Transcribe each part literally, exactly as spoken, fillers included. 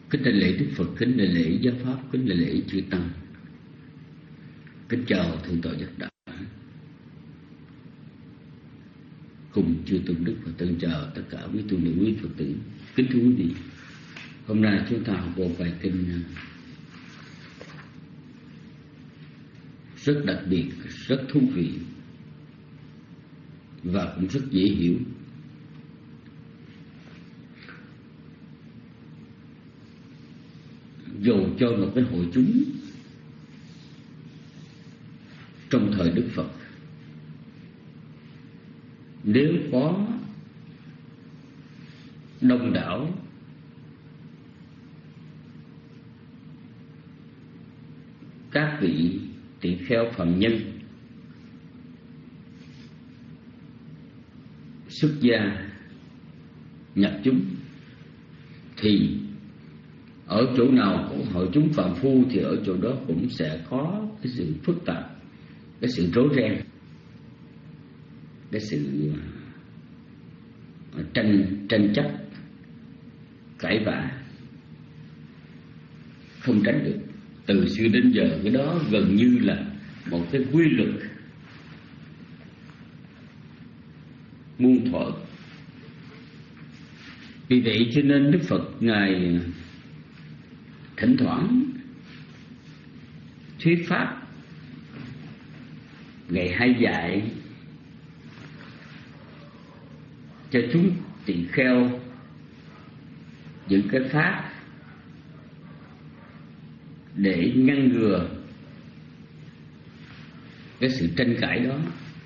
Kính đại lễ Đức Phật, kính đại lễ Giáo Pháp, kính đại lễ chư Tăng, kính chào Thượng tọa Giác Đạo, cùng chư tôn đức và tân chào tất cả quý tu nữ quý Phật tử. Kính thưa quý vị, hôm nay chúng ta học một bài kinh rất đặc biệt, rất thú vị và cũng rất dễ hiểu. Dù cho một cái hội chúng trong thời Đức Phật, nếu có đông đảo các vị tỳ kheo phàm nhân xuất gia nhập chúng, thì ở chỗ nào có hội chúng phàm phu thì ở chỗ đó cũng sẽ có cái sự phức tạp, cái sự rối ren, cái sự tranh tranh chấp, cãi vã, không tránh được. Từ xưa đến giờ cái đó gần như là một cái quy luật muôn thuở. Vì vậy cho nên Đức Phật Ngài thỉnh thoảng thuyết pháp, Ngài hay dạy cho chúng tỳ kheo những cái pháp để ngăn ngừa cái sự tranh cãi đó.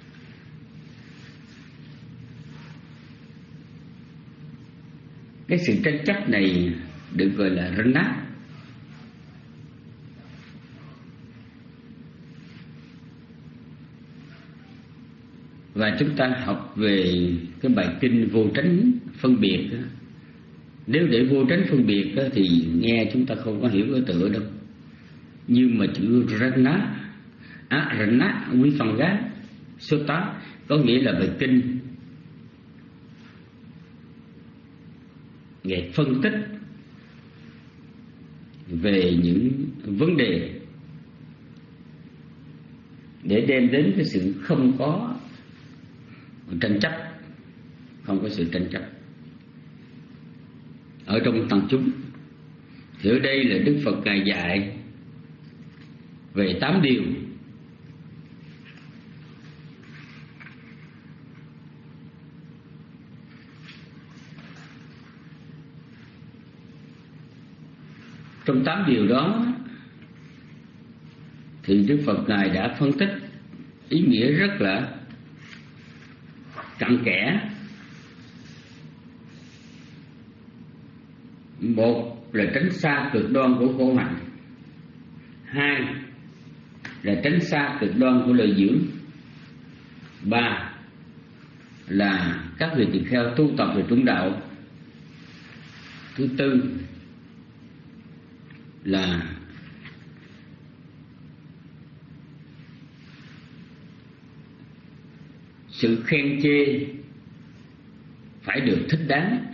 Cái sự tranh chấp này được gọi là rana. Và chúng ta học về cái bài kinh vô tránh phân biệt. Nếu để vô tránh phân biệt thì nghe chúng ta không có hiểu cái tựa đâu. Nhưng mà chữ rana, á rana quý phần gá số tám có nghĩa là bài kinh Ngài phân tích về những vấn đề để đem đến cái sự không có tranh chấp, không có sự tranh chấp ở trong tăng chúng. Thì ở đây là Đức Phật Ngài dạy về tám điều trong tám điều đó thì Đức Phật Ngài đã phân tích ý nghĩa rất là cặn kẽ. Một là tránh xa cực đoan của khổ hạnh, hai là tránh xa cực đoan của lợi dưỡng, ba là các vị tỳ kheo tu tập về trung đạo, thứ tư là sự khen chê phải được thích đáng,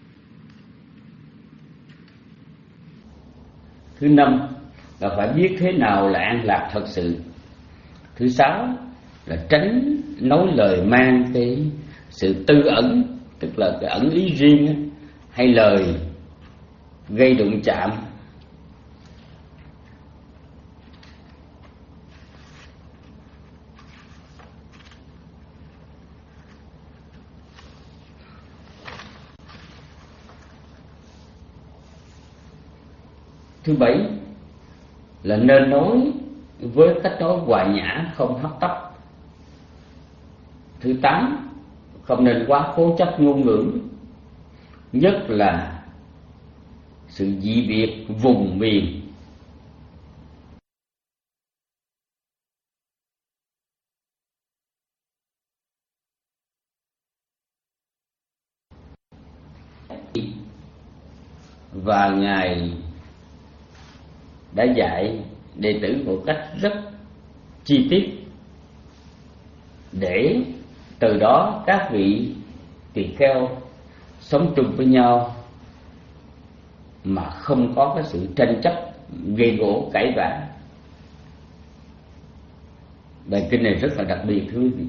thứ năm là phải biết thế nào là an lạc thật sự, thứ sáu là tránh nói lời mang cái sự tư ẩn, tức là cái ẩn ý riêng, hay lời gây đụng chạm. Thứ bảy là nên nói với cách nói hòa nhã, không hấp tấp. Thứ tám, không nên quá cố chấp ngôn ngữ, nhất là sự dị biệt vùng miền. Và Ngài đã dạy đệ tử một cách rất chi tiết để từ đó các vị tỳ kheo sống chung với nhau mà không có cái sự tranh chấp gây gổ cãi vã. Bài kinh này rất là đặc biệt thưa quý vị.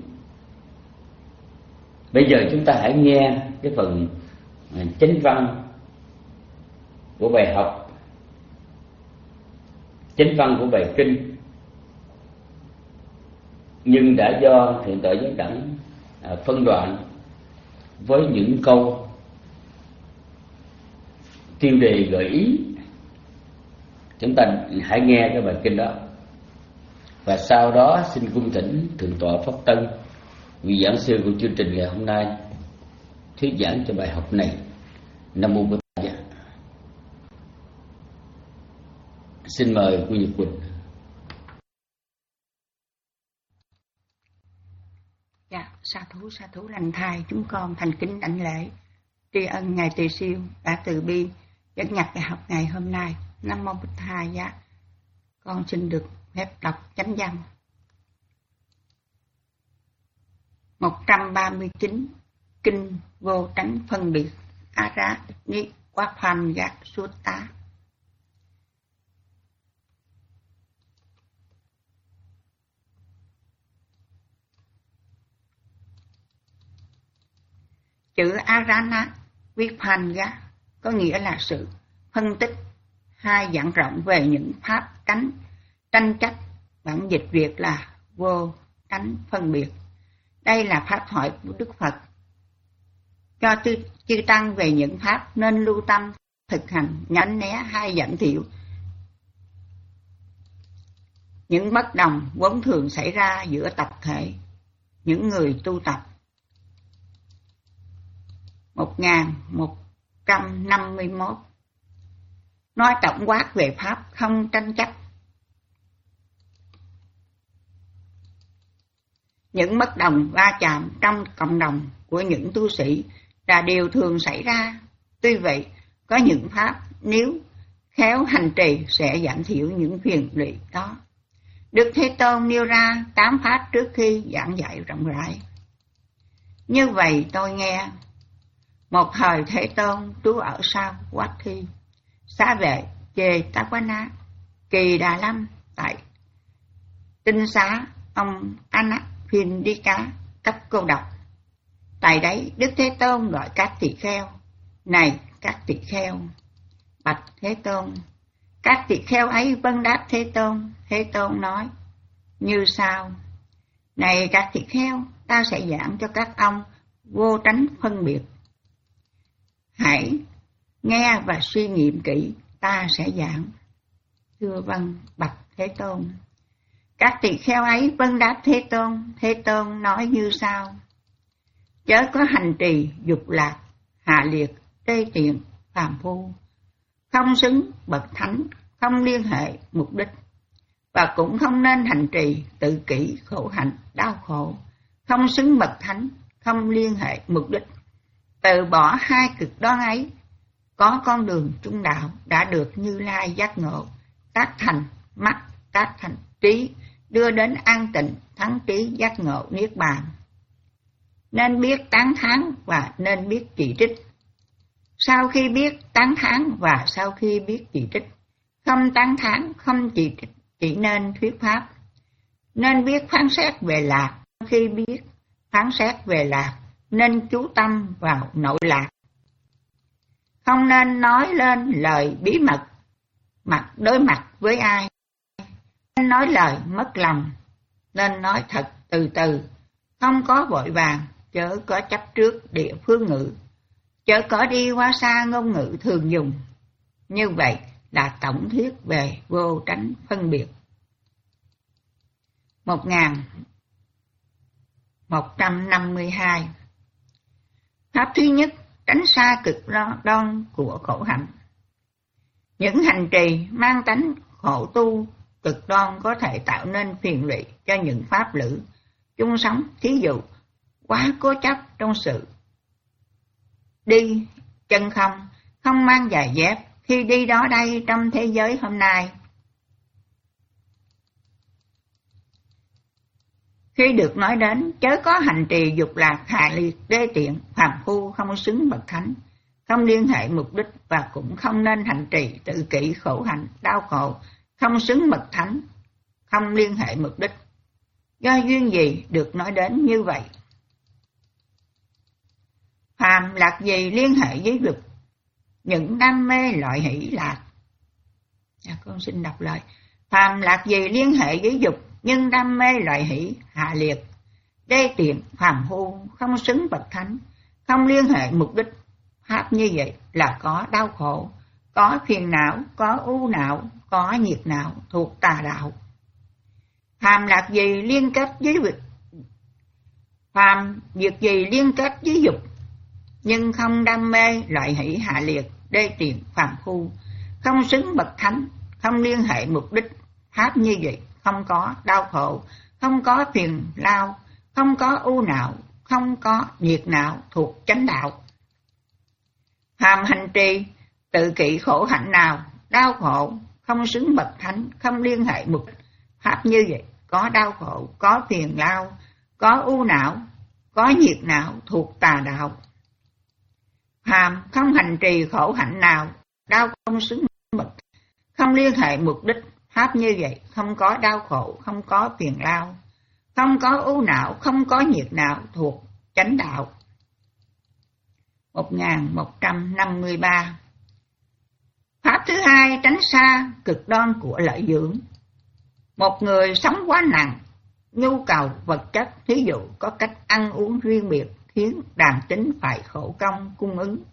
Bây giờ chúng ta hãy nghe cái phần chánh văn của bài học, chánh văn của bài kinh, nhưng đã do Thượng tọa Giác Đẳng phân đoạn với những câu tiêu đề gợi ý. Chúng ta hãy nghe cái bài kinh đó, và sau đó xin cung thỉnh Thượng tọa Pháp Tân, vị giảng sư của chương trình ngày hôm nay, thuyết giảng cho bài học này. Nam mô Bổn Sư. Xin mời cô Nhật Quỳnh. Dạ, sa thú sa thú lành thai, chúng con thành kính đảnh lễ tri ân ngài Tỳ Siêu đã từ bi dẫn nhập bài học ngày hôm nay. Nam mô Bổn Thầy. Dạ, con xin được phép đọc chánh văn. một trăm ba mươi chín Kinh Vô Tránh Phân Biệt A Ra Ni Quá Phan Gác Suốt Tá. Chữ Arana Vipanga có nghĩa là sự phân tích hay giảng rộng về những pháp tánh tranh chấp, bản dịch Việt là vô tánh phân biệt. Đây là pháp thoại của Đức Phật cho chư tăng về những pháp nên lưu tâm thực hành, tránh né hay giảm thiểu những bất đồng vốn thường xảy ra giữa tập thể những người tu tập. một nghìn một trăm năm mươi mốt nói tổng quát về pháp không tranh chấp. Những bất đồng va chạm trong cộng đồng của những tu sĩ là điều thường xảy ra. Tuy vậy, có những pháp nếu khéo hành trì sẽ giảm thiểu những phiền lụy đó. Đức Thế Tôn nêu ra tám pháp trước khi giảng dạy rộng rãi. Như vậy tôi nghe, một thời Thế Tôn trú ở sau Quát Thi, xá vệ Chê Tá Quá Ná, Kỳ Đà Lâm tại Tinh Xá ông Anak Phiên Đi Cá cấp cô độc. Tại đấy Đức Thế Tôn gọi các tỳ kheo: này các tỳ kheo. Bạch Thế Tôn. Các tỳ kheo ấy vâng đáp Thế Tôn. Thế Tôn nói như sau: này các tỳ kheo, ta sẽ giảng cho các ông vô tránh phân biệt. Hãy nghe và suy nghiệm kỹ, ta sẽ giảng. Thưa vâng, bạch Thế Tôn. Các tỳ kheo ấy vâng đáp Thế Tôn. Thế Tôn nói như sau: chớ có hành trì dục lạc, hạ liệt, đê tiện, phàm phu, không xứng bậc thánh, không liên hệ mục đích, và cũng không nên hành trì tự kỷ, khổ hạnh, đau khổ, không xứng bậc thánh, không liên hệ mục đích. Từ bỏ hai cực đoan ấy, có con đường trung đạo đã được Như Lai giác ngộ, tác thành mắt, tác thành trí, đưa đến an tịnh, thắng trí, giác ngộ, niết bàn. Nên biết tán thán và nên biết chỉ trích. Sau khi biết tán thán và sau khi biết chỉ trích, không tán thán, không chỉ trích, chỉ nên thuyết pháp. Nên biết phán xét về lạc, khi biết phán xét về lạc, nên chú tâm vào nội lạc. Không nên nói lên lời bí mật, mặt đối mặt với ai. Nên nói lời mất lòng, nên nói thật từ từ, không có vội vàng, chớ có chấp trước địa phương ngữ, chớ có đi quá xa ngôn ngữ thường dùng. Như vậy là tổng thuyết về vô tránh phân biệt. một nghìn một trăm năm mươi hai Pháp thứ nhất, tránh xa cực đoan của khổ hạnh. Những hành trì mang tánh khổ tu cực đoan có thể tạo nên phiền lụy cho những pháp lữ chung sống. Thí dụ, quá cố chấp trong sự đi chân không, không mang giày dép khi đi đó đây trong thế giới hôm nay. Khi được nói đến chớ có hành trì dục lạc, hạ liệt, đê tiện, phàm phu, không xứng bậc thánh, không liên hệ mục đích và cũng không nên hành trì tự kỷ khổ hạnh đau khổ, không xứng bậc thánh, không liên hệ mục đích. Do duyên gì được nói đến như vậy? Phàm lạc gì liên hệ với dục, những đam mê loại hỷ lạc. À, con xin đọc lại. Phàm lạc gì liên hệ với dục, nhưng đam mê loại hỷ hạ liệt, đê tiện, phàm phu, không xứng bậc thánh, không liên hệ mục đích. Pháp như vậy là có đau khổ, có phiền não, có u não, có nhiệt não, thuộc tà đạo. Phàm lạc gì liên kết với việc, phàm việc gì liên kết với dục, nhưng không đam mê loại hỷ hạ liệt, đê tiện, phàm phu, không xứng bậc thánh, không liên hệ mục đích. Pháp như vậy không có đau khổ, không có phiền lao, không có u não, không có nhiệt não, thuộc chánh đạo. Phàm hành trì tự kỷ khổ hạnh nào đau khổ, không xứng bậc thánh, không liên hệ mục đích. Pháp như vậy có đau khổ, có phiền lao, có u não, có nhiệt não, thuộc tà đạo. Phàm không hành trì khổ hạnh nào đau không xứng bậc, không liên hệ mục đích. Pháp như vậy không có đau khổ, không có phiền lao, không có u não, không có nhiệt não, thuộc chánh đạo. một nghìn một trăm năm mươi ba. Pháp thứ hai, tránh xa cực đoan của lợi dưỡng. Một người sống quá nặng, nhu cầu vật chất, thí dụ có cách ăn uống riêng biệt, khiến đàn tính phải khổ công cung ứng.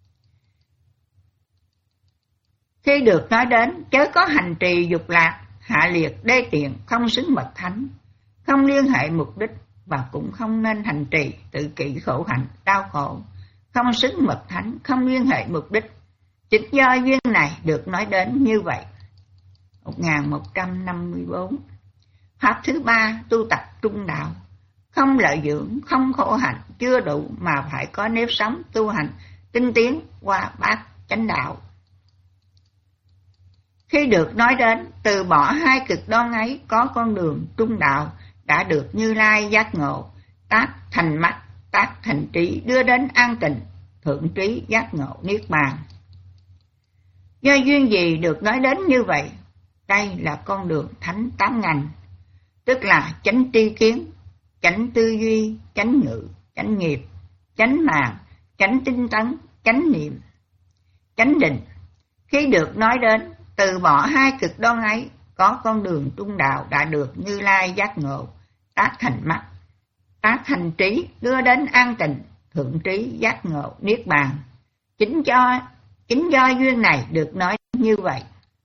Khi được nói đến, chớ có hành trì dục lạc, hạ liệt, đê tiện, không xứng bậc thánh, không liên hệ mục đích và cũng không nên hành trì tự kỷ khổ hạnh, đau khổ, không xứng bậc thánh, không liên hệ mục đích. Chính do duyên này được nói đến như vậy. một nghìn một trăm năm mươi bốn. Pháp thứ ba, tu tập trung đạo. Không lợi dưỡng, không khổ hạnh, chưa đủ mà phải có nếp sống tu hành, tinh tiến qua bát chánh đạo. Khi được nói đến, từ bỏ hai cực đoan ấy có con đường trung đạo đã được Như Lai giác ngộ, tác thành mắt, tác thành trí, đưa đến an tịnh, thượng trí giác ngộ niết bàn. Do duyên gì được nói đến như vậy? Đây là con đường thánh tám ngành, tức là chánh tri kiến, chánh tư duy, chánh ngữ, chánh nghiệp, chánh mạng, chánh tinh tấn, chánh niệm, chánh định. Khi được nói đến, từ bỏ hai cực đoan ấy có con đường trung đạo đã được Như Lai giác ngộ, tác thành mắt, tác thành trí, đưa đến an tịnh, thượng trí giác ngộ niết bàn. Chính do chính do duyên này được nói như vậy.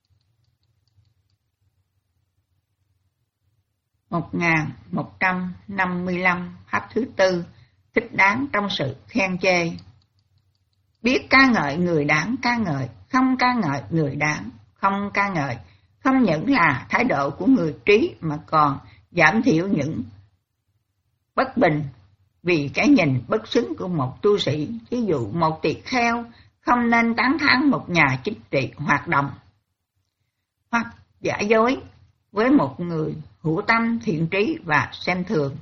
một nghìn một trăm năm mươi lăm. Pháp thứ tư, thích đáng trong sự khen chê. Biết ca ngợi người đáng ca ngợi, không ca ngợi người đáng không ca ngợi, không những là thái độ của người trí mà còn giảm thiểu những bất bình vì cái nhìn bất xứng của một tu sĩ. Ví dụ một tỳ kheo không nên tán thán một nhà chính trị hoạt động hoặc giả dối với một người hữu tâm thiện trí và xem thường.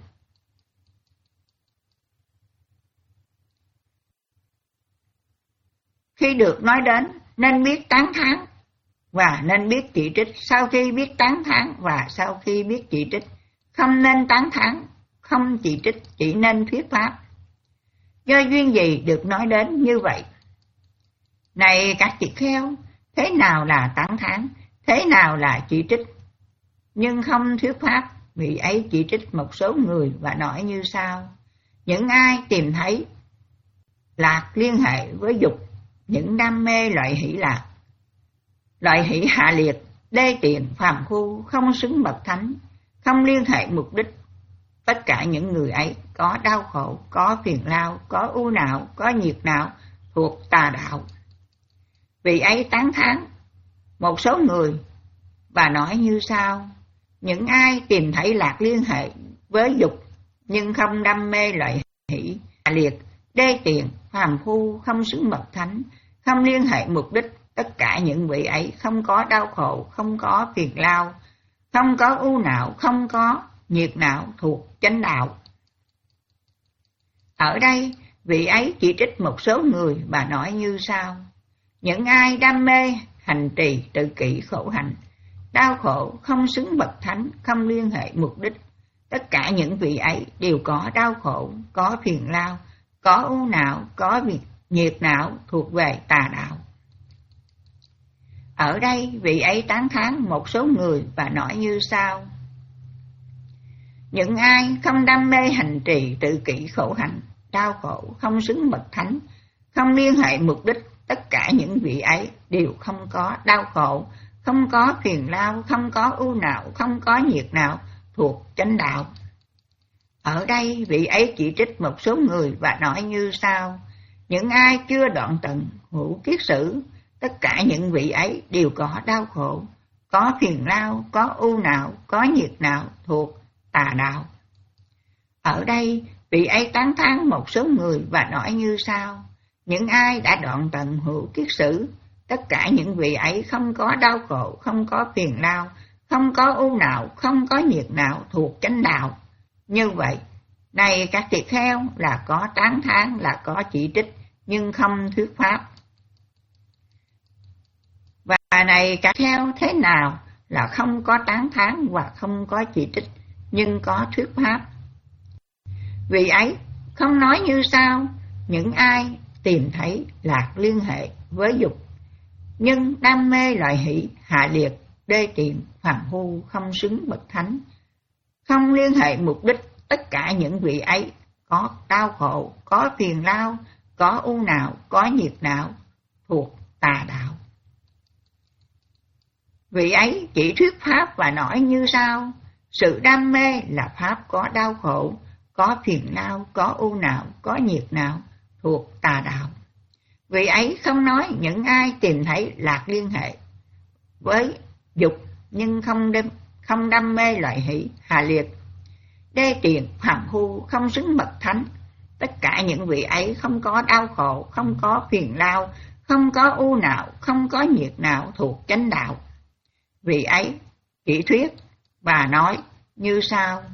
Khi được nói đến, nên biết tán thán và nên biết chỉ trích. Sau khi biết tán thán và sau khi biết chỉ trích, không nên tán thán, không chỉ trích, chỉ nên thuyết pháp. Do duyên gì được nói đến như vậy? Này các tỳ kheo, thế nào là tán thán, thế nào là chỉ trích? Nhưng không thuyết pháp, vì ấy chỉ trích một số người và nói như sau: những ai tìm thấy lạc liên hệ với dục, những đam mê loại hỷ lạc, loại hỷ hạ liệt, đê tiện, phàm phu, không xứng bậc thánh, không liên hệ mục đích, tất cả những người ấy có đau khổ, có phiền lao, có u não, có nhiệt não, thuộc tà đạo. Vì ấy tán thán một số người và nói như sau: những ai tìm thấy lạc liên hệ với dục nhưng không đam mê loại hỷ hạ liệt, đê tiện, phàm phu, không xứng bậc thánh, không liên hệ mục đích, tất cả những vị ấy không có đau khổ, không có phiền lao, không có u não, không có nhiệt não, thuộc chánh đạo. Ở đây vị ấy chỉ trích một số người và nói như sau: những ai đam mê hành trì tự kỷ khổ hạnh, đau khổ, không xứng bậc thánh, không liên hệ mục đích, tất cả những vị ấy đều có đau khổ, có phiền lao, có u não, có việc nhiệt não, thuộc về tà đạo. Ở đây vị ấy tán thán một số người và nói như sau: những ai không đam mê hành trì tự kỷ khổ hạnh, đau khổ, không xứng bậc thánh, không liên hệ mục đích, tất cả những vị ấy đều không có đau khổ, không có phiền lao, không có u não, không có nhiệt não, thuộc chánh đạo. Ở đây vị ấy chỉ trích một số người và nói như sau: những ai chưa đoạn tận hữu kiết sử, tất cả những vị ấy đều có đau khổ, có phiền lao, có u não, có nhiệt não, thuộc tà đạo. Ở đây vị ấy tán thán một số người và nói như sau: những ai đã đoạn tận hữu kiết sử, tất cả những vị ấy không có đau khổ, không có phiền lao, không có u não, không có nhiệt não, thuộc chánh đạo. Như vậy, này các tỳ kheo, là có tán thán, là có chỉ trích, nhưng không thuyết pháp. Và này các theo thế nào là không có tán thán và không có chỉ trích, nhưng có thuyết pháp? Vì ấy không nói như sau: những ai tìm thấy lạc liên hệ với dục, nhưng đam mê loại hỷ, hạ liệt, đê tiện, phàm phu, không xứng bậc thánh, không liên hệ mục đích, tất cả những vị ấy có đau khổ, có phiền lao, có u não, có nhiệt não, thuộc tà đạo. Vị ấy chỉ thuyết pháp và nói như sau: sự đam mê là pháp có đau khổ, có phiền não, có u não, có nhiệt não, thuộc tà đạo. Vị ấy không nói những ai tìm thấy lạc liên hệ với dục, nhưng không đam, không đam mê loại hỷ, hạ liệt, đê tiện, phàm phu, không xứng bậc thánh, tất cả những vị ấy không có đau khổ, không có phiền lao, không có u não, không có nhiệt não, thuộc chánh đạo. Vị ấy chỉ thuyết và nói như sau: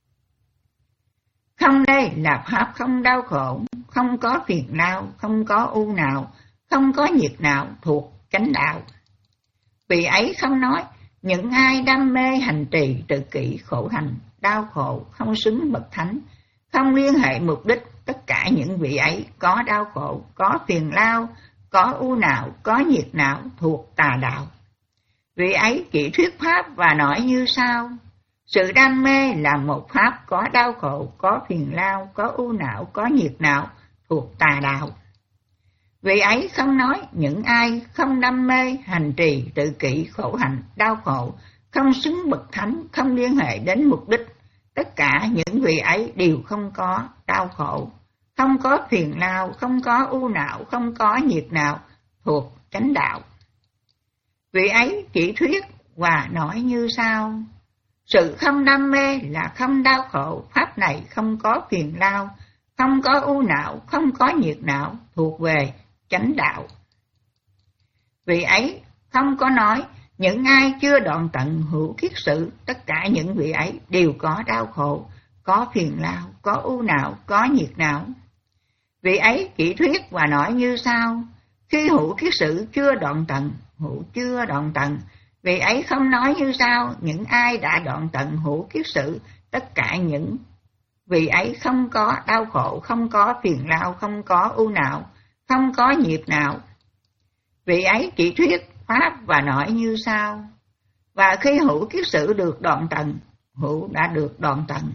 không đây là pháp không đau khổ, không có phiền não, không có u não, không có nhiệt não, thuộc chánh đạo. Vị ấy không nói những ai đam mê hành trì tự kỷ khổ hạnh, đau khổ, không xứng bậc thánh, không liên hệ mục đích, tất cả những vị ấy có đau khổ, có phiền lao, có u não, có nhiệt não, thuộc tà đạo. Vị ấy chỉ thuyết pháp và nói như sau: sự đam mê là một pháp có đau khổ, có phiền lao, có u não, có nhiệt não, thuộc tà đạo. Vị ấy không nói những ai không đam mê hành trì tự kỷ khổ hạnh, đau khổ, không xứng bậc thánh, không liên hệ đến mục đích, tất cả những vị ấy đều không có đau khổ, không có phiền lao, không có u não, không có nhiệt não, thuộc chánh đạo. Vị ấy chỉ thuyết và nói như sau: sự không đam mê là không đau khổ, pháp này không có phiền lao, không có u não, không có nhiệt não, thuộc về chánh đạo. Vị ấy không có nói những ai chưa đoạn tận hữu kiết sử, tất cả những vị ấy đều có đau khổ, có phiền lao, có u não, có nhiệt não. Vị ấy chỉ thuyết và nói như sau: khi hữu kiết sử chưa đoạn tận, hữu chưa đoạn tận, vị ấy không nói như sau: những ai đã đoạn tận hữu kiết sử, tất cả những vị ấy không có đau khổ, không có phiền lao, không có u não, không có nhiệt não. Vị ấy chỉ thuyết pháp và nói như sau: và khi hữu kiết sử được đoạn tận, hữu đã được đoạn tận.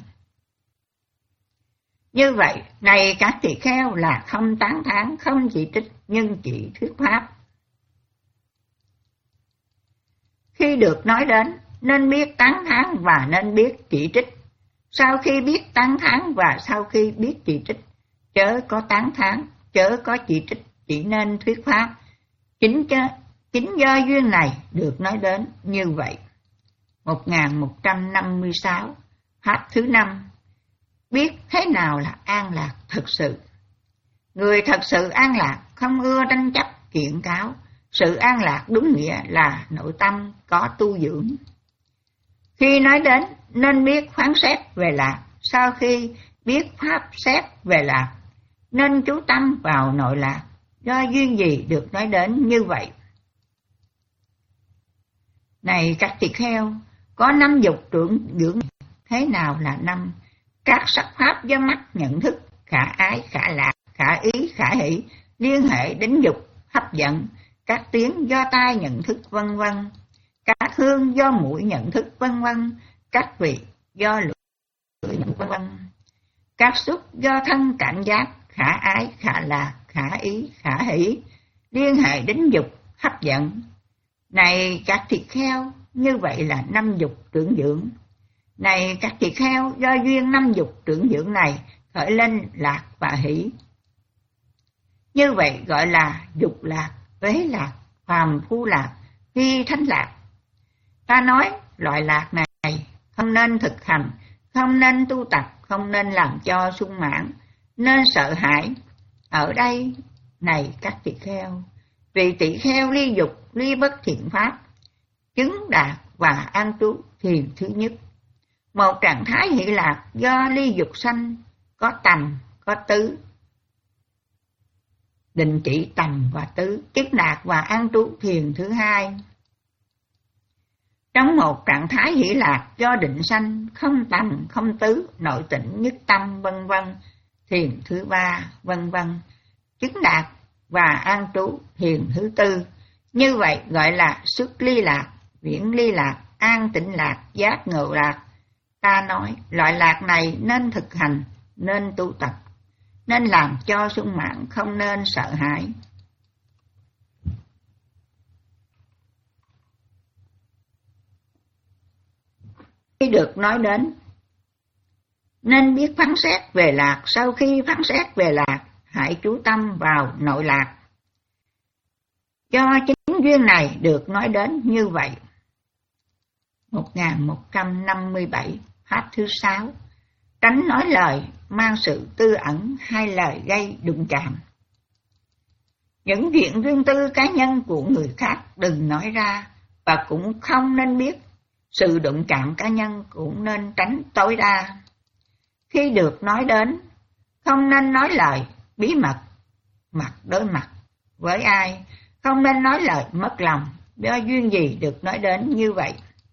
Như vậy, này các tỳ kheo, là không tán thán, không chỉ trích, nhưng chỉ thuyết pháp. Khi được nói đến, nên biết tán thán và nên biết chỉ trích. Sau khi biết tán thán và sau khi biết chỉ trích, chớ có tán thán, chớ có chỉ trích, chỉ nên thuyết pháp. Chính, chính do duyên này được nói đến như vậy. một nghìn một trăm năm mươi sáu. Pháp thứ năm. Biết thế nào là an lạc thực sự. Người thật sự an lạc không ưa tranh chấp kiện cáo. Sự an lạc đúng nghĩa là nội tâm có tu dưỡng. Khi nói đến nên biết phán xét về lạc, sau khi biết pháp xét về lạc, nên chú tâm vào nội lạc. Do duyên gì được nói đến như vậy? Này các tỳ kheo, có năm dục trưởng dưỡng. Thế nào là năm? Các sắc pháp do mắt nhận thức, khả ái, khả lạc, khả ý, khả hỷ, liên hệ đến dục, hấp dẫn. Các tiếng do tai nhận thức, vân vân. Các hương do mũi nhận thức, vân vân. Các vị do lưỡi nhận vân vân. Các xúc do thân cảm giác, khả ái, khả lạc, khả ý, khả hỷ, liên hệ đến dục, hấp dẫn. Này các tỳ kheo, như vậy là năm dục trưởng dưỡng. Này các tỳ kheo, do duyên năm dục trưởng dưỡng này khởi lên lạc và hỷ. Như vậy gọi là dục lạc, vế lạc, phàm phu lạc, phi thánh lạc. Ta nói loại lạc này không nên thực hành, không nên tu tập, không nên làm cho sung mãn, nên sợ hãi. Ở đây, này các tỳ kheo, vì tỳ kheo ly dục, ly bất thiện pháp, chứng đạt và an trú thiền thứ nhất. Một trạng thái hỷ lạc do ly dục sanh, có tầm, có tứ. Định chỉ tầm và tứ, chứng đạt và an trú thiền thứ hai. Trong một trạng thái hỷ lạc do định sanh, không tầm, không tứ, nội tĩnh, nhất tâm, vân vân, thiền thứ ba, vân vân, chứng đạt và an trú thiền thứ tư. Như vậy gọi là xuất ly lạc, viễn ly lạc, an tĩnh lạc, giác ngộ lạc. Ta nói loại lạc này nên thực hành, nên tu tập, nên làm cho sung mãn, không nên sợ hãi. Khi được nói đến, nên biết phán xét về lạc. Sau khi phán xét về lạc, hãy chú tâm vào nội lạc. Do chính duyên này được nói đến như vậy. một nghìn một trăm năm mươi bảy, pháp thứ sáu. Tránh nói lời mang sự tư ẩn hay lời gây đụng chạm. Những chuyện riêng tư cá nhân của người khác đừng nói ra, và cũng không nên biết. Sự đụng chạm cá nhân cũng nên tránh tối đa. Khi được nói đến, không nên nói lời bí mật, mặt đối mặt với ai, không nên nói lời mất lòng. Do duyên gì được nói đến như vậy?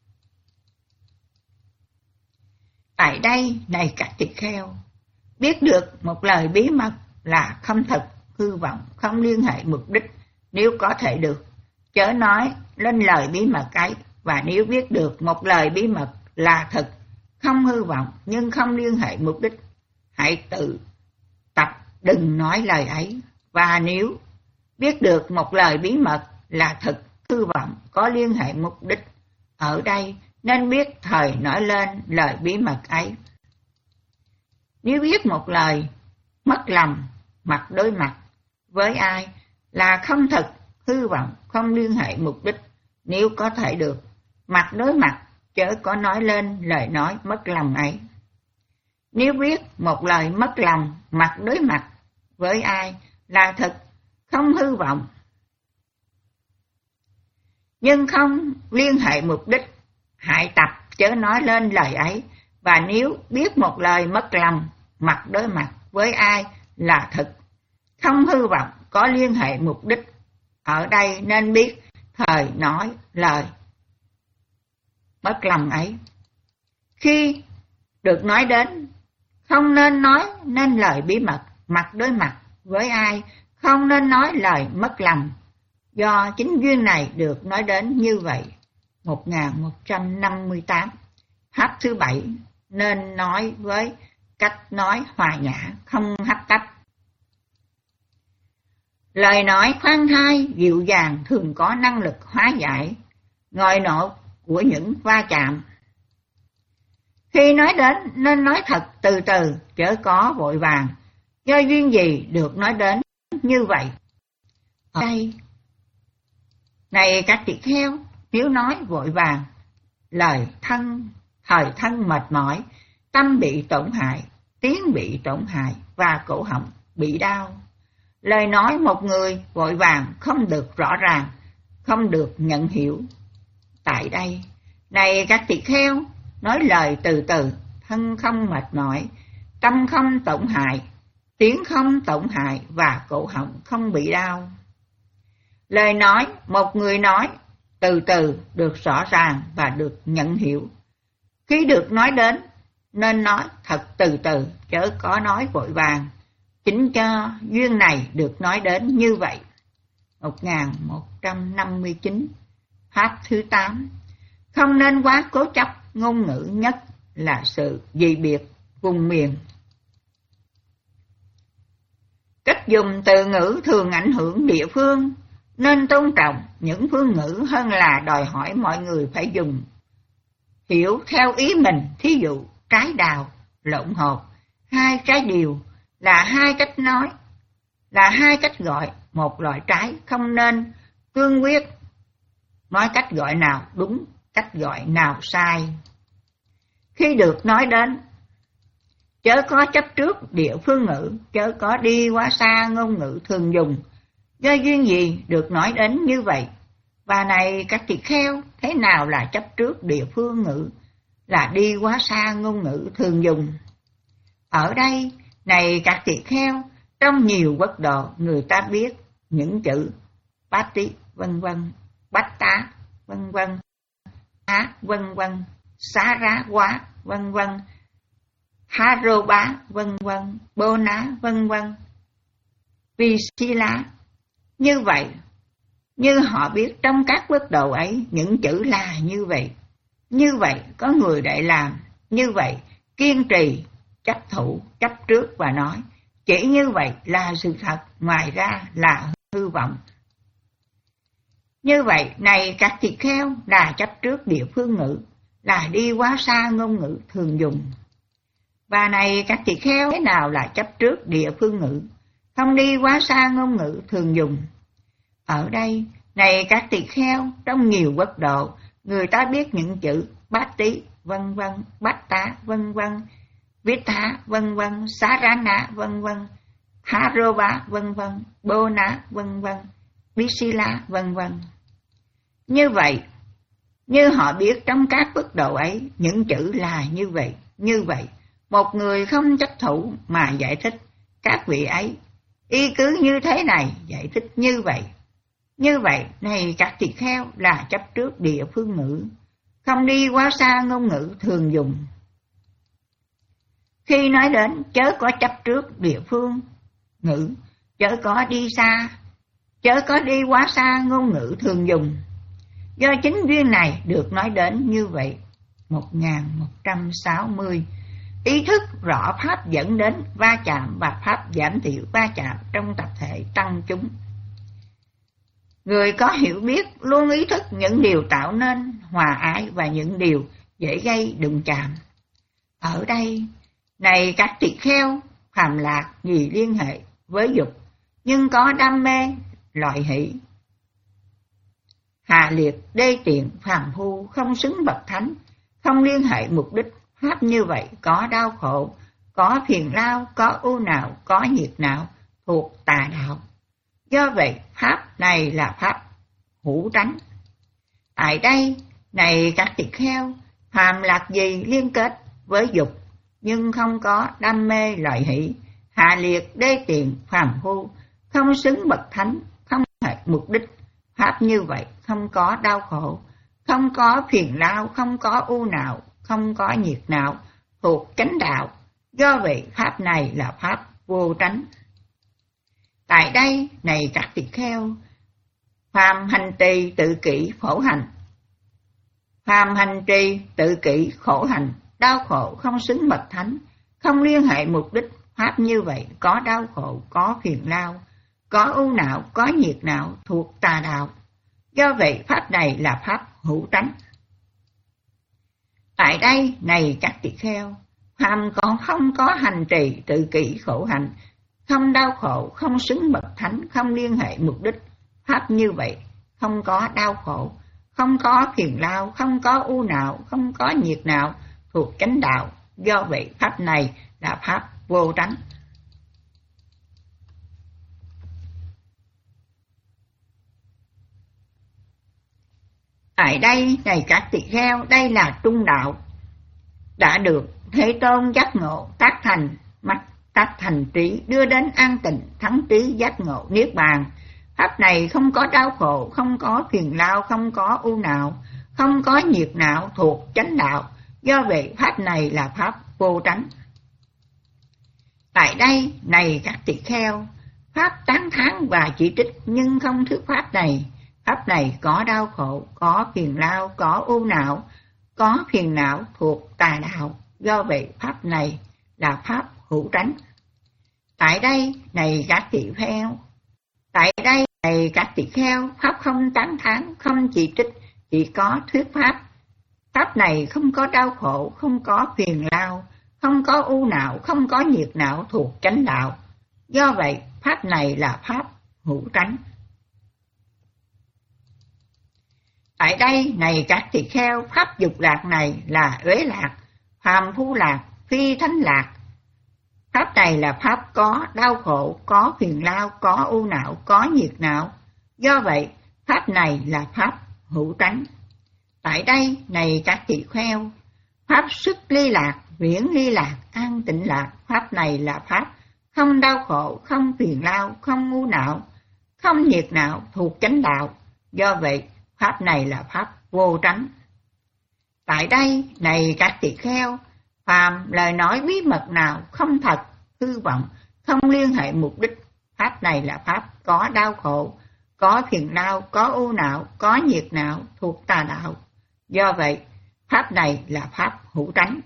Tại đây, này các tỳ kheo, biết được một lời bí mật là không thật, hư vọng, không liên hệ mục đích. Nếu có thể được, chớ nói lên lời bí mật ấy. Và nếu biết được một lời bí mật là thật, không hư vọng, nhưng không liên hệ mục đích, hãy tự tập đừng nói lời ấy. Và nếu biết được một lời bí mật là thật, hư vọng, có liên hệ mục đích, ở đây nên biết thời nói lên lời bí mật ấy. Nếu biết một lời mất lòng, mặt đối mặt với ai là không thật, hư vọng, không liên hệ mục đích, nếu có thể được, mặt đối mặt, chớ có nói lên lời nói mất lòng ấy. Nếu biết một lời mất lòng, mặt đối mặt với ai là thật, không hư vọng, nhưng không liên hệ mục đích, hãy tập chớ nói lên lời ấy. Và nếu biết một lời mất lòng, mặt đối mặt với ai là thật, không hư vọng, có liên hệ mục đích, ở đây nên biết thời nói lời mất lòng ấy. Khi được nói đến, không nên nói nên lời bí mật, mặt đối mặt với ai, không nên nói lời mất lòng. Do chính duyên này được nói đến như vậy. một nghìn một trăm năm mươi tám, pháp thứ bảy, nên nói với cách nói hòa nhã, không hấp tấp. Lời nói khoan thai, dịu dàng thường có năng lực hóa giải ngòi nổ của những va chạm. Khi nói đến nên nói thật từ từ, chớ có vội vàng. Do duyên gì được nói đến như vậy? Ở đây, này các tỳ kheo, nếu nói vội vàng, lời thân, thời thân mệt mỏi, tâm bị tổn hại, tiếng bị tổn hại và cổ họng bị đau. Lời nói một người vội vàng không được rõ ràng, không được nhận hiểu. Tại đây, này các tỳ kheo, nói lời từ từ, thân không mệt mỏi, tâm không tổn hại, tiếng không tổn hại và cổ họng không bị đau. Lời nói một người nói từ từ được rõ ràng và được nhận hiểu. Khi được nói đến nên nói thật từ từ, chớ có nói vội vàng. Chính cho duyên này được nói đến như vậy. một nghìn một trăm năm mươi chín. Pháp thứ tám. Không nên quá cố chấp, ngôn ngữ nhất là sự dị biệt vùng miền. Cách dùng từ ngữ thường ảnh hưởng địa phương, nên tôn trọng những phương ngữ hơn là đòi hỏi mọi người phải dùng hiểu theo ý mình. Thí dụ trái đào, lộn hột, hai trái điều là hai cách nói, là hai cách gọi một loại trái, không nên cương quyết nói cách gọi nào đúng, cách gọi nào sai. Khi được nói đến, chớ có chấp trước địa phương ngữ, chớ có đi quá xa ngôn ngữ thường dùng. Do duyên gì được nói đến như vậy? Và này các tỳ kheo, thế nào là chấp trước địa phương ngữ, là đi quá xa ngôn ngữ thường dùng? Ở đây, này các tỳ kheo, trong nhiều quốc độ người ta biết những chữ Pati vân vân, Bách Tá vân vân, Á vân vân, Xá Rá Quá vân vân, Haroba vân vân, Bô Ná vân vân, Visila. Như vậy, như họ biết trong các quốc độ ấy những chữ là như vậy. Như vậy có người đại làm, như vậy kiên trì, chấp thủ, chấp trước và nói chỉ như vậy là sự thật, ngoài ra là hư vọng. Như vậy, này các tỳ kheo, là chấp trước địa phương ngữ, là đi quá xa ngôn ngữ thường dùng. Và này các tỳ kheo, thế nào là chấp trước địa phương ngữ, không đi quá xa ngôn ngữ thường dùng? Ở đây, này các tỳ kheo, trong nhiều quốc độ, người ta biết những chữ Bát Tí vân vân, Bát Tá vân vân, Viết Thá vân vân, Xá Rá Ná vân vân, Haroba vân vân, Bô Ná vân vân, Visila vân vân. Như vậy, như họ biết trong các quốc độ ấy những chữ là như vậy. Như vậy, một người không chấp thủ mà giải thích các vị ấy y cứ như thế này, giải thích như vậy. Như vậy, này các tỳ kheo, là chấp trước địa phương ngữ, không đi quá xa ngôn ngữ thường dùng. Khi nói đến chớ có chấp trước địa phương ngữ, chớ có đi xa, chớ có đi quá xa ngôn ngữ thường dùng. Do chính duyên này được nói đến như vậy. một nghìn một trăm sáu mươi. Ý thức rõ pháp dẫn đến va chạm và pháp giảm thiểu va chạm trong tập thể tăng chúng. Người có hiểu biết luôn ý thức những điều tạo nên hòa ái và những điều dễ gây đụng chạm. Ở đây, này các tỳ kheo, phàm lạc gì liên hệ với dục, nhưng có đam mê, loại hỷ, hạ liệt, đê tiện, phàm phu, không xứng bậc thánh, không liên hệ mục đích. Pháp như vậy có đau khổ, có phiền lao, có ưu não, có nhiệt não, thuộc tà đạo. Do vậy, pháp này là pháp hữu tránh. Tại đây, này các tỳ kheo, phàm lạc gì liên kết với dục, nhưng không có đam mê lợi hỷ, hạ liệt, đê tiện, phàm phu, không xứng bậc thánh, không hệ mục đích. Pháp như vậy không có đau khổ, không có phiền lao, không có ưu não, không có nhiệt não, thuộc chánh đạo. Do vậy, pháp này là pháp vô tránh. Tại đây, này các tỳ kheo, phàm hành trì tự kỷ khổ hành, phàm hành trì tự kỷ khổ hành, đau khổ không xứng bậc thánh, không liên hệ mục đích. Pháp như vậy có đau khổ, có phiền lao, có ưu não, có nhiệt não, thuộc tà đạo. Do vậy, pháp này là pháp hữu tránh. Tại đây, này các tỳ kheo, phàm còn không có hành trì tự kỷ khổ hành, không đau khổ, không xứng bậc thánh, không liên hệ mục đích. Pháp như vậy không có đau khổ, không có phiền lao, không có ưu não, không có nhiệt não, thuộc chánh đạo. Do vậy, pháp này là pháp vô tránh. Tại đây, này các tỳ kheo, đây là trung đạo, đã được Thế Tôn giác ngộ tác thành, mắt tác thành trí, đưa đến an tịnh, thắng trí, giác ngộ, niết bàn. Pháp này không có đau khổ, không có phiền não, không có ưu não, không có nhiệt não, thuộc chánh đạo. Do vậy pháp này là pháp vô tránh. Tại đây, này các tỳ kheo, pháp tán thán và chỉ trích nhưng không thuyết pháp này. Pháp này có đau khổ, có phiền não, có ưu não, có phiền não thuộc tà đạo. Do vậy pháp này là pháp hữu tránh. Tại đây, này các tỳ kheo, tại đây, này các tỳ kheo, pháp không tán thán, không chỉ trích, chỉ có thuyết pháp. Pháp này không có đau khổ, không có phiền não, không có ưu não, không có nhiệt não thuộc chánh đạo. Do vậy, pháp này là pháp hữu tránh. Tại đây, này các tỳ kheo, pháp dục lạc này là uế lạc, phàm phu lạc, phi thánh lạc. Pháp này là pháp có đau khổ, có phiền não, có ưu não, có nhiệt não. Do vậy, pháp này là pháp hữu tránh. Tại đây, này các tỳ kheo, pháp sức ly lạc, viễn ly lạc, an tịnh lạc. Pháp này là pháp không đau khổ, không phiền não, không ưu não, không nhiệt não thuộc chánh đạo. Do vậy, pháp này là pháp vô tránh. Tại đây, này các tỳ kheo, phàm lời nói bí mật nào không thật, hư vọng, không liên hệ mục đích. Pháp này là pháp có đau khổ, có phiền não, có ưu não, có nhiệt não thuộc tà đạo. Do vậy, pháp này là pháp hữu tránh.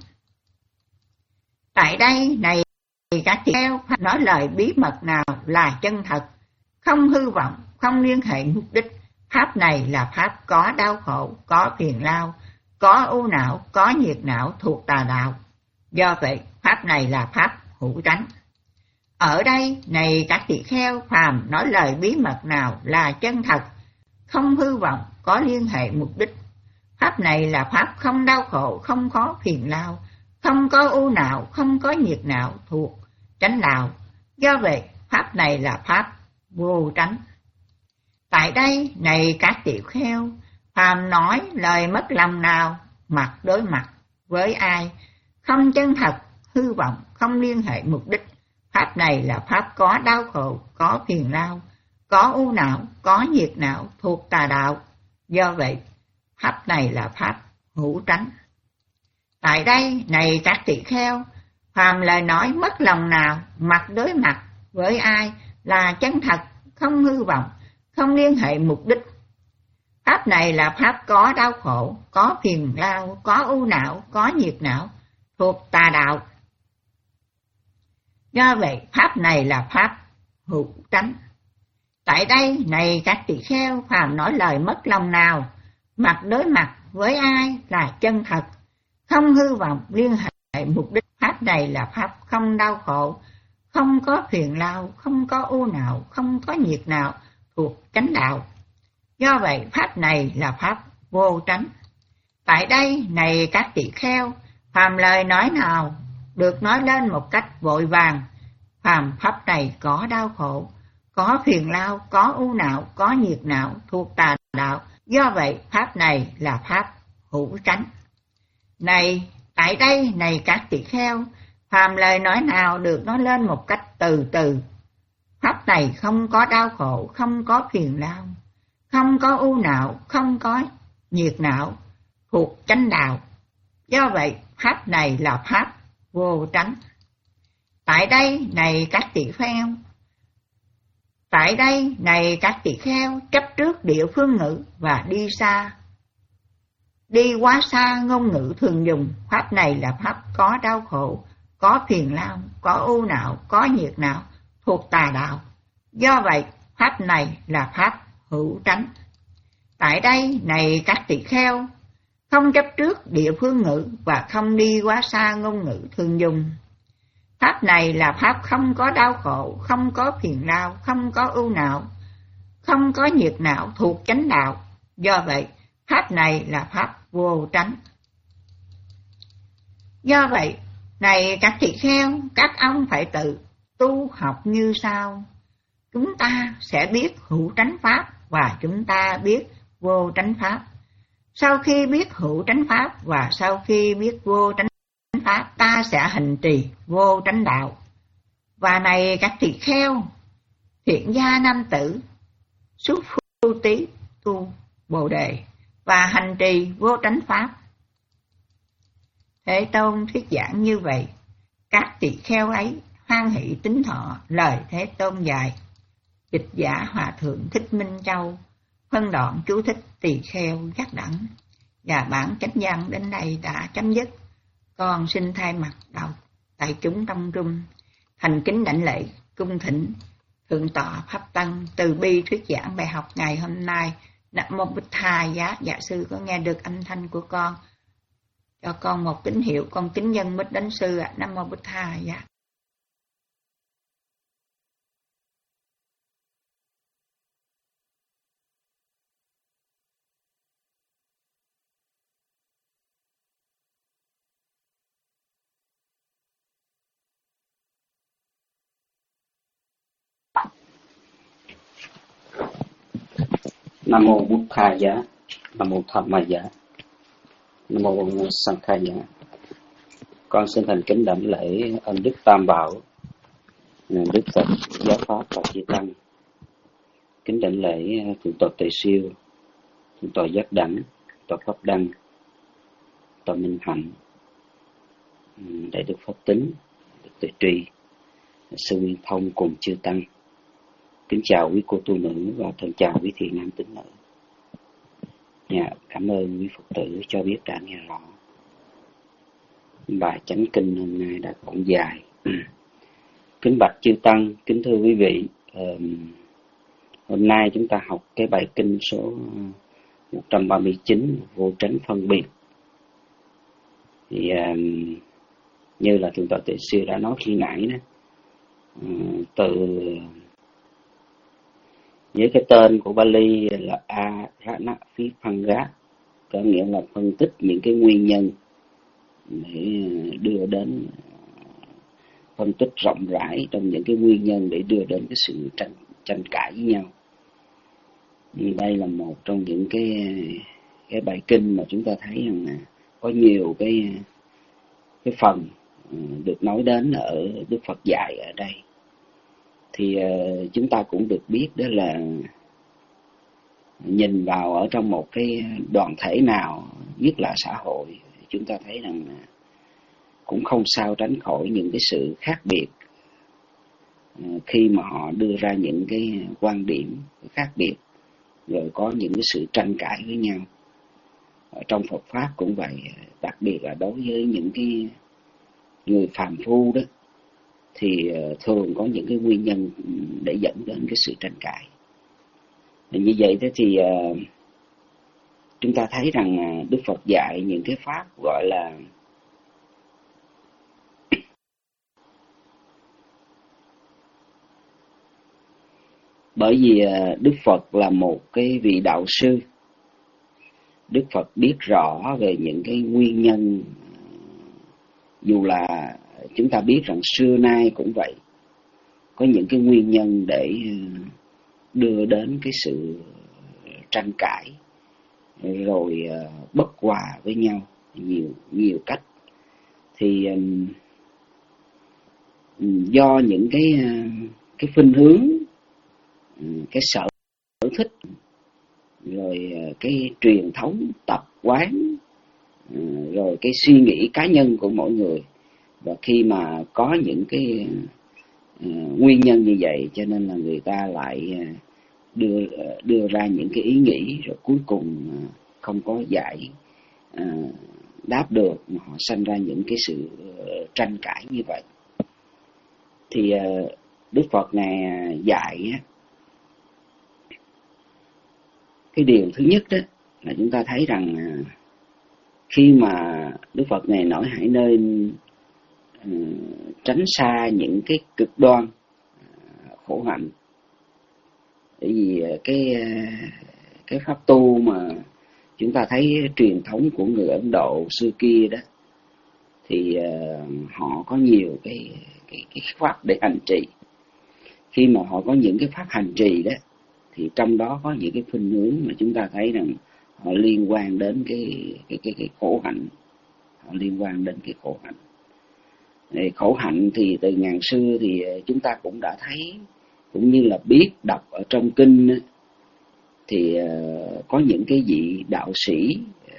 Tại đây, này các tỳ kheo, nói lời bí mật nào là chân thật, không hư vọng, không liên hệ mục đích. Pháp này là pháp có đau khổ, có phiền não, có ưu não, có nhiệt não thuộc tà đạo. Do vậy, pháp này là pháp hữu tránh. Ở đây, này các tỳ kheo, phàm nói lời bí mật nào là chân thật, không hư vọng, có liên hệ mục đích. Pháp này là pháp không đau khổ, không có phiền não, không có ưu não, không có nhiệt não thuộc chánh đạo. Do vậy, pháp này là pháp vô tránh. Tại đây, này các tỳ kheo, phàm nói lời mất lòng nào, mặt đối mặt với ai, không chân thật, hư vọng, không liên hệ mục đích. Pháp này là pháp có đau khổ, có phiền não, có ưu não, có nhiệt não thuộc tà đạo. Do vậy, pháp này là pháp hữu tránh. Tại đây, này các tỳ kheo, phàm lời nói mất lòng nào, mặt đối mặt với ai là chân thật, không hư vọng, không liên hệ mục đích. Pháp này là pháp có đau khổ, có phiền não, có ưu não, có nhiệt não thuộc tà đạo. Do vậy, pháp này là pháp hữu tránh. Tại đây, này các tỳ kheo, phàm nói lời mất lòng nào, mặt đối mặt với ai là chân thật, không hư vọng, liên hệ mục đích. Pháp này là pháp không đau khổ, không có phiền não, không có ưu não, không có nhiệt não thuộc chánh đạo. Do vậy, pháp này là pháp vô tránh. Tại đây, này các tỳ kheo, phàm lời nói nào được nói lên một cách vội vàng, phàm pháp này có đau khổ, có phiền não, có ưu não, có nhiệt não thuộc tà đạo. Do vậy, pháp này là pháp hữu tránh. Này, tại đây, này các tỳ kheo, phàm lời nói nào được nói lên một cách từ từ, pháp này không có đau khổ, không có phiền não, không có ưu não, không có nhiệt não thuộc chánh đạo. Do vậy, pháp này là pháp vô tránh. Tại đây, này các tỳ kheo, tại đây, này các tỳ kheo, chấp trước địa phương ngữ và đi xa, đi quá xa ngôn ngữ thường dùng. Pháp này là pháp có đau khổ, có phiền não, có ưu não, có nhiệt não thuộc tà đạo. Do vậy, pháp này là pháp hữu tránh. Tại đây, này các tỳ kheo, không chấp trước địa phương ngữ và không đi quá xa ngôn ngữ thường dùng. Pháp này là pháp không có đau khổ, không có phiền não, không có ưu não, không có nhiệt não thuộc chánh đạo. Do vậy, pháp này là pháp vô tránh. Do vậy, này các tỳ kheo, các ông phải tự tu học như sau. Chúng ta sẽ biết hữu tránh pháp và chúng ta biết vô tránh pháp. Sau khi biết hữu tránh pháp và sau khi biết vô tránh pháp, ta sẽ hành trì vô tránh đạo. Và này các tỳ kheo, thiện gia nam tử, xuất phu tí tu bồ đề và hành trì vô tránh pháp. Thế Tôn thuyết giảng như vậy, các tỳ kheo ấy hoan hỷ tín thọ lời Thế Tôn dạy. Dịch giả Hòa Thượng Thích Minh Châu phân đoạn chú thích tỳ kheo giác đẳng. Và bản chánh văn đến đây đã chấm dứt. Con xin thay mặt đạo đại chúng trong trung thành kính đảnh lễ cung thỉnh thượng tọa pháp tăng từ bi thuyết giảng bài học ngày hôm nay. Nam mô Bụt Thà Giá. Dạ sư có nghe được âm thanh của con? Cho con một tín hiệu, con kính dân mít đến sư ạ. Nam mô Bụt Thà Giá. Nam mô Bụt Thà Giá, Nam mô Tham Ma Giá, Nam mô Sankha Giá. Con xin thành kính đảnh lễ ân đức Tam Bảo, Đức Phật, Giáo Pháp và Chư Tăng. Kính đảnh lễ thượng tọa Tề Siêu, thượng tọa Giác Đẳng, tọa Pháp Đăng, tọa Minh Hạnh, đại đức Pháp Tính, đức Tuệ Trì, sư Nguyên Thông cùng Chư Tăng. Kính chào quý cô tu nữ và thân chào quý thiện nam tín nữ. Dạ, cảm ơn quý Phật tử cho biết đã nghe rõ. Bài chánh kinh hôm nay đã cũng dài. Kính bạch chư tăng, kính thưa quý vị, hôm nay chúng ta học cái bài kinh số một trăm ba mươi chín, vô tránh phân biệt. Thì như là thượng tọa Tề Siêu đã nói khi nãy đó, từ với cái tên của Bali là Arana Vibhanga, có nghĩa là phân tích những cái nguyên nhân để đưa đến, phân tích rộng rãi trong những cái nguyên nhân để đưa đến cái sự tranh, tranh cãi với nhau. Đây là một trong những cái cái bài kinh mà chúng ta thấy rằng có nhiều cái cái phần được nói đến ở Đức Phật dạy ở đây. Thì uh, chúng ta cũng được biết đó là nhìn vào ở trong một cái đoàn thể nào, nhất là xã hội, chúng ta thấy rằng cũng không sao tránh khỏi những cái sự khác biệt uh, khi mà họ đưa ra những cái quan điểm khác biệt, rồi có những cái sự tranh cãi với nhau. Ở trong Phật Pháp cũng vậy, đặc biệt là đối với những cái người phàm phu đó, thì thường có những cái nguyên nhân để dẫn đến cái sự tranh cãi. Như vậy thế thì uh, chúng ta thấy rằng uh, Đức Phật dạy những cái pháp gọi là bởi vì uh, Đức Phật là một cái vị đạo sư. Đức Phật biết rõ về những cái nguyên nhân, dù là chúng ta biết rằng xưa nay cũng vậy, có những cái nguyên nhân để đưa đến cái sự tranh cãi, rồi bất hòa với nhau nhiều nhiều cách. Thì do những cái cái khuynh hướng, cái sở thích, rồi cái truyền thống tập quán, rồi cái suy nghĩ cá nhân của mỗi người. Và khi mà có những cái uh, nguyên nhân như vậy, cho nên là người ta lại uh, đưa uh, đưa ra những cái ý nghĩ, rồi cuối cùng uh, không có giải uh, đáp được, mà họ sanh ra những cái sự uh, tranh cãi như vậy. Thì uh, Đức Phật này dạy uh, cái điều thứ nhất đó là chúng ta thấy rằng uh, khi mà Đức Phật này nói hãy nên uh, tránh xa những cái cực đoan uh, khổ hạnh. Bởi vì uh, cái uh, cái pháp tu mà chúng ta thấy truyền thống của người Ấn Độ xưa kia đó, thì uh, họ có nhiều cái, cái cái pháp để hành trì. Khi mà họ có những cái pháp hành trì đó, thì trong đó có những cái khuynh hướng mà chúng ta thấy rằng họ liên quan đến cái cái cái cái khổ hạnh, họ liên quan đến cái khổ hạnh. Khổ hạnh thì từ ngàn xưa thì chúng ta cũng đã thấy, cũng như là biết đọc ở trong kinh thì có những cái vị đạo sĩ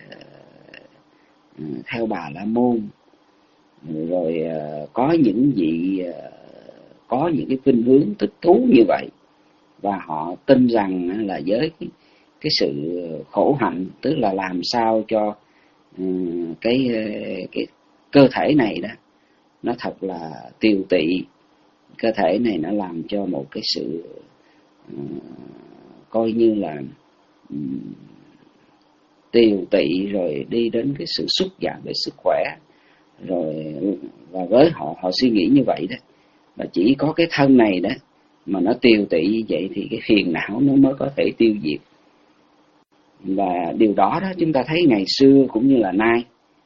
theo Bà La Môn, rồi có những vị có những cái khuynh hướng thích thú như vậy, và họ tin rằng là với cái, cái sự khổ hạnh, tức là làm sao cho cái cái cơ thể này đó nó thật là tiều tị, cơ thể này nó làm cho một cái sự uh, coi như là um, tiều tị, rồi đi đến cái sự sút giảm về sức khỏe, rồi và với họ họ suy nghĩ như vậy đó, và chỉ có cái thân này đó mà nó tiều tị như vậy thì cái phiền não nó mới có thể tiêu diệt. Và điều đó đó chúng ta thấy ngày xưa cũng như là nay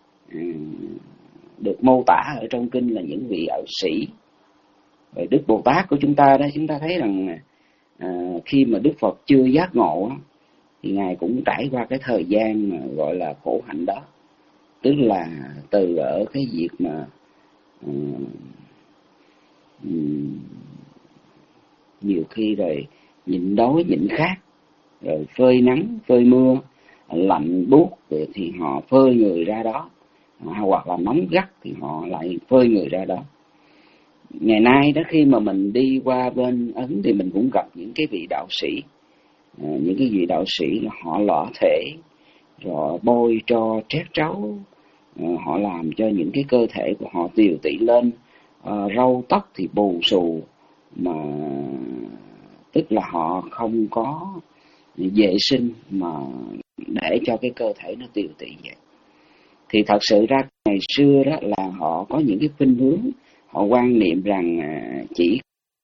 được mô tả ở trong kinh là những vị đạo sĩ. Rồi Đức Bồ Tát của chúng ta đó, chúng ta thấy rằng à, khi mà Đức Phật chưa giác ngộ thì Ngài cũng trải qua cái thời gian mà gọi là khổ hạnh đó. Tức là từ ở cái việc mà um, um, nhiều khi rồi nhịn đói nhịn khát, rồi phơi nắng phơi mưa, lạnh buốt thì họ phơi người ra đó, hoặc là nóng gắt thì họ lại phơi người ra đó. Ngày nay đó, khi mà mình đi qua bên Ấn thì mình cũng gặp những cái vị đạo sĩ, những cái vị đạo sĩ họ lọ thể, rồi bôi cho trét trấu, họ làm cho những cái cơ thể của họ tiều tị lên, râu tóc thì bù xù, mà tức là họ không có vệ sinh mà để cho cái cơ thể nó tiều tị vậy. Thì thật sự ra ngày xưa đó là họ có những cái khuynh hướng, họ quan niệm rằng chỉ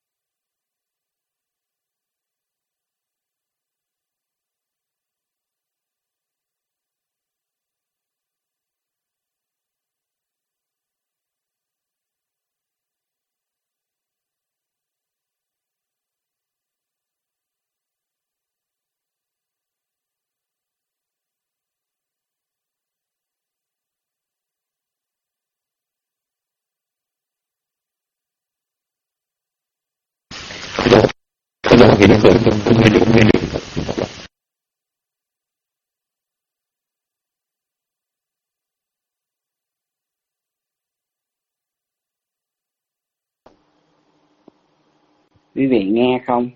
quý vị nghe không?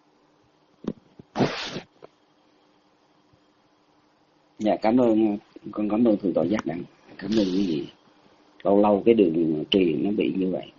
Dạ cảm ơn, con cảm ơn Thượng tọa Giác Đặng, cảm ơn quý vị. Lâu lâu cái đường truyền nó bị như vậy.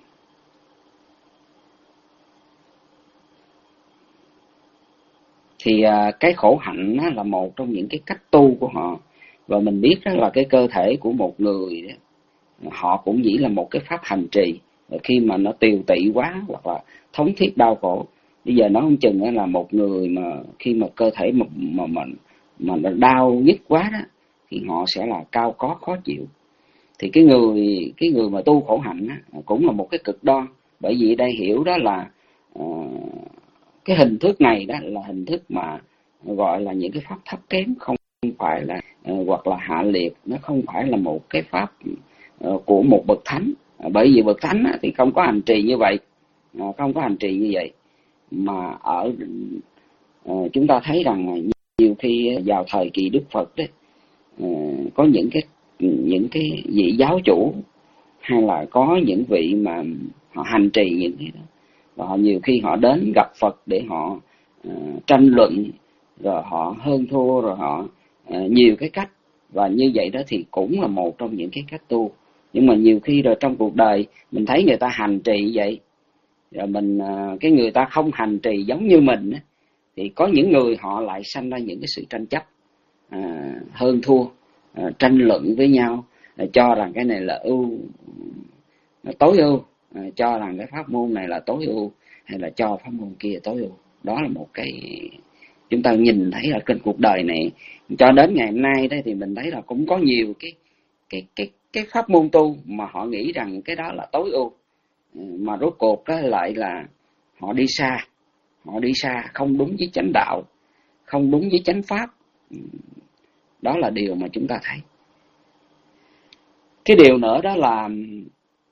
Thì à, cái khổ hạnh đó là một trong những cái cách tu của họ, và mình biết đó là cái cơ thể của một người đó, họ cũng chỉ là một cái pháp hành trì. Và khi mà nó tiều tị quá hoặc là thống thiết đau khổ, bây giờ nó không chừng đó là một người mà khi mà cơ thể mà mà mà, mà nó đau nhức quá đó thì họ sẽ là cao có khó chịu. Thì cái người cái người mà tu khổ hạnh đó, cũng là một cái cực đoan, bởi vì đây hiểu đó là uh, cái hình thức này đó là hình thức mà gọi là những cái pháp thấp kém, không phải là uh, hoặc là hạ liệt, nó không phải là một cái pháp uh, của một bậc thánh. Uh, bởi vì bậc thánh uh, thì không có hành trì như vậy, uh, không có hành trì như vậy. Mà ở uh, chúng ta thấy rằng nhiều khi vào thời kỳ Đức Phật đấy, uh, có những cái những cái vị giáo chủ hay là có những vị mà họ hành trì những cái đó, và họ nhiều khi họ đến gặp Phật để họ uh, tranh luận, rồi họ hơn thua, rồi họ uh, nhiều cái cách, và như vậy đó thì cũng là một trong những cái cách tu. Nhưng mà nhiều khi rồi trong cuộc đời mình thấy người ta hành trì vậy, rồi mình uh, cái người ta không hành trì giống như mình á, thì có những người họ lại sanh ra những cái sự tranh chấp, uh, hơn thua, uh, tranh luận với nhau, uh, cho rằng cái này là ưu, uh, tối ưu, uh, cho rằng cái pháp môn này là tối ưu, hay là cho pháp môn kia tối ưu. Đó là một cái chúng ta nhìn thấy ở trên cuộc đời này cho đến ngày hôm nay đó, thì mình thấy là cũng có nhiều cái cái cái cái pháp môn tu mà họ nghĩ rằng cái đó là tối ưu, mà rốt cuộc đó lại là họ đi xa, họ đi xa không đúng với chánh đạo, không đúng với chánh pháp. Đó là điều mà chúng ta thấy. Cái điều nữa đó là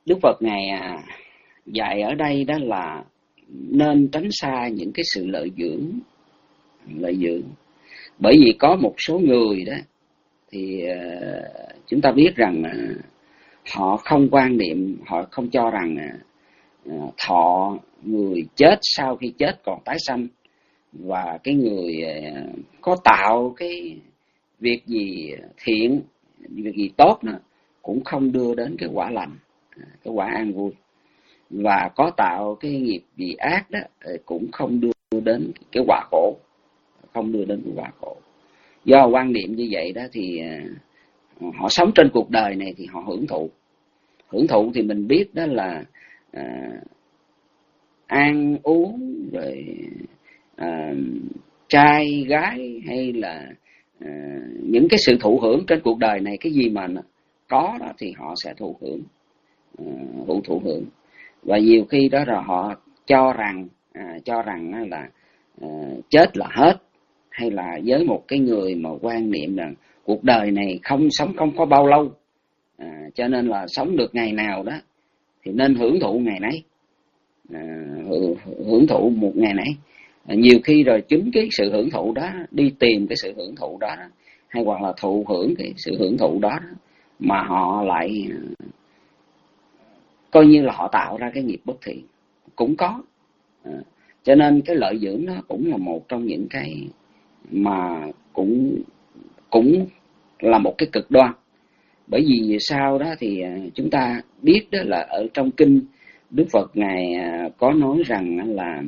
Đức Phật Ngài dạy ở đây đó là nên tránh xa những cái sự lợi dưỡng, lợi dưỡng. Bởi vì có một số người đó thì uh, chúng ta biết rằng uh, họ không quan niệm, họ không cho rằng uh, thọ người chết sau khi chết còn tái sanh, và cái người uh, có tạo cái việc gì thiện, việc gì tốt đó, cũng không đưa đến cái quả lành, cái quả an vui. Và có tạo cái nghiệp gì ác đó cũng không đưa đến cái quả khổ, không đưa đến cái quả khổ. Do quan niệm như vậy đó thì uh, họ sống trên cuộc đời này thì họ hưởng thụ. Hưởng thụ thì mình biết đó là uh, ăn uống rồi uh, trai gái, hay là uh, những cái sự thụ hưởng trên cuộc đời này, cái gì mà có đó thì họ sẽ thụ hưởng, uh, thụ hưởng. Và nhiều khi đó là họ cho rằng à, cho rằng là à, chết là hết, hay là với một cái người mà quan niệm rằng cuộc đời này không sống không có bao lâu, à, cho nên là sống được ngày nào đó thì nên hưởng thụ ngày nấy, à, hưởng thụ một ngày nấy. À, nhiều khi rồi chính cái sự hưởng thụ đó, đi tìm cái sự hưởng thụ đó, hay hoặc là thụ hưởng cái sự hưởng thụ đó, mà họ lại coi như là họ tạo ra cái nghiệp bất thiện cũng có. À, cho nên cái lợi dưỡng nó cũng là một trong những cái mà cũng cũng là một cái cực đoan. Bởi vì sao đó thì chúng ta biết đó là ở trong kinh Đức Phật Ngài có nói rằng là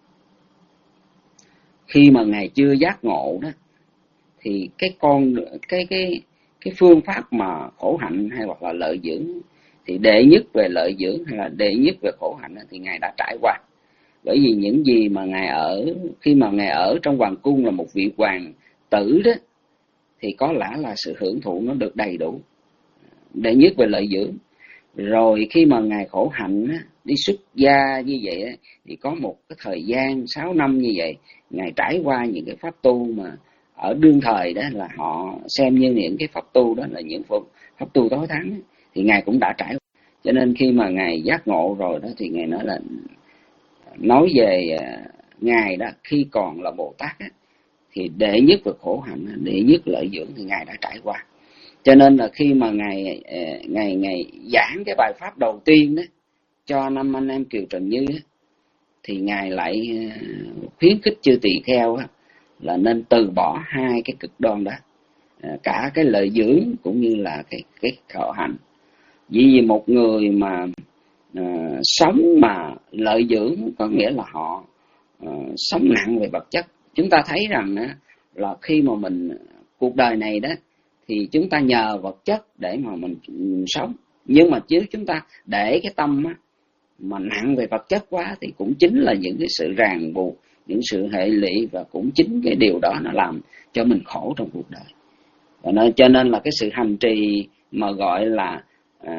khi mà Ngài chưa giác ngộ đó thì cái con cái cái cái phương pháp mà khổ hạnh hay hoặc là lợi dưỡng, thì đệ nhất về lợi dưỡng hay là đệ nhất về khổ hạnh thì Ngài đã trải qua. Bởi vì những gì mà Ngài ở, khi mà Ngài ở trong hoàng cung là một vị hoàng tử đó, thì có lẽ là sự hưởng thụ nó được đầy đủ, đệ nhất về lợi dưỡng. Rồi khi mà Ngài khổ hạnh á, đi xuất gia như vậy á, thì có một cái thời gian sáu năm như vậy, Ngài trải qua những cái pháp tu mà ở đương thời đó là họ xem như những cái pháp tu đó là những pháp, pháp tu tối thắng, thì Ngài cũng đã trải qua. Cho nên khi mà Ngài giác ngộ rồi đó thì Ngài nói là nói về Ngài đó khi còn là Bồ Tát á, thì đệ nhất về khổ hạnh, đệ nhất lợi dưỡng thì Ngài đã trải qua. Cho nên là khi mà Ngài Ngài Ngài giảng cái bài pháp đầu tiên đó cho năm anh em Kiều Trần Như đó, thì Ngài lại khuyến khích chư tỳ kheo đó, là nên từ bỏ hai cái cực đoan đó, cả cái lợi dưỡng cũng như là cái cái khổ hạnh. Vì một người mà uh, sống mà lợi dưỡng có nghĩa là họ uh, sống nặng về vật chất. Chúng ta thấy rằng uh, là khi mà mình cuộc đời này đó thì chúng ta nhờ vật chất để mà mình um, sống, nhưng mà chứ chúng ta để cái tâm uh, mà nặng về vật chất quá thì cũng chính là những cái sự ràng buộc, những sự hệ lụy, và cũng chính cái điều đó nó làm cho mình khổ trong cuộc đời. Và nên, cho nên là cái sự hành trì mà gọi là à,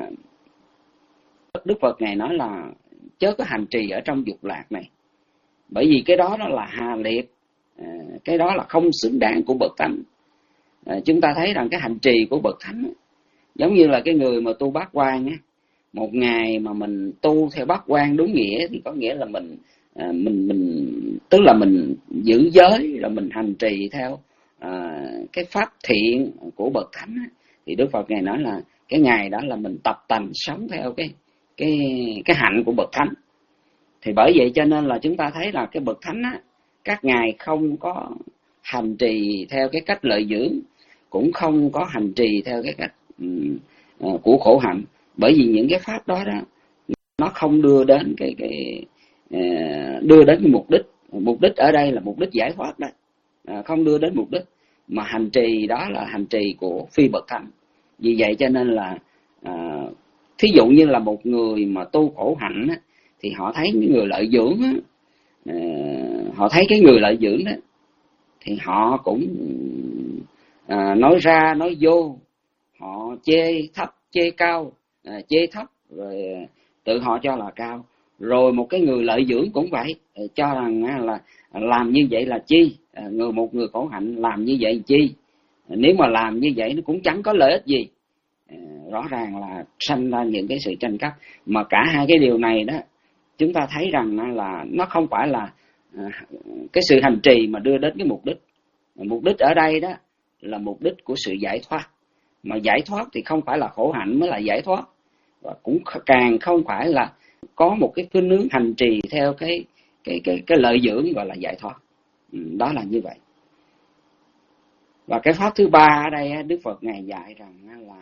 Đức Phật Ngài nói là chớ có hành trì ở trong dục lạc này, bởi vì cái đó nó là hà liệt, à, cái đó là không xứng đáng của bậc thánh. À, chúng ta thấy rằng cái hành trì của bậc thánh giống như là cái người mà tu bát quan á, một ngày mà mình tu theo bát quan đúng nghĩa thì có nghĩa là mình à, mình mình tức là mình giữ giới, là mình hành trì theo à, cái pháp thiện của bậc thánh á. Thì Đức Phật Ngài nói là cái ngày đó là mình tập tành sống theo cái cái cái hạnh của bậc thánh. Thì bởi vậy cho nên là chúng ta thấy là cái bậc thánh á, các ngài không có hành trì theo cái cách lợi dưỡng, cũng không có hành trì theo cái cách uh, của khổ hạnh. Bởi vì những cái pháp đó đó nó không đưa đến cái cái uh, đưa đến cái mục đích. Mục đích ở đây là mục đích giải thoát đó, uh, không đưa đến mục đích, mà hành trì đó là hành trì của phi bậc thánh. Vì vậy cho nên là à, thí dụ như là một người mà tu khổ hạnh á, thì họ thấy những người lợi dưỡng á, à, họ thấy cái người lợi dưỡng đó thì họ cũng à, nói ra nói vô, họ chê thấp chê cao, à, chê thấp rồi tự họ cho là cao. Rồi một cái người lợi dưỡng cũng vậy, cho rằng là làm như vậy là chi, à, người một người khổ hạnh làm như vậy chi, nếu mà làm như vậy nó cũng chẳng có lợi ích gì. rõ ràng là sanh ra những cái sự tranh chấp. Mà cả hai cái điều này đó, chúng ta thấy rằng là nó không phải là cái sự hành trì mà đưa đến cái mục đích. Mục đích ở đây đó là mục đích của sự giải thoát. Mà giải thoát thì không phải là khổ hạnh mới là giải thoát, và cũng càng không phải là có một cái khuynh hướng hành trì theo cái cái cái cái lợi dưỡng gọi là giải thoát. Đó là như vậy. Và cái pháp thứ ba ở đây Đức Phật Ngài dạy rằng là,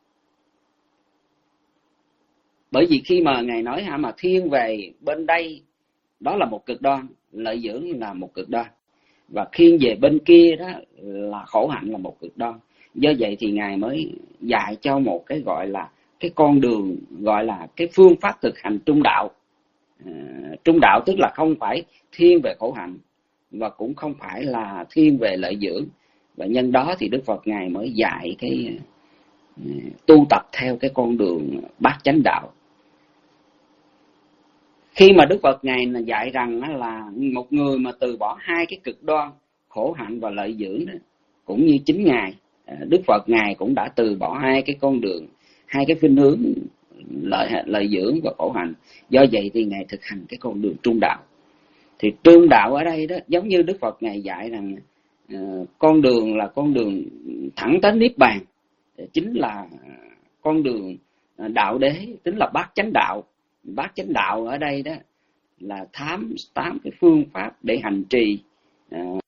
bởi vì khi mà Ngài nói hả, mà thiên về bên đây đó là một cực đoan, lợi dưỡng là một cực đoan, và thiên về bên kia đó là khổ hạnh là một cực đoan. Do vậy thì Ngài mới dạy cho một cái gọi là cái con đường, gọi là cái phương pháp thực hành trung đạo. À, trung đạo tức là không phải thiên về khổ hạnh và cũng không phải là thiên về lợi dưỡng. Và nhân đó thì Đức Phật Ngài mới dạy cái uh, tu tập theo cái con đường bát chánh đạo. Khi mà Đức Phật Ngài dạy rằng là một người mà từ bỏ hai cái cực đoan khổ hạnh và lợi dưỡng đó, cũng như chính Ngài, Đức Phật Ngài cũng đã từ bỏ hai cái con đường, hai cái khuynh hướng lợi lợi dưỡng và khổ hạnh. Do vậy thì Ngài thực hành cái con đường trung đạo. Thì trung đạo ở đây đó, giống như Đức Phật Ngài dạy rằng uh, con đường là con đường thẳng tới niết bàn, chính là con đường đạo đế, tính là bát chánh đạo. Bát chánh đạo ở đây đó là tám tám cái phương pháp để hành trì, uh,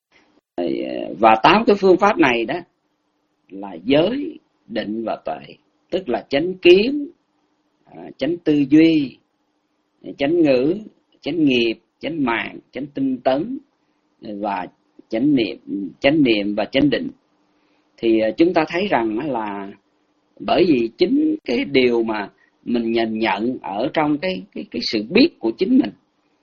và tám cái phương pháp này đó là giới, định và tuệ, tức là chánh kiến, chánh tư duy, chánh ngữ, chánh nghiệp, chánh mạng, chánh tinh tấn và chánh niệm, chánh niệm và chánh định. Thì chúng ta thấy rằng là bởi vì chính cái điều mà mình nhìn nhận ở trong cái cái cái sự biết của chính mình,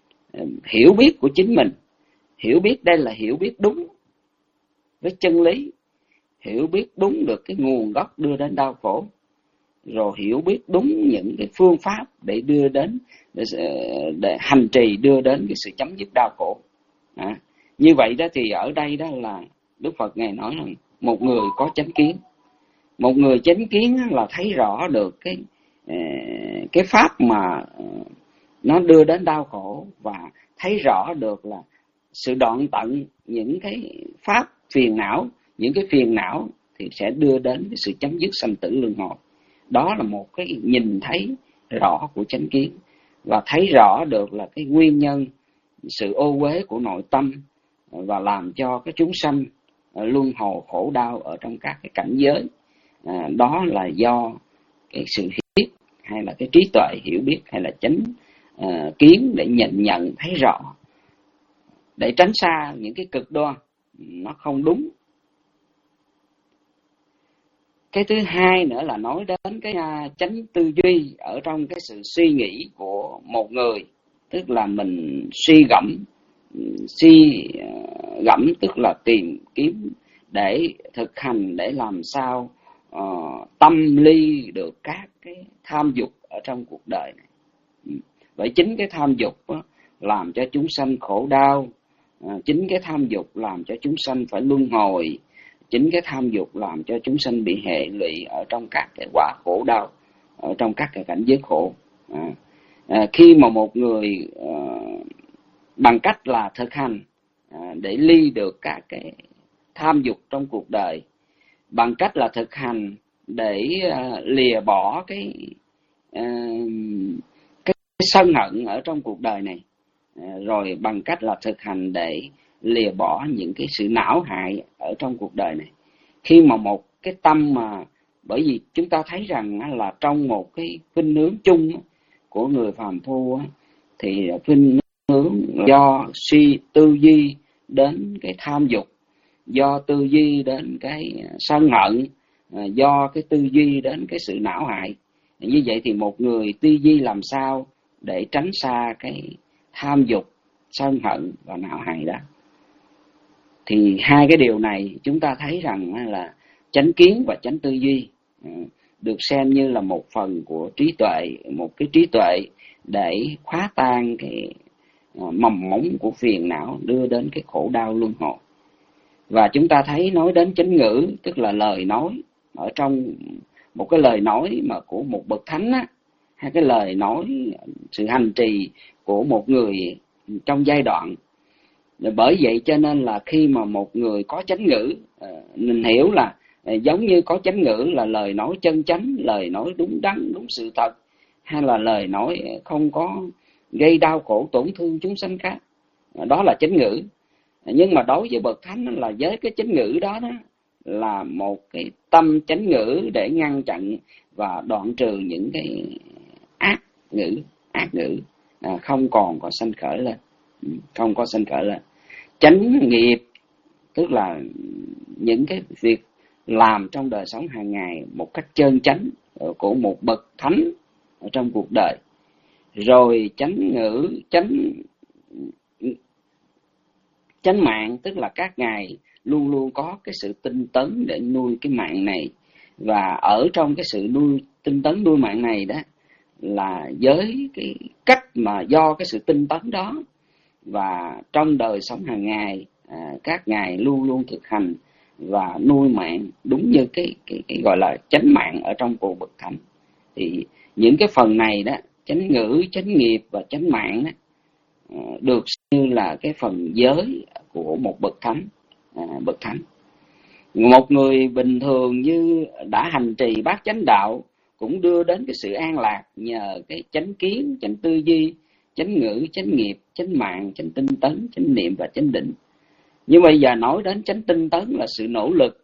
hiểu biết của chính mình, hiểu biết đây là hiểu biết đúng với chân lý, hiểu biết đúng được cái nguồn gốc đưa đến đau khổ, rồi hiểu biết đúng những cái phương pháp để đưa đến để, để hành trì đưa đến cái sự chấm dứt đau khổ. À, như vậy đó thì ở đây đó là Đức Phật Ngài nói rằng một người có chánh kiến, một người chánh kiến là thấy rõ được cái cái pháp mà nó đưa đến đau khổ, và thấy rõ được là sự đoạn tận những cái pháp phiền não, những cái phiền não thì sẽ đưa đến cái sự chấm dứt sanh tử luân hồi. Đó là một cái nhìn thấy rõ của chánh kiến, và thấy rõ được là cái nguyên nhân sự ô uế của nội tâm, và làm cho cái chúng sanh luân hồi khổ đau ở trong các cái cảnh giới. À, đó là do cái sự hiểu biết, hay là cái trí tuệ hiểu biết, hay là chánh uh, kiến để nhìn nhận thấy rõ, để tránh xa những cái cực đoan nó không đúng. Cái thứ hai nữa là nói đến cái uh, chánh tư duy ở trong cái sự suy nghĩ của một người, tức là mình suy gẫm, suy uh, gẫm tức là tìm kiếm để thực hành, để làm sao uh, tâm ly được các cái tham dục ở trong cuộc đời này. Vậy chính cái tham dục đó, làm cho chúng sanh khổ đau, uh, chính cái tham dục làm cho chúng sanh phải luân hồi, chính cái tham dục làm cho chúng sanh bị hệ lụy ở trong các cái quả khổ đau, ở trong các cái cảnh giới khổ. À, à, khi mà một người à, bằng cách là thực hành à, để ly được các cái tham dục trong cuộc đời, bằng cách là thực hành để à, lìa bỏ cái à, cái sân hận ở trong cuộc đời này, à, rồi bằng cách là thực hành để lìa bỏ những cái sự não hại ở trong cuộc đời này. Khi mà một cái tâm mà, bởi vì chúng ta thấy rằng là trong một cái khuynh hướng chung của người phàm phu thì khuynh hướng do suy tư duy đến cái tham dục, do tư duy đến cái sân hận, do cái tư duy đến cái sự não hại. Như vậy thì một người tư duy làm sao để tránh xa cái tham dục, sân hận và não hại đó. Thì hai cái điều này chúng ta thấy rằng là chánh kiến và chánh tư duy được xem như là một phần của trí tuệ, một cái trí tuệ để khóa tan cái mầm mống của phiền não đưa đến cái khổ đau luân hồi. Và chúng ta thấy nói đến chánh ngữ, tức là lời nói ở trong một cái lời nói mà của một bậc thánh á, hay cái lời nói sự hành trì của một người trong giai đoạn. Bởi vậy cho nên là khi mà một người có chánh ngữ, mình hiểu là giống như có chánh ngữ là lời nói chân chánh, lời nói đúng đắn, đúng sự thật, hay là lời nói không có gây đau khổ tổn thương chúng sanh khác, đó là chánh ngữ. Nhưng mà đối với bậc thánh là với cái chánh ngữ đó, đó là một cái tâm chánh ngữ để ngăn chặn và đoạn trừ những cái ác ngữ, ác ngữ à, không còn có sanh khởi lên, không có sanh khởi lên. Chánh nghiệp tức là những cái việc làm trong đời sống hàng ngày một cách chân chánh của một bậc thánh ở trong cuộc đời. Rồi chánh ngữ, chánh chánh mạng tức là các ngài luôn luôn có cái sự tinh tấn để nuôi cái mạng này, và ở trong cái sự nuôi tinh tấn nuôi mạng này đó là với cái cách mà do cái sự tinh tấn đó, và trong đời sống hàng ngày à, các ngài luôn luôn thực hành và nuôi mạng đúng như cái cái cái gọi là chánh mạng ở trong của bậc thánh. Thì những cái phần này đó, chánh ngữ, chánh nghiệp và chánh mạng đó, à, được như là cái phần giới của một bậc thánh, à, bậc thánh. Một người bình thường như đã hành trì bát chánh đạo cũng đưa đến cái sự an lạc nhờ cái chánh kiến, chánh tư duy, chánh ngữ, chánh nghiệp, chánh mạng, chánh tinh tấn, chánh niệm và chánh định. Nhưng bây giờ nói đến chánh tinh tấn là sự nỗ lực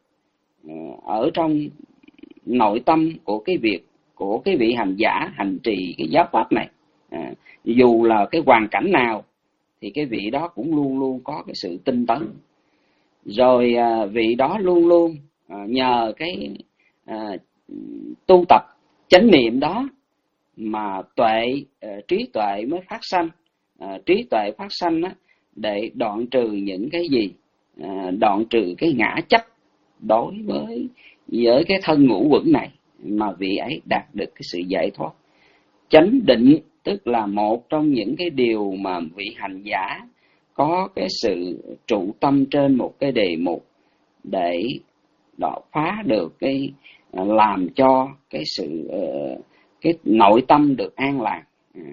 ở trong nội tâm của cái việc của cái vị hành giả hành trì cái giáo pháp này. À, dù là cái hoàn cảnh nào thì cái vị đó cũng luôn luôn có cái sự tinh tấn. Rồi à, vị đó luôn luôn à, nhờ cái à, tu tập chánh niệm đó mà tuệ, à, trí tuệ mới phát sanh. À, trí tuệ phát sanh á, để đoạn trừ những cái gì? À, đoạn trừ cái ngã chấp đối với với cái thân ngũ uẩn này, mà vị ấy đạt được cái sự giải thoát. Chánh định tức là một trong những cái điều mà vị hành giả có cái sự trụ tâm trên một cái đề mục để đọ phá được cái làm cho cái sự cái nội tâm được an lạc.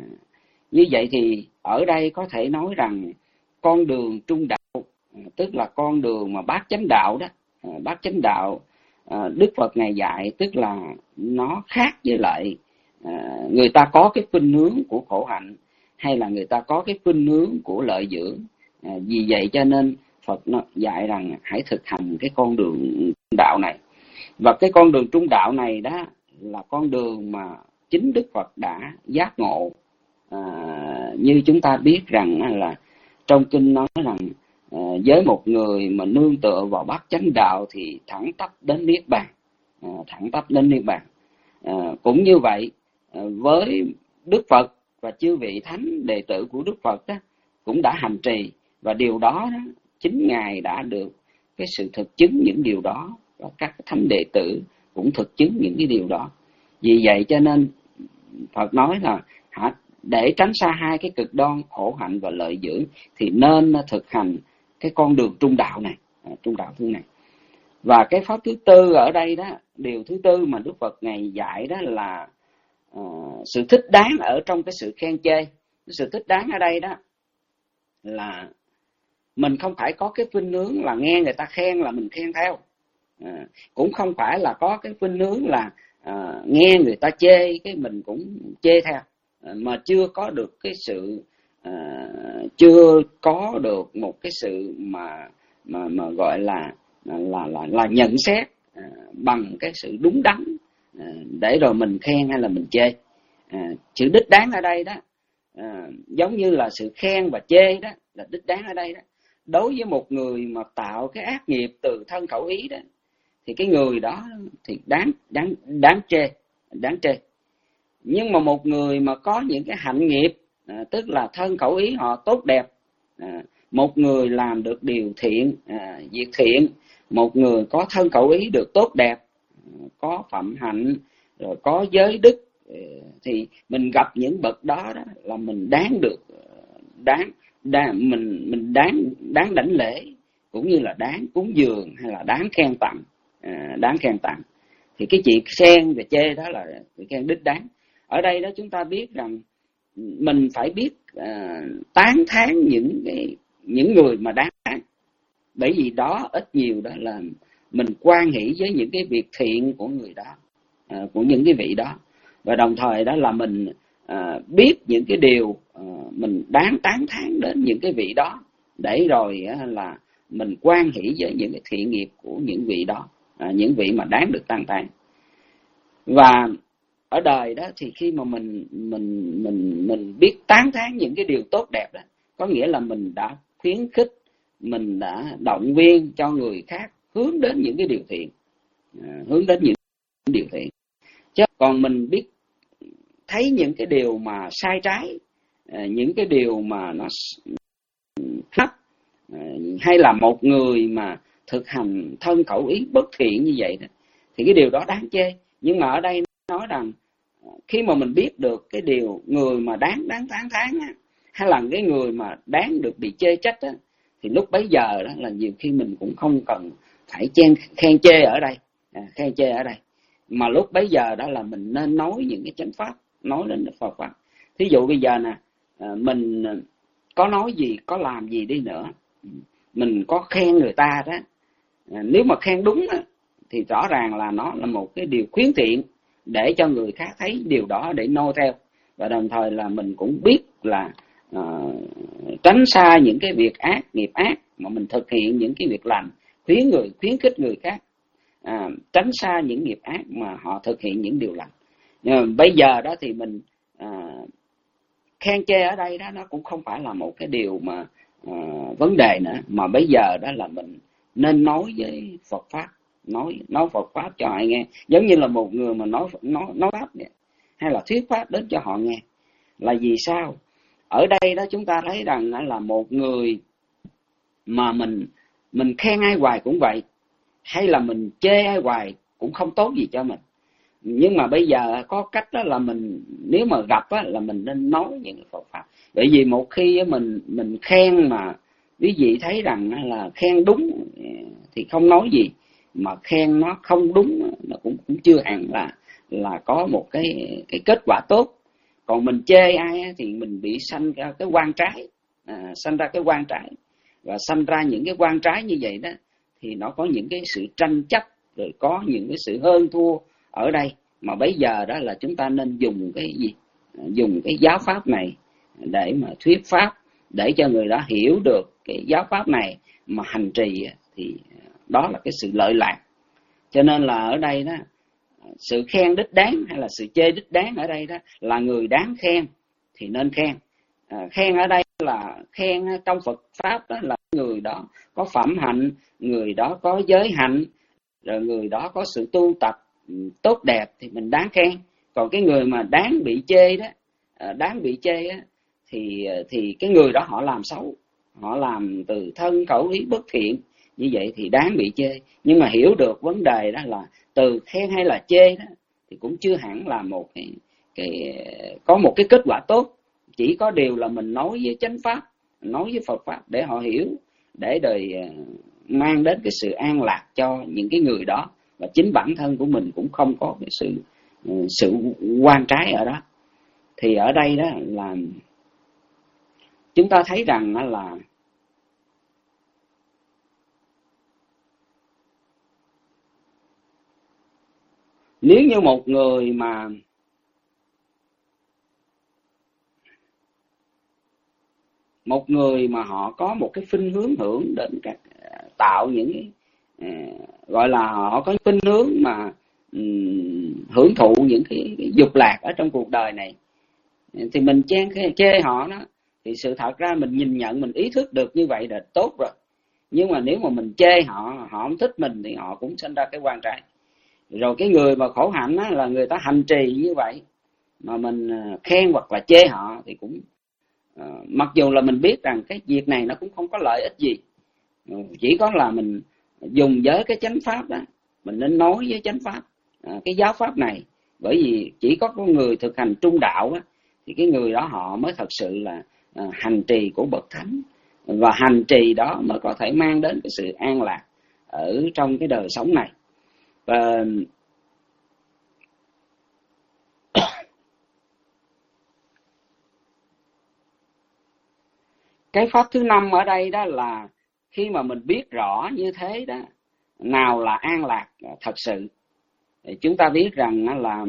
Như vậy thì ở đây có thể nói rằng con đường trung đạo tức là con đường mà bát chánh đạo đó, bát chánh đạo Đức Phật ngài dạy tức là nó khác với lại người ta có cái khuynh hướng của khổ hạnh hay là người ta có cái khuynh hướng của lợi dưỡng. À, vì vậy cho nên Phật nó dạy rằng hãy thực hành cái con đường trung đạo này. Và cái con đường trung đạo này đó là con đường mà chính Đức Phật đã giác ngộ. À, như chúng ta biết rằng là trong kinh nói rằng à, với một người mà nương tựa vào bát chánh đạo thì thẳng tắp đến niết bàn, à, thẳng tắp đến niết bàn. À, cũng như vậy à, với Đức Phật và chư vị thánh đệ tử của Đức Phật đó cũng đã hành trì, và điều đó, đó chính ngài đã được cái sự thực chứng những điều đó, và các thánh đệ tử cũng thực chứng những cái điều đó. Vì vậy cho nên Phật nói là hả, để tránh xa hai cái cực đoan khổ hạnh và lợi dưỡng thì nên thực hành cái con đường trung đạo này, trung đạo thứ này. Và cái pháp thứ tư ở đây đó, điều thứ tư mà Đức Phật ngài dạy đó là uh, sự thích đáng ở trong cái sự khen chê. Sự thích đáng ở đây đó là mình không phải có cái khuynh hướng là nghe người ta khen là mình khen theo, à, cũng không phải là có cái khuynh hướng là à, nghe người ta chê cái mình cũng chê theo, à, mà chưa có được cái sự à, chưa có được một cái sự mà mà mà gọi là là là là nhận xét à, bằng cái sự đúng đắn à, để rồi mình khen hay là mình chê. À, sự đích đáng ở đây đó à, giống như là sự khen và chê đó là đích đáng ở đây đó. Đối với một người mà tạo cái ác nghiệp từ thân khẩu ý đó thì cái người đó thì đáng đáng đáng chê, đáng chê. Nhưng mà một người mà có những cái hạnh nghiệp à, tức là thân khẩu ý họ tốt đẹp, à, một người làm được điều thiện, à, việc thiện, một người có thân khẩu ý được tốt đẹp, có phẩm hạnh, rồi có giới đức, thì mình gặp những bậc đó đó là mình đáng được đáng đáng mình mình đáng đáng đảnh lễ, cũng như là đáng cúng dường hay là đáng khen tặng, à, đáng khen tặng. thì cái chuyện khen và chê đó là khen đích đáng. Ở đây đó chúng ta biết rằng mình phải biết à, tán thán những cái những người mà đáng tán, bởi vì đó ít nhiều đó là mình quan hỷ với những cái việc thiện của người đó, à, của những cái vị đó, và đồng thời đó là mình à, biết những cái điều à, mình đáng tán thán đến những cái vị đó, để rồi á, là mình quan hỷ với những cái thiện nghiệp của những vị đó, à, những vị mà đáng được tán thán. Và ở đời đó thì khi mà mình mình mình mình biết tán thán những cái điều tốt đẹp đó, có nghĩa là mình đã khuyến khích, mình đã động viên cho người khác hướng đến những cái điều thiện, à, hướng đến những điều thiện. Chứ còn mình biết thấy những cái điều mà sai trái, à, những cái điều mà nó thấp, à, hay là một người mà thực hành thân khẩu ý bất thiện như vậy đó, thì cái điều đó đáng chê. Nhưng mà ở đây nói rằng khi mà mình biết được cái điều người mà đáng đáng tán thán á, hay là cái người mà đáng được bị chê trách á, thì lúc bấy giờ đó là nhiều khi mình cũng không cần phải chen khen chê ở đây, à, khen chê ở đây, mà lúc bấy giờ đó là mình nên nói những cái chánh pháp, nói lên cái Phật pháp. Thí dụ bây giờ nè, à, mình có nói gì, có làm gì đi nữa, mình có khen người ta đó, à, nếu mà khen đúng đó, thì rõ ràng là nó là một cái điều khuyến thiện để cho người khác thấy điều đó để noi theo, và đồng thời là mình cũng biết là uh, tránh xa những cái việc ác, nghiệp ác, mà mình thực hiện những cái việc lành, khuyến người khuyến khích người khác à, tránh xa những nghiệp ác mà họ thực hiện những điều lành. Nhưng mà bây giờ đó thì mình à, khen chê ở đây đó nó cũng không phải là một cái điều mà à, vấn đề nữa, mà bây giờ đó là mình nên nói với Phật pháp, nói nói Phật pháp cho họ nghe, giống như là một người mà nói nói nói pháp vậy, hay là thuyết pháp đến cho họ nghe. Là vì sao? Ở đây đó chúng ta thấy rằng là một người mà mình mình khen ai hoài cũng vậy, hay là mình chê ai hoài cũng không tốt gì cho mình. Nhưng mà bây giờ có cách đó là mình nếu mà gặp á, là mình nên nói những Phật pháp. Bởi vì một khi mình mình khen mà quý vị thấy rằng là khen đúng thì không nói gì, mà khen nó không đúng nó cũng cũng chưa hẳn là là có một cái cái kết quả tốt. Còn mình chê ai thì mình bị sanh ra cái quan trái, à, sanh ra cái quan trái, và sanh ra những cái quan trái như vậy đó thì nó có những cái sự tranh chấp, rồi có những cái sự hơn thua ở đây. Mà bây giờ đó là chúng ta nên dùng cái gì, dùng cái giáo pháp này để mà thuyết pháp, để cho người đó hiểu được cái giáo pháp này mà hành trì, thì đó là cái sự lợi lạc. Cho nên là ở đây đó, sự khen đích đáng hay là sự chê đích đáng ở đây đó là người đáng khen thì nên khen. À, khen ở đây là khen trong Phật pháp đó là người đó có phẩm hạnh, người đó có giới hạnh, rồi người đó có sự tu tập tốt đẹp thì mình đáng khen. Còn cái người mà đáng bị chê đó, đáng bị chê á, thì thì cái người đó họ làm xấu, họ làm từ thân khẩu ý bất thiện, như vậy thì đáng bị chê. Nhưng mà hiểu được vấn đề đó là từ khen hay là chê đó thì cũng chưa hẳn là một cái, cái có một cái kết quả tốt. Chỉ có điều là mình nói với chánh pháp, nói với Phật pháp để họ hiểu, để đời mang đến cái sự an lạc cho những cái người đó, và chính bản thân của mình cũng không có cái sự sự quan trái ở đó. Thì ở đây đó là chúng ta thấy rằng là nếu như một người mà một người mà họ có một cái khuynh hướng hưởng đến các tạo những cái, gọi là họ có khuynh hướng mà um, hưởng thụ những cái, cái dục lạc ở trong cuộc đời này, thì mình chê, chê họ đó, thì sự thật ra mình nhìn nhận, mình ý thức được như vậy là tốt rồi. Nhưng mà nếu mà mình chê họ, họ không thích mình thì họ cũng sinh ra cái quan trái. Rồi cái người mà khổ hạnh á, là người ta hành trì như vậy mà mình khen hoặc là chê họ thì cũng uh, mặc dù là mình biết rằng cái việc này nó cũng không có lợi ích gì, chỉ có là mình dùng với cái chánh pháp đó, mình nên nói với chánh pháp, uh, cái giáo pháp này. Bởi vì chỉ có con người thực hành trung đạo á, thì cái người đó họ mới thật sự là uh, hành trì của bậc thánh, và hành trì đó mới có thể mang đến cái sự an lạc ở trong cái đời sống này. Và Cái pháp thứ năm ở đây đó là khi mà mình biết rõ như thế đó, nào là an lạc thật sự, thì chúng ta biết rằng là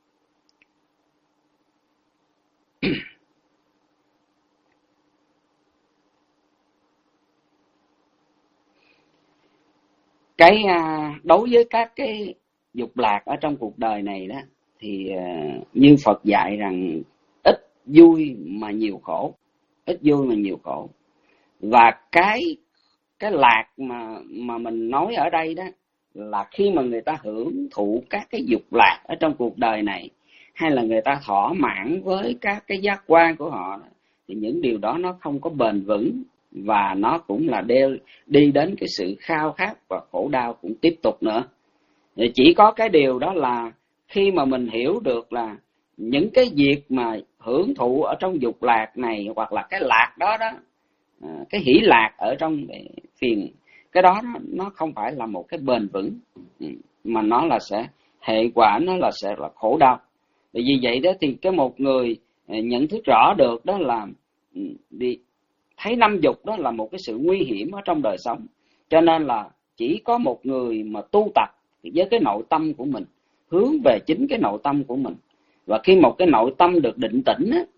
cái đối với các cái dục lạc ở trong cuộc đời này đó, thì như Phật dạy rằng ít vui mà nhiều khổ, ít vui mà nhiều khổ. Và cái cái lạc mà mà mình nói ở đây đó là khi mà người ta hưởng thụ các cái dục lạc ở trong cuộc đời này, hay là người ta thỏa mãn với các cái giác quan của họ, thì những điều đó nó không có bền vững, và nó cũng là đeo đi đến cái sự khao khát và khổ đau cũng tiếp tục nữa. Thì chỉ có cái điều đó là khi mà mình hiểu được là những cái việc mà hưởng thụ ở trong dục lạc này, hoặc là cái lạc đó đó, cái hỷ lạc ở trong phiền, cái đó nó không phải là một cái bền vững, mà nó là sẽ hệ quả, nó là sẽ là khổ đau. Vì vậy đó thì cái một người nhận thức rõ được đó là đi thấy năm dục đó là một cái sự nguy hiểm ở trong đời sống, cho nên là chỉ có một người mà tu tập với cái nội tâm của mình, hướng về chính cái nội tâm của mình. Và khi một cái nội tâm được định tĩnh á,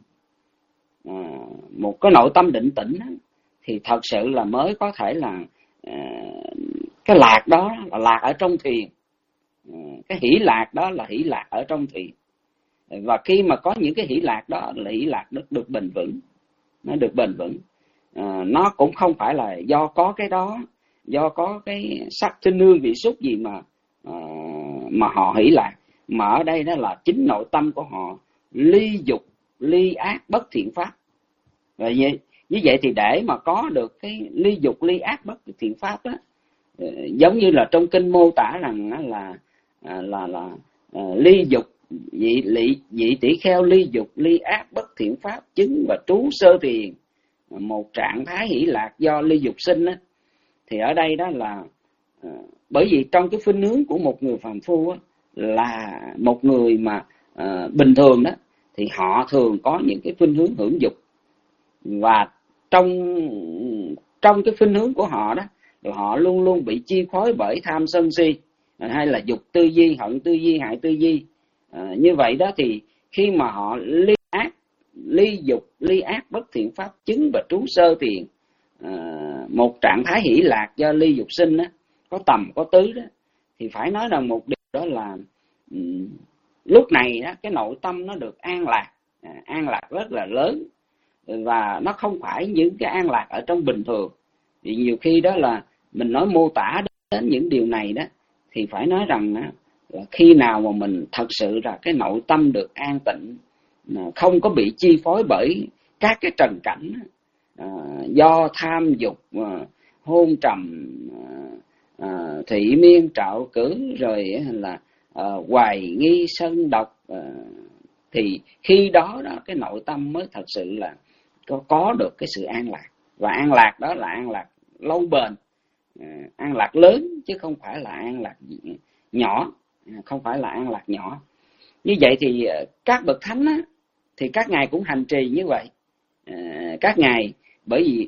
một cái nội tâm định tĩnh á, thì thật sự là mới có thể là cái lạc đó là lạc ở trong thiền, cái hỷ lạc đó là hỷ lạc ở trong thiền. Và khi mà có những cái hỷ lạc đó là hỷ lạc được, được bền vững, nó được bền vững. À, nó cũng không phải là do có cái đó, do có cái sắc thinh hương vị xúc gì mà à, mà họ hỷ lạc, mà ở đây đó là chính nội tâm của họ ly dục ly ác bất thiện pháp. Và như, như vậy thì để mà có được cái ly dục ly ác bất thiện pháp đó, giống như là trong kinh mô tả rằng là là là, là à, ly dục dị lị dị tỷ kheo ly dục ly ác bất thiện pháp chứng và trú sơ thiền, một trạng thái hỷ lạc do ly dục sinh á. Thì ở đây đó là à, bởi vì trong cái khuynh hướng của một người phàm phu á, là một người mà à, bình thường đó, thì họ thường có những cái khuynh hướng hưởng dục, và trong trong cái khuynh hướng của họ đó, họ luôn luôn bị chi phối bởi tham sân si, hay là dục tư duy, hận tư duy, hại tư duy. À, như vậy đó thì khi mà họ ly ác, ly dục, ly ác bất thiện pháp chứng và trú sơ thiền, à, một trạng thái hỷ lạc do ly dục sinh đó, có tầm có tứ đó, thì phải nói rằng một điều đó là um, lúc này đó, cái nội tâm nó được an lạc, à, an lạc rất là lớn, và nó không phải những cái an lạc ở trong bình thường. Vì nhiều khi đó là mình nói mô tả đến những điều này đó, thì phải nói rằng đó, là khi nào mà mình thật sự là cái nội tâm được an tịnh, không có bị chi phối bởi các cái trần cảnh à, do tham dục, à, hôn trầm, à, thị miên trạo cử, rồi là à, hoài nghi sân độc, à, thì khi đó đó cái nội tâm mới thật sự là có, có được cái sự an lạc. Và an lạc đó là an lạc lâu bền, à, an lạc lớn, chứ không phải là an lạc nhỏ, không phải là an lạc nhỏ. Như vậy thì các bậc thánh á, thì các ngài cũng hành trì như vậy. À, các ngài bởi vì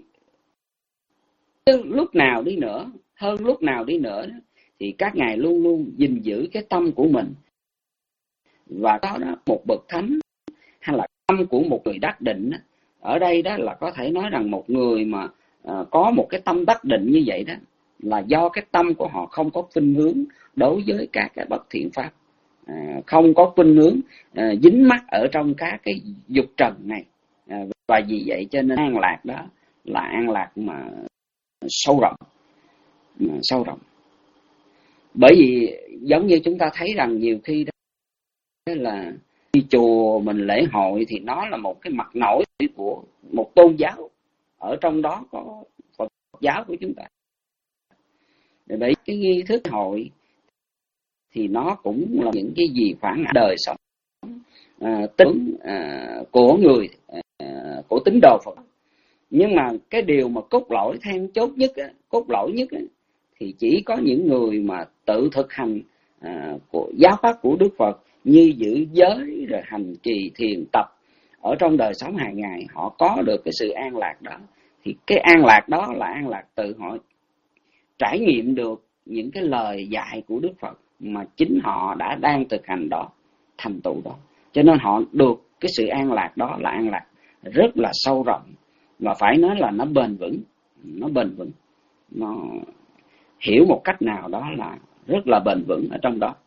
lúc nào đi nữa, hơn lúc nào đi nữa đó, thì các ngài luôn luôn gìn giữ cái tâm của mình. Và đó đó, một bậc thánh hay là tâm của một người đắc định đó, ở đây đó là có thể nói rằng một người mà à, có một cái tâm đắc định như vậy đó, là do cái tâm của họ không có khuynh hướng đối với các cái bất thiện pháp, à, không có khuynh hướng à, dính mắc ở trong các cái dục trần này, à, và vì vậy cho nên an lạc đó là an lạc mà sâu rộng, mà sâu rộng. Bởi vì giống như chúng ta thấy rằng nhiều khi đó là đi chùa mình lễ hội thì nó là một cái mặt nổi của một tôn giáo, ở trong đó có Phật giáo của chúng ta. Bởi cái nghi thức hội thì nó cũng là những cái gì phản ảnh đời sống à, tính à, của người à, của tín đồ Phật. Nhưng mà cái điều mà cốt lõi then chốt nhất á, cốt lõi nhất á, thì chỉ có những người mà tự thực hành à, của giáo pháp của Đức Phật, như giữ giới rồi hành trì thiền tập ở trong đời sống hàng ngày, họ có được cái sự an lạc đó, Thì cái an lạc đó là an lạc từ họ trải nghiệm được những cái lời dạy của Đức Phật mà chính họ đã đang thực hành đó, thành tựu đó. Cho nên họ được cái sự an lạc đó là an lạc rất là sâu rộng, và phải nói là nó bền vững, nó bền vững, nó hiểu một cách nào đó là rất là bền vững ở trong đó.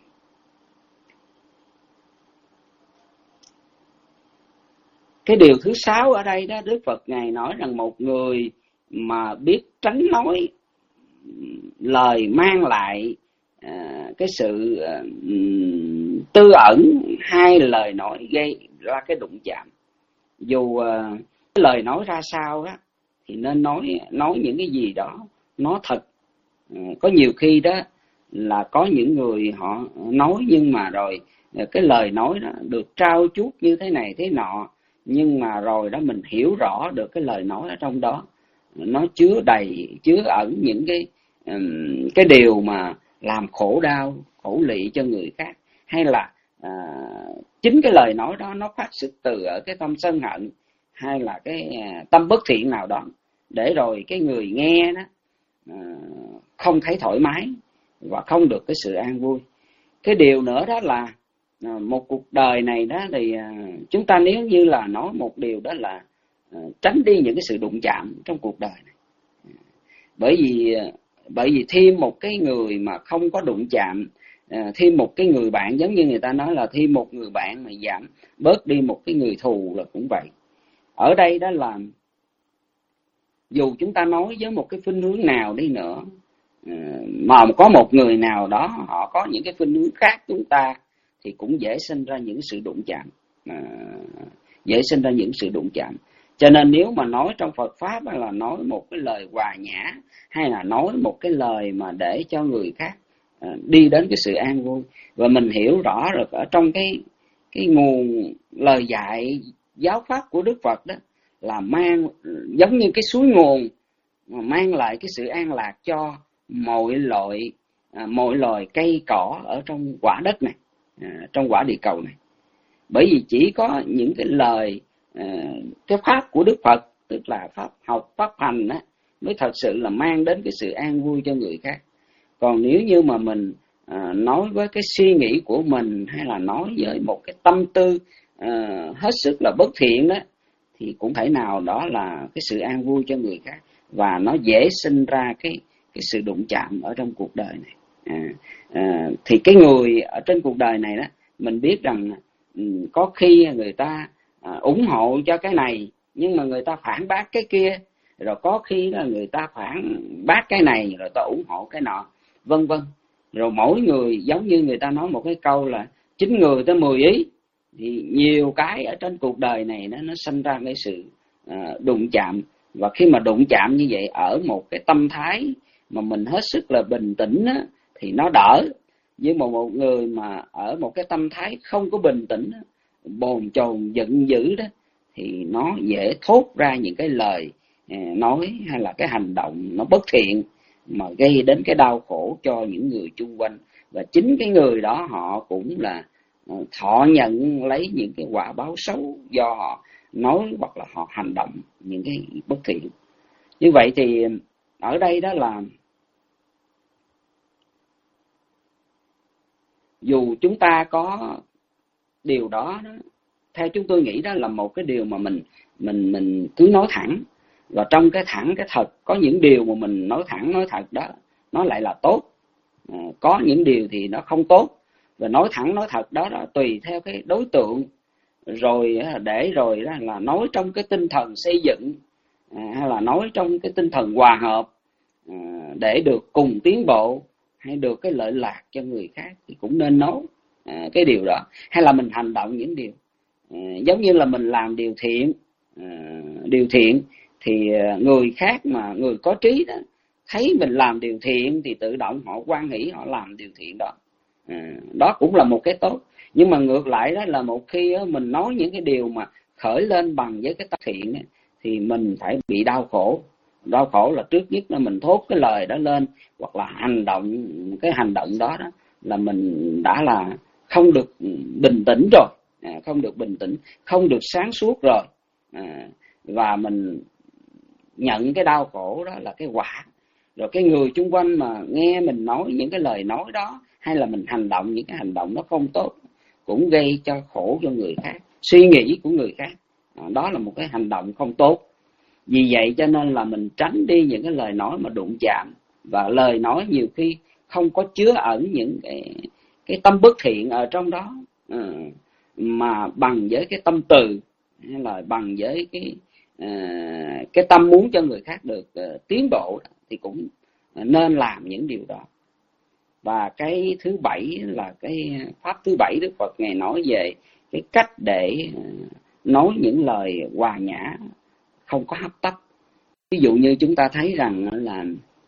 Cái điều thứ sáu ở đây đó, Đức Phật Ngài nói rằng một người mà biết tránh nói lời mang lại à, cái sự à, tư ẩn, hay lời nói gây ra cái đụng chạm, dù à, cái lời nói ra sao đó thì nên nói nói những cái gì đó nó thật. À, có nhiều khi đó là có những người họ nói nhưng mà rồi cái lời nói đó được trao chuốt như thế này thế nọ, nhưng mà rồi đó mình hiểu rõ được cái lời nói ở trong đó nó chứa đầy, chứa ẩn những cái um, cái điều mà làm khổ đau, khổ lụy cho người khác, hay là à, chính cái lời nói đó nó phát xuất từ ở cái tâm sân hận, hay là cái à, tâm bất thiện nào đó, để rồi cái người nghe đó à, không thấy thoải mái và không được cái sự an vui. Cái điều nữa đó là à, một cuộc đời này đó thì à, chúng ta nếu như là nói một điều đó là à, tránh đi những cái sự đụng chạm trong cuộc đời này. Bởi vì bởi vì thêm một cái người mà không có đụng chạm, à, thêm một cái người bạn, giống như người ta nói là thêm một người bạn mà giảm bớt đi một cái người thù là cũng vậy. Ở đây đó là dù chúng ta nói với một cái khuynh hướng nào đi nữa, à, mà có một người nào đó họ có những cái khuynh hướng khác chúng ta, thì cũng dễ sinh ra những sự đụng chạm, à, dễ sinh ra những sự đụng chạm. Cho nên nếu mà nói trong Phật Pháp là nói một cái lời hòa nhã, hay là nói một cái lời mà để cho người khác à, đi đến cái sự an vui, và mình hiểu rõ được ở trong cái cái nguồn lời dạy giáo pháp của Đức Phật đó là mang giống như cái suối nguồn mà mang lại cái sự an lạc cho mọi loại à, mọi loài cây cỏ ở trong quả đất này, à, trong quả địa cầu này. Bởi vì chỉ có những cái lời à, cái pháp của Đức Phật, tức là pháp học, pháp hành đó, mới thật sự là mang đến cái sự an vui cho người khác. Còn nếu như mà mình à, nói với cái suy nghĩ của mình, hay là nói với một cái tâm tư à, hết sức là bất thiện đó, thì cũng thể nào đó là cái sự an vui cho người khác, và nó dễ sinh ra cái cái sự đụng chạm ở trong cuộc đời này. À, à, thì cái người ở trên cuộc đời này đó, mình biết rằng um, có khi người ta à, ủng hộ cho cái này, nhưng mà người ta phản bác cái kia, rồi có khi là người ta phản bác cái này rồi ta ủng hộ cái nọ, vân vân. Rồi mỗi người giống như người ta nói một cái câu là chín người tới mười ý, thì nhiều cái ở trên cuộc đời này nó nó sinh ra cái sự à, đụng chạm. Và khi mà đụng chạm như vậy ở một cái tâm thái mà mình hết sức là bình tĩnh á, thì nó đỡ. Nhưng mà một người mà ở một cái tâm thái không có bình tĩnh, bồn chồn giận dữ đó, thì nó dễ thốt ra những cái lời nói hay là cái hành động nó bất thiện, mà gây đến cái đau khổ cho những người chung quanh. Và chính cái người đó họ cũng là thọ nhận lấy những cái quả báo xấu do họ nói hoặc là họ hành động những cái bất thiện. Như vậy thì ở đây đó là dù chúng ta có điều đó, đó theo chúng tôi nghĩ đó là một cái điều mà mình mình mình cứ nói thẳng, và trong cái thẳng cái thật có những điều mà mình nói thẳng nói thật đó nó lại là tốt, à, có những điều thì nó không tốt. Và nói thẳng nói thật đó, đó tùy theo cái đối tượng, rồi để rồi đó là nói trong cái tinh thần xây dựng, à, hay là nói trong cái tinh thần hòa hợp, à, để được cùng tiến bộ hay được cái lợi lạc cho người khác thì cũng nên nói à, cái điều đó. Hay là mình hành động những điều à, giống như là mình làm điều thiện, à, điều thiện thì người khác mà người có trí đó thấy mình làm điều thiện thì tự động họ hoan hỷ, họ làm điều thiện đó. À, đó cũng là một cái tốt. Nhưng mà ngược lại đó là một khi đó, mình nói những cái điều mà khởi lên bằng với cái tâm thiện ấy, thì mình phải bị đau khổ. Đau khổ là trước nhất là mình thốt cái lời đó lên, hoặc là hành động cái hành động đó đó là mình đã là không được bình tĩnh rồi, à, không được bình tĩnh, không được sáng suốt rồi, à, và mình nhận cái đau khổ đó là cái quả. Rồi cái người xung quanh mà nghe mình nói những cái lời nói đó, hay là mình hành động những cái hành động nó không tốt, cũng gây cho khổ cho người khác, suy nghĩ của người khác. Đó là một cái hành động không tốt. Vì vậy cho nên là mình tránh đi những cái lời nói mà đụng chạm. Và lời nói nhiều khi không có chứa ẩn những cái, cái tâm bất thiện ở trong đó, ừ, mà bằng với cái tâm từ, hay là bằng với cái uh, cái tâm muốn cho người khác được uh, tiến bộ, thì cũng nên làm những điều đó. Và cái thứ bảy là cái pháp thứ bảy Đức Phật Ngài nói về cái cách để nói những lời hòa nhã, không có hấp tấp. Ví dụ như chúng ta thấy rằng là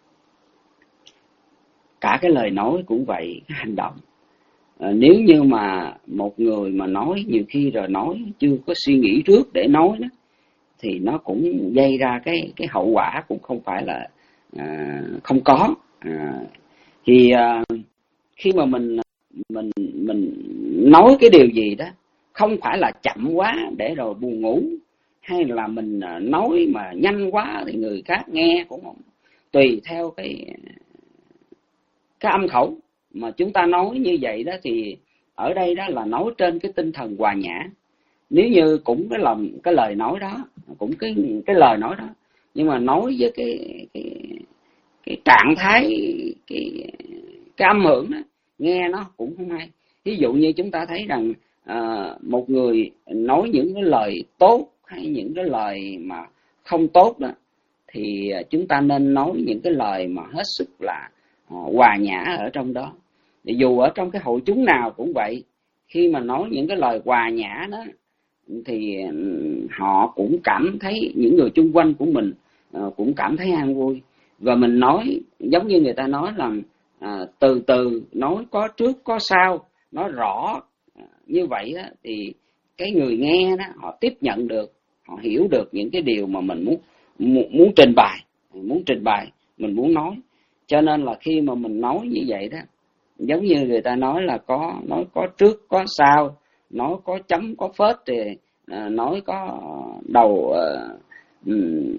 cả cái lời nói cũng vậy, cái hành động. À, nếu như mà một người mà nói nhiều khi rồi nói chưa có suy nghĩ trước để nói đó, thì nó cũng gây ra cái cái hậu quả cũng không phải là à, không có. À, thì à, khi mà mình mình mình nói cái điều gì đó, không phải là chậm quá để rồi buồn ngủ, hay là mình nói mà nhanh quá thì người khác nghe cũng không. Tùy theo cái cái âm khẩu mà chúng ta nói như vậy đó, thì ở đây đó là nói trên cái tinh thần hòa nhã. Nếu như cũng cái lòng cái lời nói đó, cũng cái cái lời nói đó, nhưng mà nói với cái cái cái trạng thái, cái cái âm hưởng đó, nghe nó cũng không hay. Ví dụ như chúng ta thấy rằng à, một người nói những cái lời tốt hay những cái lời mà không tốt đó, thì chúng ta nên nói những cái lời mà hết sức là hòa nhã ở trong đó. Thì dù ở trong cái hội chúng nào cũng vậy, khi mà nói những cái lời hòa nhã đó, thì họ cũng cảm thấy, những người chung quanh của mình cũng cảm thấy an vui. Và mình nói giống như người ta nói là à, từ từ, nói có trước có sau, nói rõ như vậy đó, thì cái người nghe đó họ tiếp nhận được, họ hiểu được những cái điều mà mình muốn muốn, muốn trình bày, muốn trình bày, mình muốn nói. Cho nên là khi mà mình nói như vậy đó, giống như người ta nói là có nói có trước có sau, nói có chấm có phết, thì à, nói có đầu à, um,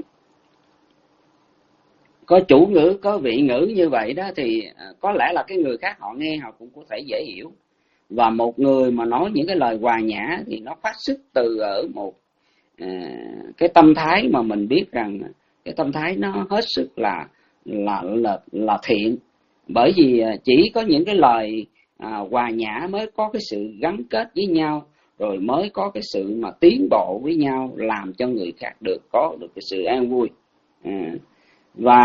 có chủ ngữ có vị ngữ như vậy đó, thì có lẽ là cái người khác họ nghe họ cũng có thể dễ hiểu. Và một người mà nói những cái lời hòa nhã thì nó phát xuất từ ở một à, cái tâm thái mà mình biết rằng cái tâm thái nó hết sức là là là, là thiện. Bởi vì chỉ có những cái lời à, hòa nhã mới có cái sự gắn kết với nhau, rồi mới có cái sự mà tiến bộ với nhau, làm cho người khác được có được cái sự an vui. À, và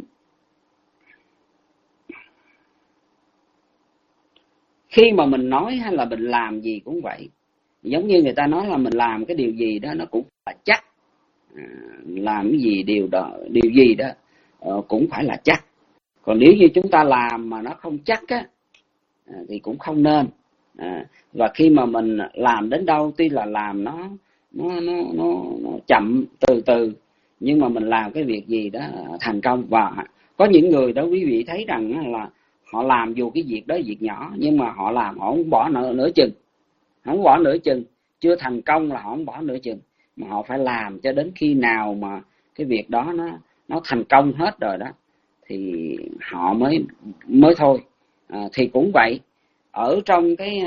khi mà mình nói hay là mình làm gì cũng vậy, giống như người ta nói là mình làm cái điều gì đó nó cũng là chắc, à, làm cái gì điều đó điều gì đó uh, cũng phải là chắc. Còn nếu như chúng ta làm mà nó không chắc á, à, thì cũng không nên. À, và khi mà mình làm đến đâu, tuy là làm nó nó nó nó, nó chậm từ từ, nhưng mà mình làm cái việc gì đó thành công. Và có những người đó quý vị thấy rằng là họ làm dù cái việc đó việc nhỏ, nhưng mà họ làm họ không bỏ nửa, nửa chừng, không bỏ nửa chừng, chưa thành công là họ không bỏ nửa chừng, mà họ phải làm cho đến khi nào mà cái việc đó nó nó thành công hết rồi đó, thì họ mới mới thôi. À, thì cũng vậy, ở trong cái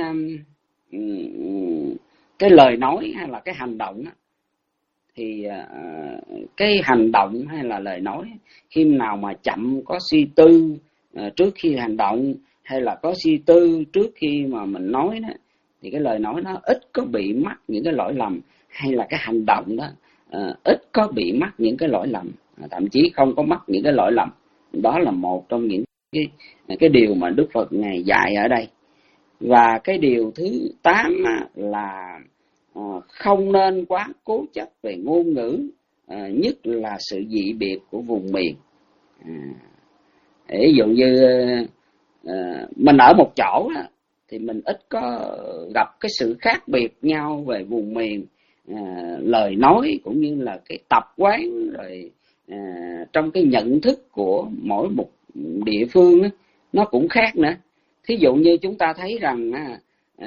cái lời nói hay là cái hành động đó, thì uh, cái hành động hay là lời nói khi nào mà chậm có suy tư uh, trước khi hành động, hay là có suy tư trước khi mà mình nói đó, thì cái lời nói nó ít có bị mắc những cái lỗi lầm, hay là cái hành động đó uh, ít có bị mắc những cái lỗi lầm, uh, thậm chí không có mắc những cái lỗi lầm. Đó là một trong những cái, cái điều mà Đức Phật Ngài dạy ở đây. Và cái điều thứ tám là uh, không nên quá cố chấp về ngôn ngữ, uh, nhất là sự dị biệt của vùng miền. Uh, ví dụ như uh, mình ở một chỗ đó, thì mình ít có gặp cái sự khác biệt nhau về vùng miền, uh, lời nói cũng như là cái tập quán, rồi uh, trong cái nhận thức của mỗi một địa phương đó, nó cũng khác nữa. Thí dụ như chúng ta thấy rằng uh,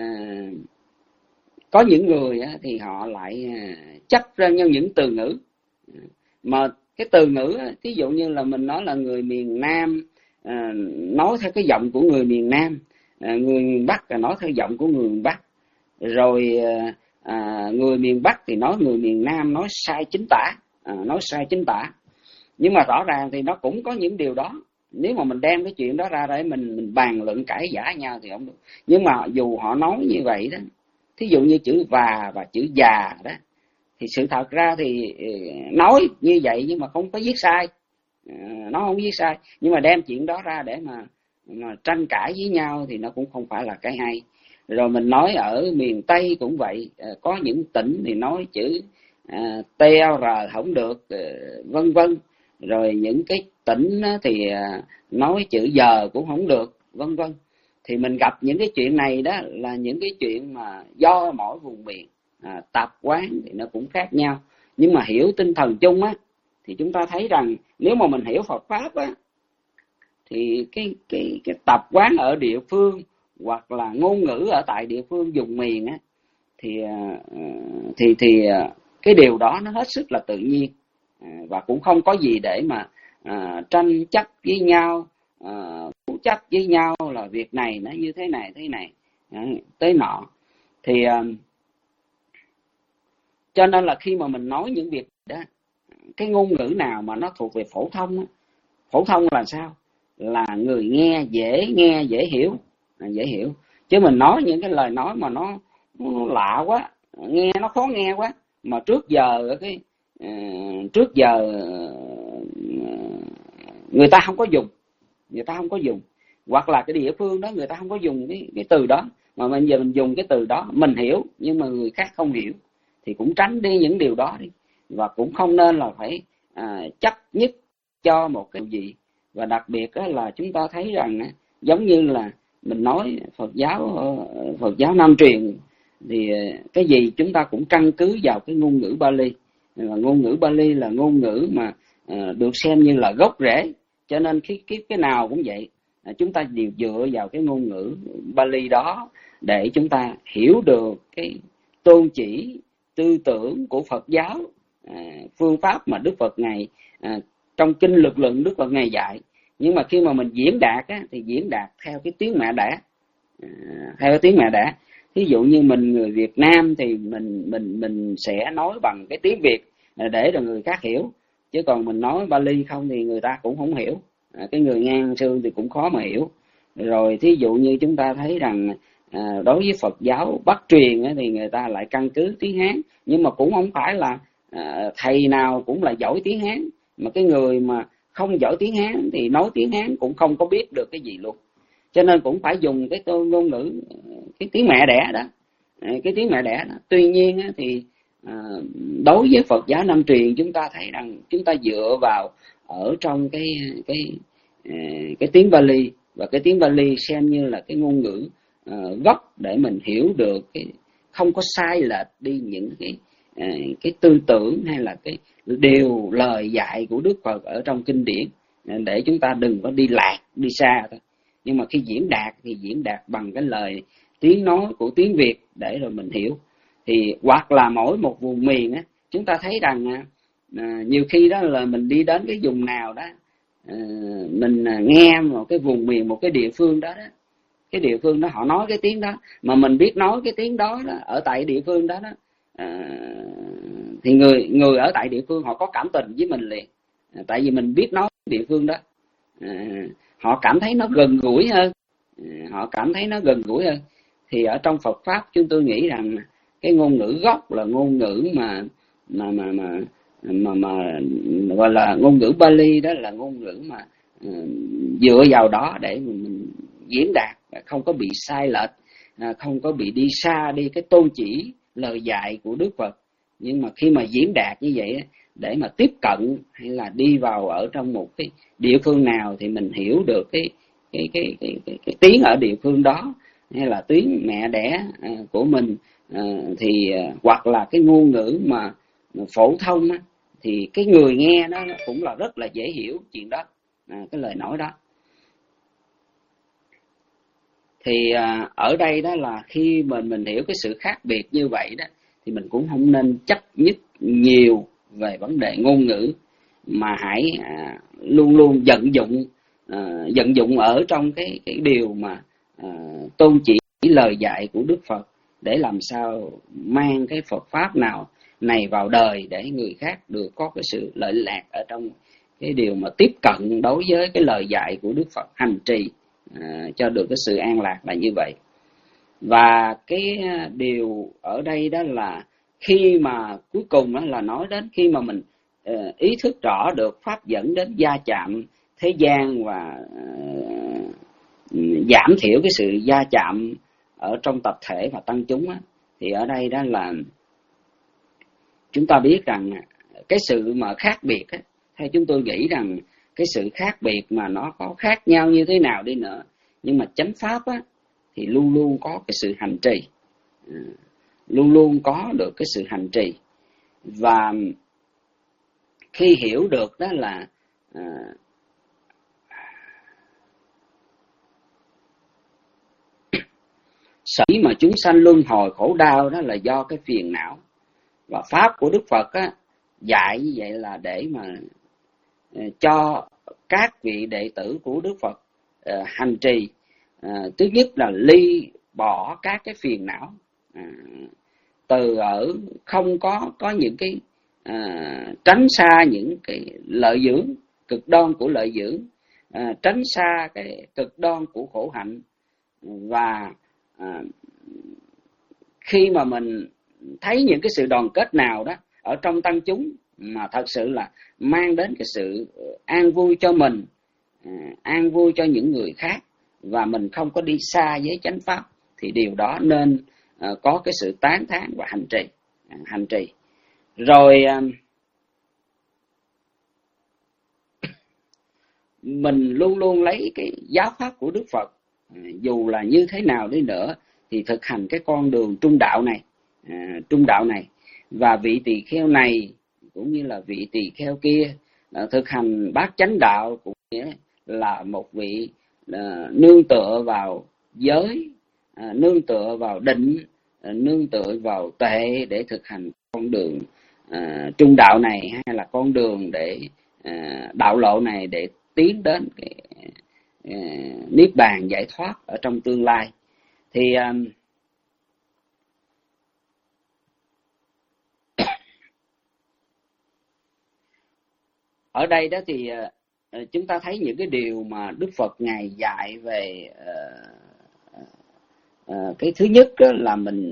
có những người uh, thì họ lại uh, chấp ra nhau những từ ngữ mà cái từ ngữ á, ví dụ như là mình nói là người miền Nam à, nói theo cái giọng của người miền Nam, à, người miền Bắc là nói theo giọng của người miền Bắc, rồi à, người miền Bắc thì nói người miền Nam nói sai chính tả, à, nói sai chính tả. Nhưng mà rõ ràng thì nó cũng có những điều đó. Nếu mà mình đem cái chuyện đó ra để mình mình bàn luận cãi giả nhau thì không được. Nhưng mà dù họ nói như vậy đó, thí dụ như chữ và và chữ già đó, thì sự thật ra thì nói như vậy nhưng mà không có viết sai, nó không viết sai, nhưng mà đem chuyện đó ra để mà mà tranh cãi với nhau thì nó cũng không phải là cái hay. Rồi mình nói ở miền Tây cũng vậy, có những tỉnh thì nói chữ à, tê rờ không được, vân vân. Rồi những cái tỉnh thì nói chữ giờ cũng không được, vân vân. Thì mình gặp những cái chuyện này đó là những cái chuyện mà do mỗi vùng miền à, tập quán thì nó cũng khác nhau. Nhưng mà hiểu tinh thần chung á thì chúng ta thấy rằng nếu mà mình hiểu Phật pháp á thì cái cái cái tập quán ở địa phương hoặc là ngôn ngữ ở tại địa phương vùng miền á thì thì thì cái điều đó nó hết sức là tự nhiên, và cũng không có gì để mà à, tranh chấp với nhau, à, chấp với nhau là việc này nó như thế này thế này tới nọ. Thì à, cho nên là khi mà mình nói những việc đó, cái ngôn ngữ nào mà nó thuộc về phổ thông á, phổ thông là sao? Là người nghe dễ nghe dễ hiểu, à, dễ hiểu. Chứ mình nói những cái lời nói mà nó, nó lạ quá, nghe nó khó nghe quá, mà trước giờ cái uh, trước giờ uh, người ta không có dùng, người ta không có dùng, hoặc là cái địa phương đó người ta không có dùng cái cái từ đó, mà bây giờ mình dùng cái từ đó mình hiểu nhưng mà người khác không hiểu, thì cũng tránh đi những điều đó đi, và cũng không nên là phải à, chấp nhất cho một cái gì. Và đặc biệt đó là chúng ta thấy rằng giống như là mình nói Phật giáo Phật giáo Nam truyền thì cái gì chúng ta cũng căn cứ vào cái ngôn ngữ Bali. Và ngôn ngữ Bali là ngôn ngữ mà à, được xem như là gốc rễ, cho nên cái cái cái nào cũng vậy, à, chúng ta đều dựa vào cái ngôn ngữ Bali đó để chúng ta hiểu được cái tôn chỉ tư tưởng của Phật giáo, à, phương pháp mà Đức Phật Ngài à, trong kinh Lực Lượng Đức Phật Ngài dạy. Nhưng mà khi mà mình diễn đạt á, thì diễn đạt theo cái tiếng mẹ đẻ, à, theo cái tiếng mẹ đẻ. Ví dụ như mình người Việt Nam thì mình mình mình sẽ nói bằng cái tiếng Việt để cho người khác hiểu, chứ còn mình nói Bali không thì người ta cũng không hiểu, à, cái người ngang xương thì cũng khó mà hiểu. Rồi thí dụ như chúng ta thấy rằng à, đối với Phật giáo Bắc truyền á, thì người ta lại căn cứ tiếng Hán, nhưng mà cũng không phải là à, thầy nào cũng là giỏi tiếng Hán, mà cái người mà không giỏi tiếng Hán thì nói tiếng Hán cũng không có biết được cái gì luôn. Cho nên cũng phải dùng cái ngôn ngữ, cái tiếng mẹ đẻ đó, cái tiếng mẹ đẻ đó. Tuy nhiên á, thì à, đối với Phật giáo Nam truyền chúng ta thấy rằng chúng ta dựa vào ở trong cái cái cái tiếng Bali, và cái tiếng Bali xem như là cái ngôn ngữ uh, gốc để mình hiểu được cái không có sai lệch đi những cái uh, cái tư tưởng hay là cái điều lời dạy của Đức Phật ở trong kinh điển, uh, để chúng ta đừng có đi lạc đi xa thôi. Nhưng mà khi diễn đạt thì diễn đạt bằng cái lời tiếng nói của tiếng Việt để rồi mình hiểu. Thì hoặc là mỗi một vùng miền á, chúng ta thấy rằng uh, nhiều khi đó là mình đi đến cái vùng nào đó, uh, mình nghe một cái vùng miền, một cái địa phương đó, đó cái địa phương đó họ nói cái tiếng đó, mà mình biết nói cái tiếng đó, đó ở tại địa phương đó, đó à, thì người người ở tại địa phương họ có cảm tình với mình liền, à, tại vì mình biết nói địa phương đó, à, họ cảm thấy nó gần gũi hơn, à, họ cảm thấy nó gần gũi hơn. Thì ở trong Phật pháp chúng tôi nghĩ rằng cái ngôn ngữ gốc là ngôn ngữ mà mà mà mà mà, mà gọi là ngôn ngữ Bali, đó là ngôn ngữ mà uh, dựa vào đó để mình diễn đạt, không có bị sai lệch, không có bị đi xa đi cái tôn chỉ lời dạy của Đức Phật. Nhưng mà khi mà diễn đạt như vậy để mà tiếp cận hay là đi vào ở trong một cái địa phương nào thì mình hiểu được cái cái cái cái cái, cái tiếng ở địa phương đó, hay là tiếng mẹ đẻ của mình, thì hoặc là cái ngôn ngữ mà phổ thông thì cái người nghe nó cũng là rất là dễ hiểu chuyện đó, cái lời nói đó. Thì à, ở đây đó là khi mình mình hiểu cái sự khác biệt như vậy đó, thì mình cũng không nên chấp nhất nhiều về vấn đề ngôn ngữ. mà hãy à, luôn luôn vận dụng à, vận dụng ở trong cái cái điều mà à, tôn chỉ lời dạy của Đức Phật, để làm sao mang cái Phật pháp nào này vào đời để người khác được có cái sự lợi lạc ở trong cái điều mà tiếp cận đối với cái lời dạy của Đức Phật, hành trì à, cho được cái sự an lạc là như vậy. Và cái điều ở đây đó là khi mà cuối cùng đó là nói đến khi mà mình uh, ý thức rõ được pháp dẫn đến gia chạm thế gian và uh, giảm thiểu cái sự gia chạm ở trong tập thể và tăng chúng á, thì ở đây đó là chúng ta biết rằng cái sự mà khác biệt á, theo chúng tôi nghĩ rằng cái sự khác biệt mà nó có khác nhau như thế nào đi nữa, nhưng mà chánh pháp á thì luôn luôn có cái sự hành trì, à, luôn luôn có được cái sự hành trì. Và khi hiểu được đó là à, sở mà chúng sanh luân hồi khổ đau đó là do cái phiền não, và pháp của Đức Phật á, dạy như vậy là để mà uh, cho các vị đệ tử của Đức Phật uh, hành trì. Uh, thứ nhất là ly bỏ các cái phiền não, uh, từ ở không có có những cái uh, tránh xa những cái lợi dưỡng cực đoan của lợi dưỡng, uh, tránh xa cái cực đoan của khổ hạnh. Và À, khi mà mình thấy những cái sự đoàn kết nào đó ở trong tăng chúng mà thật sự là mang đến cái sự an vui cho mình, à, an vui cho những người khác, và mình không có đi xa với chánh pháp, thì điều đó nên à, có cái sự tán thán và hành trì, à, hành trì. Rồi à, mình luôn luôn lấy cái giáo pháp của Đức Phật, dù là như thế nào đi nữa, thì thực hành cái con đường trung đạo này, à, trung đạo này. Và vị tỳ kheo này cũng như là vị tỳ kheo kia à, thực hành bát chánh đạo cũng nghĩa là một vị à, nương tựa vào giới, à, nương tựa vào định, à, nương tựa vào tuệ để thực hành con đường à, trung đạo này, hay là con đường để à, đạo lộ này để tiến đến cái niết bàn giải thoát ở trong tương lai. Thì um, ở đây đó thì uh, chúng ta thấy những cái điều mà Đức Phật Ngài dạy về uh, uh, cái thứ nhất là mình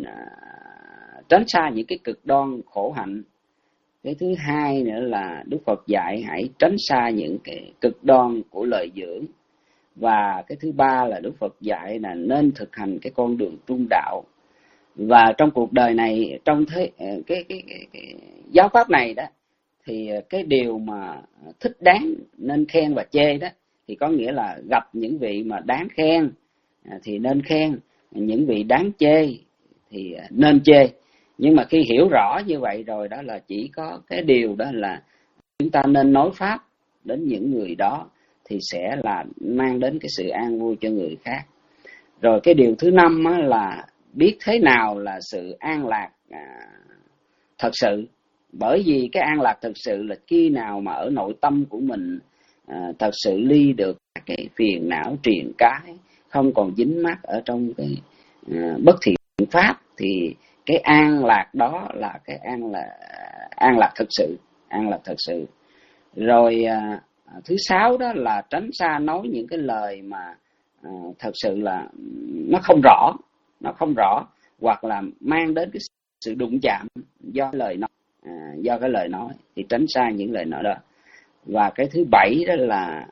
uh, tránh xa những cái cực đoan khổ hạnh. Cái thứ hai nữa là Đức Phật dạy hãy tránh xa những cái cực đoan của lợi dưỡng. Và cái thứ ba là Đức Phật dạy là nên thực hành cái con đường trung đạo. Và trong cuộc đời này, trong thế cái cái, cái, cái giáo pháp này đó, thì cái điều mà thích đáng nên khen và chê đó, thì có nghĩa là gặp những vị mà đáng khen thì nên khen, những vị đáng chê thì nên chê. Nhưng mà khi hiểu rõ như vậy rồi đó, là chỉ có cái điều đó là chúng ta nên nói pháp đến những người đó thì sẽ là mang đến cái sự an vui cho người khác. Rồi cái điều thứ năm á, là biết thế nào là sự an lạc à, thật sự. Bởi vì cái an lạc thật sự là khi nào mà ở nội tâm của mình à, thật sự ly được cái phiền não triền cái, không còn dính mắc ở trong cái à, bất thiện pháp, thì cái an lạc đó là cái an là an lạc thật sự, an lạc thật sự. Rồi à, thứ sáu đó là tránh xa nói những cái lời mà à, thật sự là nó không rõ, nó không rõ, hoặc là mang đến cái sự đụng chạm do lời nói, à, do cái lời nói, thì tránh xa những lời nói đó. Và cái thứ bảy đó là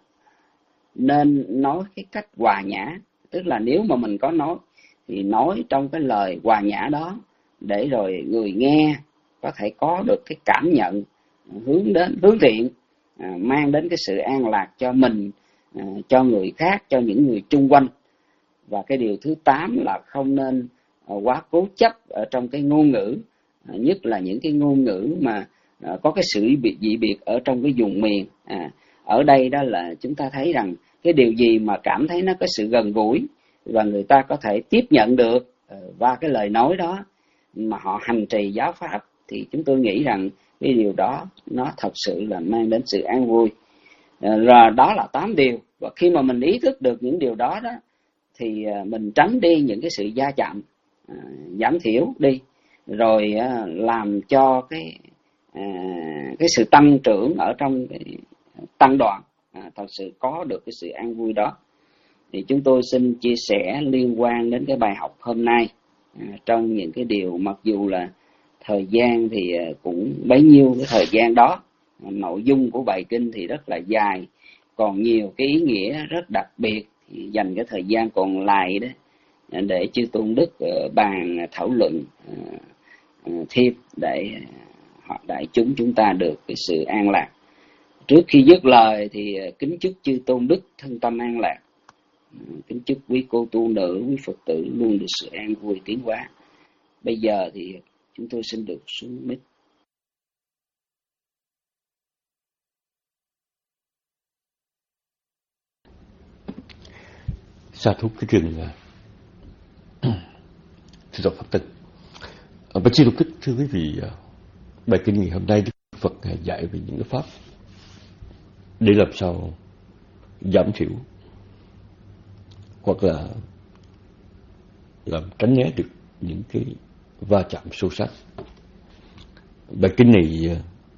nên nói cái cách hòa nhã, tức là nếu mà mình có nói thì nói trong cái lời hòa nhã đó, để rồi người nghe có thể có được cái cảm nhận hướng đến hướng thiện, à, mang đến cái sự an lạc cho mình, à, cho người khác, cho những người chung quanh. Và cái điều thứ tám là không nên à, quá cố chấp ở trong cái ngôn ngữ, à, nhất là những cái ngôn ngữ mà à, có cái sự bị dị biệt ở trong cái vùng miền. À, ở đây đó là chúng ta thấy rằng cái điều gì mà cảm thấy nó có sự gần gũi và người ta có thể tiếp nhận được uh, qua cái lời nói đó, mà họ hành trì giáo pháp, thì chúng tôi nghĩ rằng cái điều đó nó thật sự là mang đến sự an vui. À, rồi đó là tám điều, và khi mà mình ý thức được những điều đó đó thì mình tránh đi những cái sự va chạm, à, giảm thiểu đi, rồi à, làm cho cái à, cái sự tăng trưởng ở trong cái tăng đoàn à, thật sự có được cái sự an vui đó. Thì chúng tôi xin chia sẻ liên quan đến cái bài học hôm nay, à, trong những cái điều mặc dù là thời gian thì cũng bấy nhiêu cái thời gian đó, à, nội dung của bài kinh thì rất là dài, còn nhiều cái ý nghĩa rất đặc biệt, thì dành cái thời gian còn lại đó để chư tôn đức bàn thảo luận thêm để họ đại chúng chúng ta được cái sự an lạc. Trước khi dứt lời thì kính chúc chư tôn đức thân tâm an lạc, kính chúc quý cô tu nữ, quý Phật tử luôn được sự an vui tiến hóa. Bây giờ thì chúng tôi xin được xuống mic. Sa thú cái rừng thưa Phật tử. Bạch Sư Lục Kích, thưa quý vị, bài kinh ngày hôm nay Đức Phật dạy về những cái pháp để làm sao giảm thiểu hoặc là làm tránh né được những cái va chạm sâu sắc. Bài kinh này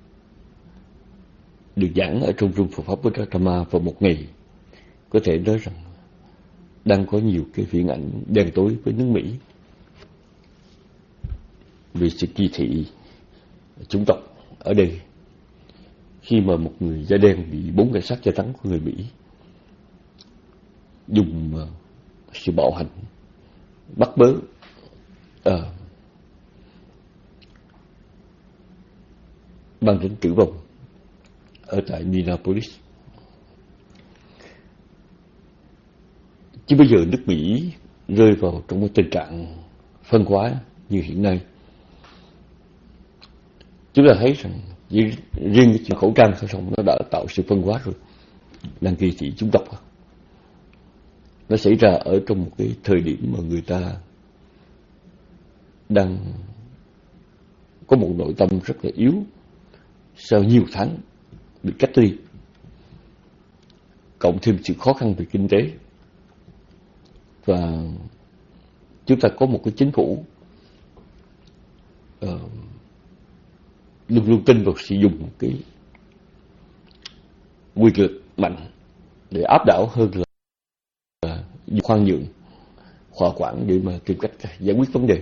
được giảng ở trong Trung Phật Pháp Bodhidharma vào một ngày, có thể nói rằng đang có nhiều cái viễn ảnh đen tối với nước Mỹ vì sự kỳ thị chủng tộc ở đây, khi mà một người da đen bị bốn cảnh sát da trắng của người Mỹ dùng uh, sự bạo hành bắt bớ uh, mang đến tử vong ở tại Minneapolis. Chứ bây giờ nước Mỹ rơi vào trong một tình trạng phân hóa như hiện nay, chúng ta thấy rằng riêng cái chuyện khẩu trang xong nó đã tạo sự phân hóa rồi, đang kỳ thị chủng tộc. Nó xảy ra ở trong một cái thời điểm mà người ta đang có một nội tâm rất là yếu sau nhiều tháng bị cách ly, cộng thêm sự khó khăn về kinh tế, và chúng ta có một cái chính phủ uh, luôn luôn tin vào sử dụng cái quyền lực mạnh để áp đảo hơn là, là khoan nhượng, hòa quản để mà tìm cách giải quyết vấn đề.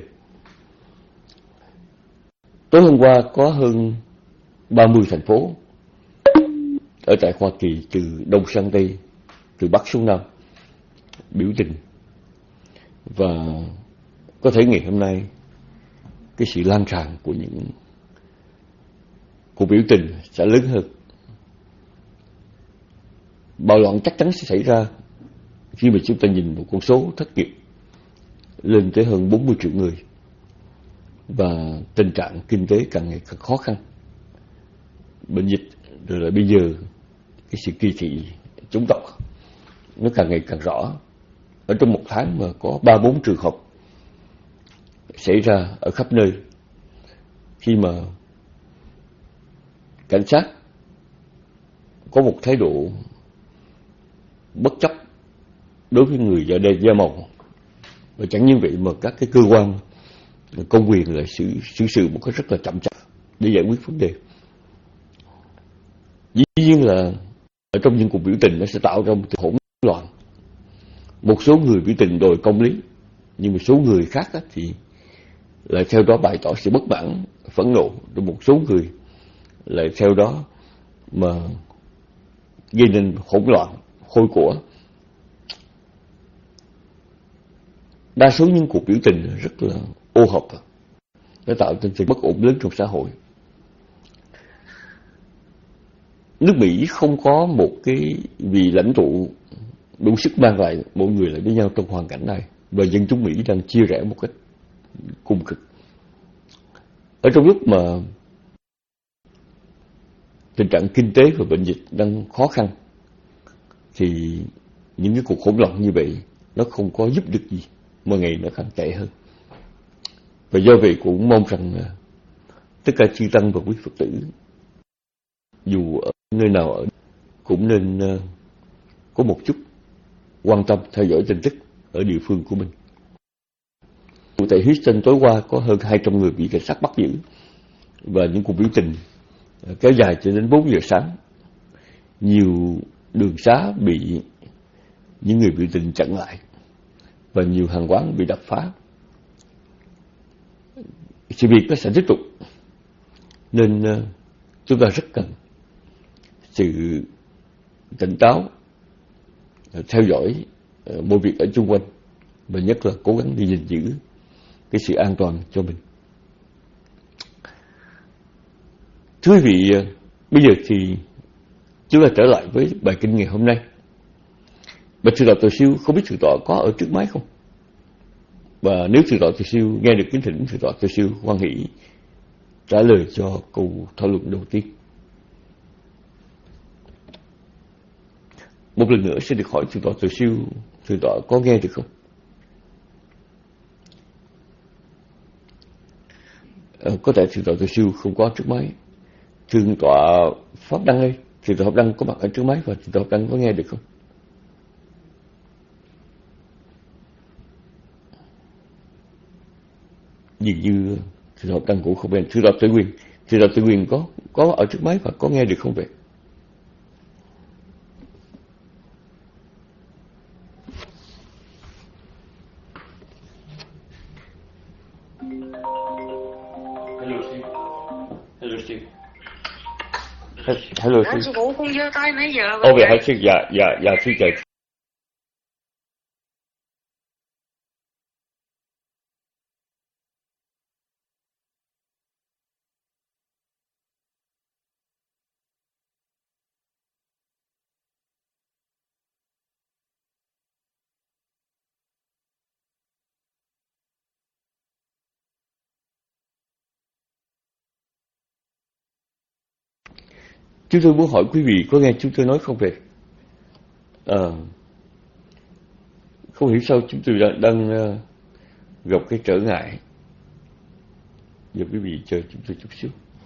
Tối hôm qua có hơn ba mươi thành phố ở tại Hoa Kỳ, từ Đông sang Tây, từ Bắc xuống Nam, biểu tình. Và có thể ngày hôm nay cái sự lan tràn của những cuộc biểu tình sẽ lớn hơn. Bạo loạn chắc chắn sẽ xảy ra khi mà chúng ta nhìn một con số thất nghiệp lên tới hơn bốn mươi triệu người, và tình trạng kinh tế càng ngày càng khó khăn, bệnh dịch, rồi là bây giờ cái sự kỳ thị chủng tộc nó càng ngày càng rõ. Ở trong một tháng mà có ba bốn trường hợp xảy ra ở khắp nơi, khi mà cảnh sát có một thái độ bất chấp đối với người da đen da màu, và chẳng như vậy mà các cái cơ quan công quyền lại xử xử sự một cách rất là chậm chạp để giải quyết vấn đề. Dĩ nhiên là ở trong những cuộc biểu tình nó sẽ tạo ra một sự hỗn loạn. Một số người biểu tình đòi công lý, nhưng một số người khác thì lại theo đó bày tỏ sự bất mãn, phẫn nộ, rồi một số người lại theo đó mà gây nên hỗn loạn, hôi của. Đa số những cuộc biểu tình rất là ô hợp, nó tạo nên sự bất ổn lớn trong xã hội. Nước Mỹ không có một cái vị lãnh tụ đủ sức mang lại mọi người lại với nhau trong hoàn cảnh này, và dân chúng Mỹ đang chia rẽ một cách cùng cực. Ở trong lúc mà tình trạng kinh tế và bệnh dịch đang khó khăn, thì những cái cuộc hỗn loạn như vậy nó không có giúp được gì, mà ngày nó càng tệ hơn. Và do vậy cũng mong rằng tất cả chư tăng và quý Phật tử dù ở nơi nào ở cũng nên uh, có một chút quan tâm theo dõi tin tức ở địa phương của mình. Tại Houston tối qua có hơn hai trăm người bị cảnh sát bắt giữ và những cuộc biểu tình kéo dài cho đến bốn giờ sáng. Nhiều đường xá bị những người biểu tình chặn lại và nhiều hàng quán bị đập phá. Sự việc nó sẽ tiếp tục nên uh, chúng ta rất cần sự tỉnh táo, theo dõi uh, mọi việc ở xung quanh và nhất là cố gắng đi gìn giữ cái sự an toàn cho mình. Thưa quý vị, uh, bây giờ thì chúng ta trở lại với bài kinh ngày hôm nay. Bạch Sư Đạo Từ Siêu không biết Thượng tọa có ở trước máy không? Và nếu Thượng tọa Từ Siêu nghe được kính thỉnh, Thượng tọa Từ Siêu hoan hỷ trả lời cho câu thảo luận đầu tiên. Một lần nữa xin được hỏi Thượng tọa Từ Siêu, Thượng tọa có nghe được không? À, có thể Thượng tọa Từ Siêu không có trước máy. Thượng tọa Pháp Đăng ơi, Thượng tọa Pháp Đăng có mặt ở trước máy và Thượng tọa Pháp Đăng có nghe được không? Dường như Thượng tọa Pháp Đăng cũng không nghe. Thượng tọa Tự Quyền, Thượng tọa Tự Quyền có có ở trước máy và có nghe được không vậy? Hello, sư phụ con giơ tay nãy giờ. Ô vậy hả sư? Dạ, dạ, dạ sư trời. Chúng tôi muốn hỏi quý vị có nghe chúng tôi nói không vậy? À, không hiểu sao chúng tôi đang, đang uh, gặp cái trở ngại. Giờ quý vị chờ chúng tôi chút xíu.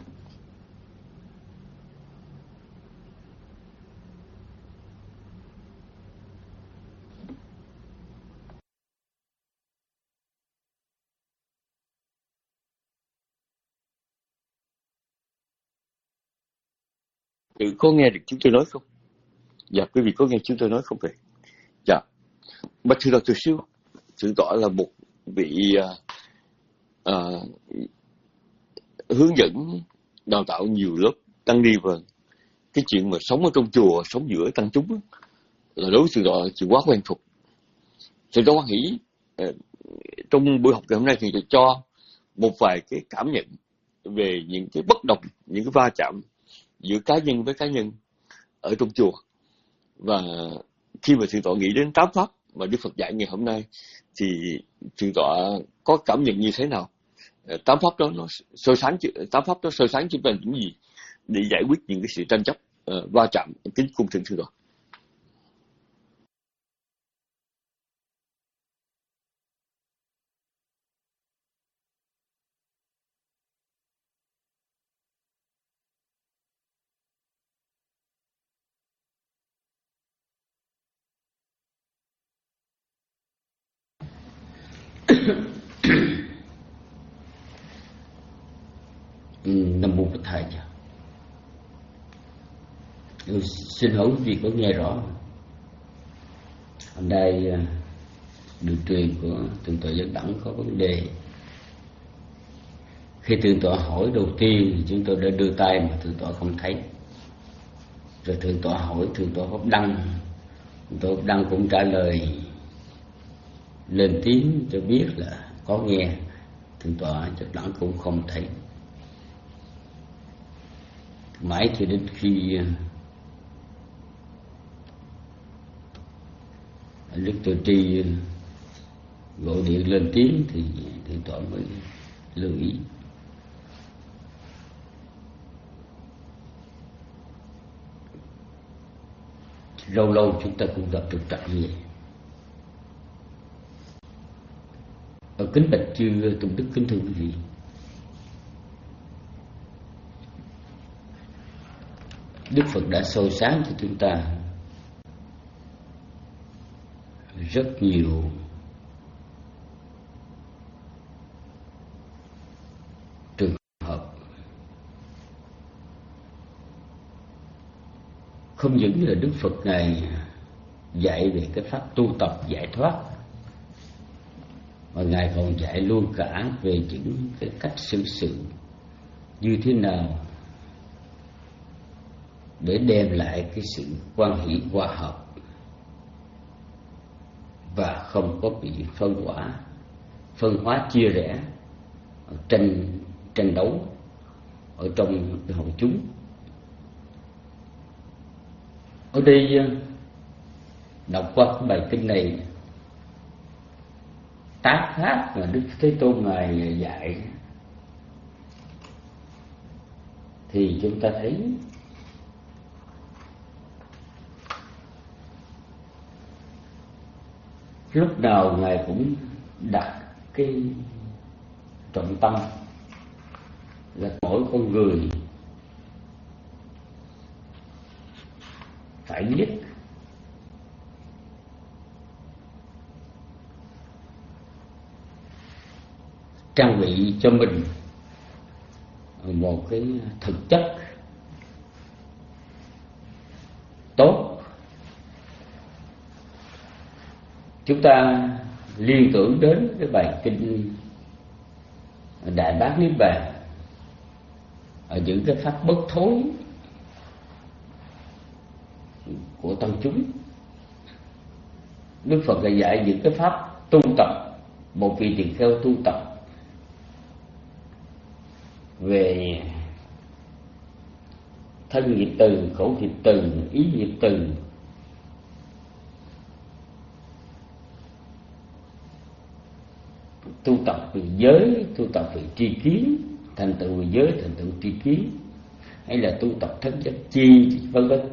Ừ, có nghe được chúng tôi nói không? Dạ, quý vị có nghe chúng tôi nói không vậy? Dạ. Bạch Thượng tọa Từ Siêu, Thượng tọa là một vị uh, uh, hướng dẫn đào tạo nhiều lớp tăng ni, và cái chuyện mà sống ở trong chùa, sống giữa tăng chúng là đối với Thượng tọa chỉ quá quen thuộc. Thượng tọa hoan hỷ uh, trong buổi học ngày hôm nay thì cho một vài cái cảm nhận về những cái bất đồng, những cái va chạm giữa cá nhân với cá nhân ở trong chùa. Và khi mà Thượng tọa nghĩ đến tám pháp mà Đức Phật dạy ngày hôm nay thì Thượng tọa có cảm nhận như thế nào? Tám pháp đó nó soi sáng, tám pháp đó soi sáng chúng ta những gì để giải quyết những cái sự tranh chấp, uh, va chạm, kính cung thượng Thượng tọa. Nam mô Bổn Thầy. Tôi xin hỏi quý vị có nghe rõ. Hôm nay đường truyền của Thượng tọa Giác Đẳng có vấn đề. Khi Thượng tọa hỏi đầu tiên thì chúng tôi đã đưa tay mà Thượng tọa không thấy. Rồi Thượng tọa hỏi Thượng tọa Pháp Đăng, Thượng tọa Pháp Đăng cũng trả lời lên tiếng cho biết là có nghe. Thượng tọa Giác Đẳng cũng không thấy. Mãi cho đến khi anh Đức Từ Tri gọi điện lên tiếng thì Thượng tọa mới lưu ý. Lâu lâu chúng ta cũng gặp trục trặc như vậy. Ở kính bạch chư Tôn Đức kính thưa quý vị, Đức Phật đã soi sáng cho chúng ta rất nhiều trường hợp, không những là Đức Phật Ngài dạy về cái pháp tu tập giải thoát, mà Ngài còn dạy luôn cả về những cái cách xử sự như thế nào để đem lại cái sự quan hỷ hòa hợp và không có bị phân hóa, phân hóa chia rẽ, tranh tranh đấu ở trong cái hội chúng. Ở đây đọc qua cái bài kinh này, tác pháp mà Đức Thế Tôn Ngài dạy thì chúng ta thấy lúc nào Ngài cũng đặt cái trọng tâm là mỗi con người phải biết trang bị cho mình một cái thực chất tốt. Chúng ta liên tưởng đến cái bài kinh Đại Bát Niết Bàn ở những cái pháp bất thối của tăng chúng. Đức Phật đã dạy những cái pháp tu tập, một vị tỳ kheo tu tập về thân nghiệp từ, khẩu nghiệp từ, ý nghiệp từ, tu tập về giới, tu tập về tri kiến, thành tựu về giới, thành tựu tri kiến, hay là tu tập thân chất chi, vân vân,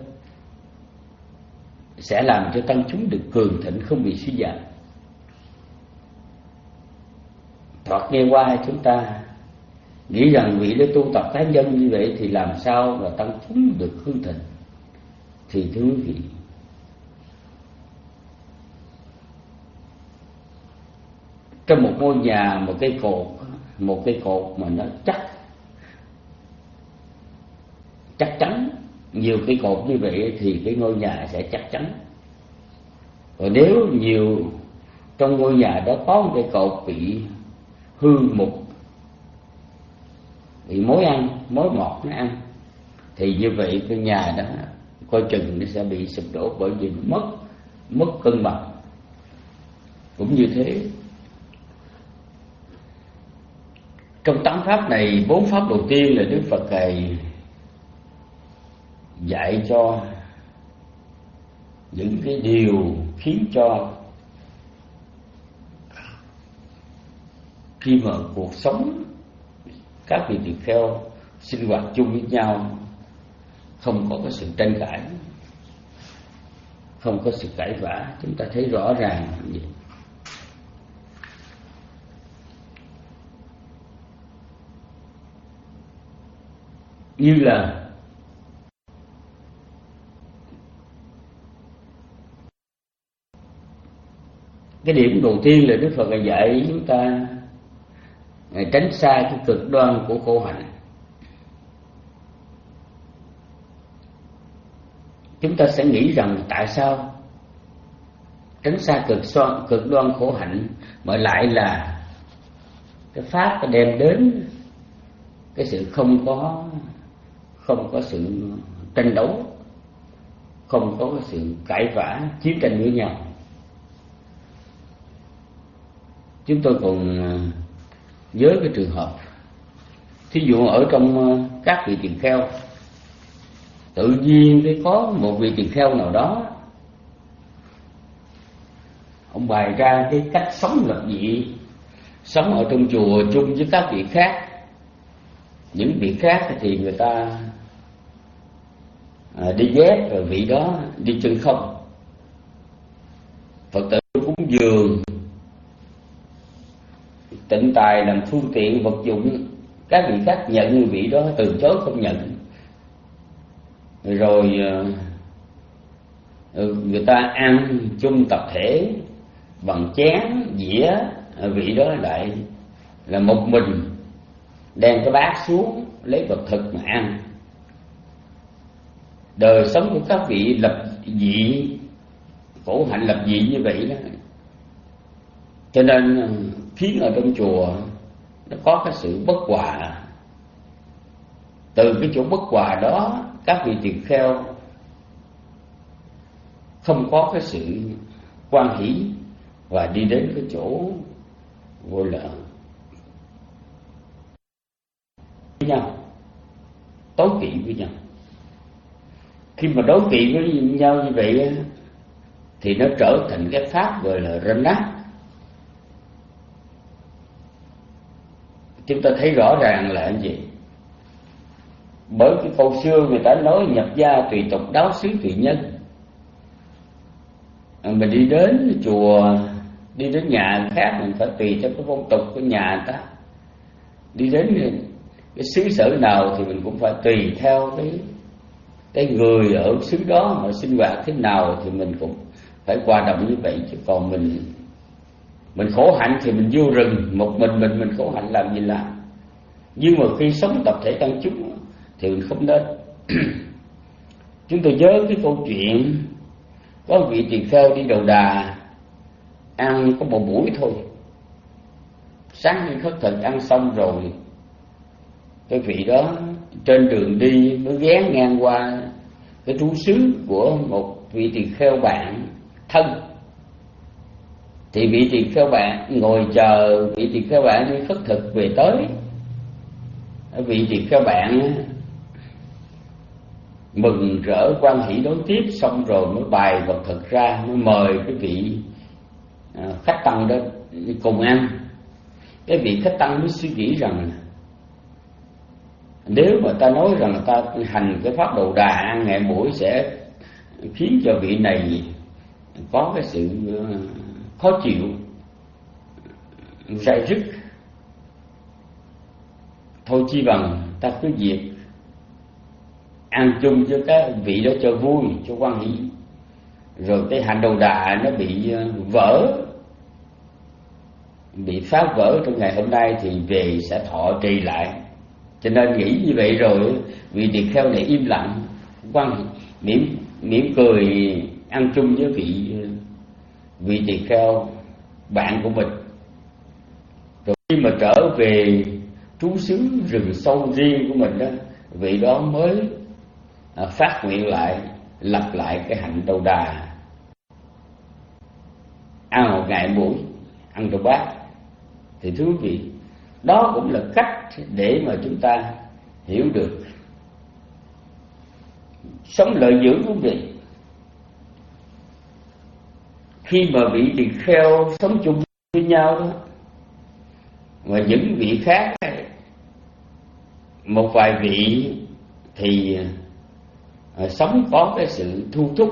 sẽ làm cho tăng chúng được cường thịnh, không bị suy giảm. Thoạt nghe qua chúng ta nghĩ rằng vị đó tu tập cá nhân như vậy thì làm sao mà tăng chúng được hưng thịnh? Thì thưa quý vị, trong một ngôi nhà, một cây cột, một cây cột mà nó chắc chắc chắn, nhiều cây cột như vậy thì cái ngôi nhà sẽ chắc chắn. Còn nếu nhiều trong ngôi nhà đó có một cây cột bị hư mục, bị mối ăn, mối mọt nó ăn, thì như vậy cái nhà đó coi chừng nó sẽ bị sụp đổ, bởi vì nó mất mất cân bằng. Cũng như thế, trong tám pháp này, bốn pháp đầu tiên là Đức Phật Ngài dạy cho những cái điều khiến cho khi mà cuộc sống các vị tỳ kheo sinh hoạt chung với nhau không có cái sự tranh cãi, không có sự cãi vã. Chúng ta thấy rõ ràng vậy. Như là cái điểm đầu tiên là Đức Phật Ngài dạy chúng ta Ngài tránh xa cái cực đoan của khổ hạnh. Chúng ta sẽ nghĩ rằng tại sao tránh xa cực đoan, cực đoan khổ hạnh mà lại là cái pháp đem đến cái sự không có không có sự tranh đấu, không có sự cãi vã, chiến tranh với nhau. Chúng tôi còn nhớ cái trường hợp, thí dụ ở trong các vị tỳ kheo, tự nhiên cái có một vị tỳ kheo nào đó, ông bày ra cái cách sống lập dị, sống ở trong chùa chung với các vị khác. Những vị khác thì người ta à, đi dép, rồi vị đó đi chân không. Phật tử cúng dường, tịnh tài làm phương tiện vật dụng, các vị khác nhận, vị đó từ chối không nhận. rồi người ta ăn chung tập thể bằng chén dĩa, vị đó lại là một mình đem cái bát xuống lấy vật thực mà ăn. Đời sống của các vị lập dị, khổ hạnh lập dị như vậy đó, cho nên khiến ở trong chùa nó có cái sự bất hòa. Từ cái chỗ bất hòa đó, các vị tỳ kheo không có cái sự quan hỷ và đi đến cái chỗ vô lợi với nhau, tối kỵ với nhau. Khi mà đối kỵ với nhau như vậy thì nó trở thành cái pháp gọi là ranh nát. Chúng ta thấy rõ ràng là cái gì? Bởi cái câu xưa người ta nói nhập gia tùy tục, đáo xứ tùy nhân. Mình đi đến chùa, đi đến nhà khác mình phải tùy theo cái phong tục của nhà người ta. Đi đến cái xứ sở nào thì mình cũng phải tùy theo cái cái người ở xứ đó mà sinh hoạt thế nào thì mình cũng phải hòa đồng như vậy. Chứ còn mình mình khổ hạnh thì mình vô rừng một mình mình mình khổ hạnh làm gì làm. Nhưng mà khi sống tập thể tăng chúng thì mình không nên. Chúng tôi nhớ cái câu chuyện có vị tỳ kheo đi đầu đà, ăn có một buổi thôi, sáng đi khất thực ăn xong rồi, cái vị đó trên đường đi mới ghé ngang qua cái trú xứ của một vị tỳ kheo bạn thân. Thì vị tỳ kheo bạn ngồi chờ vị tỳ kheo bạn đi khất thực về tới. Vị tỳ kheo bạn mừng rỡ quan hỷ đón tiếp, xong rồi mới bày vật thực ra, mới mời cái vị khách tăng đó cùng ăn. Cái vị khách tăng mới suy nghĩ rằng nếu mà ta nói rằng ta hành cái pháp đầu đà ăn ngày buổi sẽ khiến cho vị này có cái sự khó chịu, dai dứt, thôi chi bằng ta cứ việc ăn chung với các vị đó cho vui, cho quan hỷ. Rồi cái hành đầu đà nó bị vỡ, bị phá vỡ trong ngày hôm nay thì về sẽ thọ trì lại. Cho nên nghĩ như vậy rồi vị tỳ kheo này im lặng, quan mỉm mỉm cười ăn chung với vị vị tỳ kheo bạn của mình. Rồi khi mà trở về trú xứ rừng sâu riêng của mình đó, vị đó mới phát nguyện lại, lập lại cái hạnh đầu đà, ăn một ngày buổi, ăn đồ bát. Thì thưa quý vị, đó cũng là cách để mà chúng ta hiểu được sống lợi dưỡng quý vị. Khi mà vị tỳ kheo sống chung với nhau đó, mà những vị khác, một vài vị thì à, sống có cái sự thu thúc,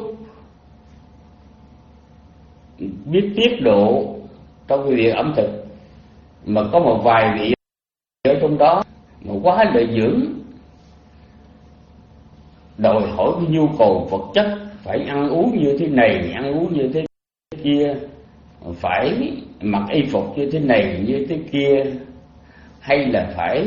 biết tiết độ trong cái việc ẩm thực, mà có một vài vị ở trong đó mà quá lợi dưỡng, đòi hỏi cái nhu cầu vật chất, phải ăn uống như thế này, ăn uống như thế kia, phải mặc y phục như thế này như thế kia, hay là phải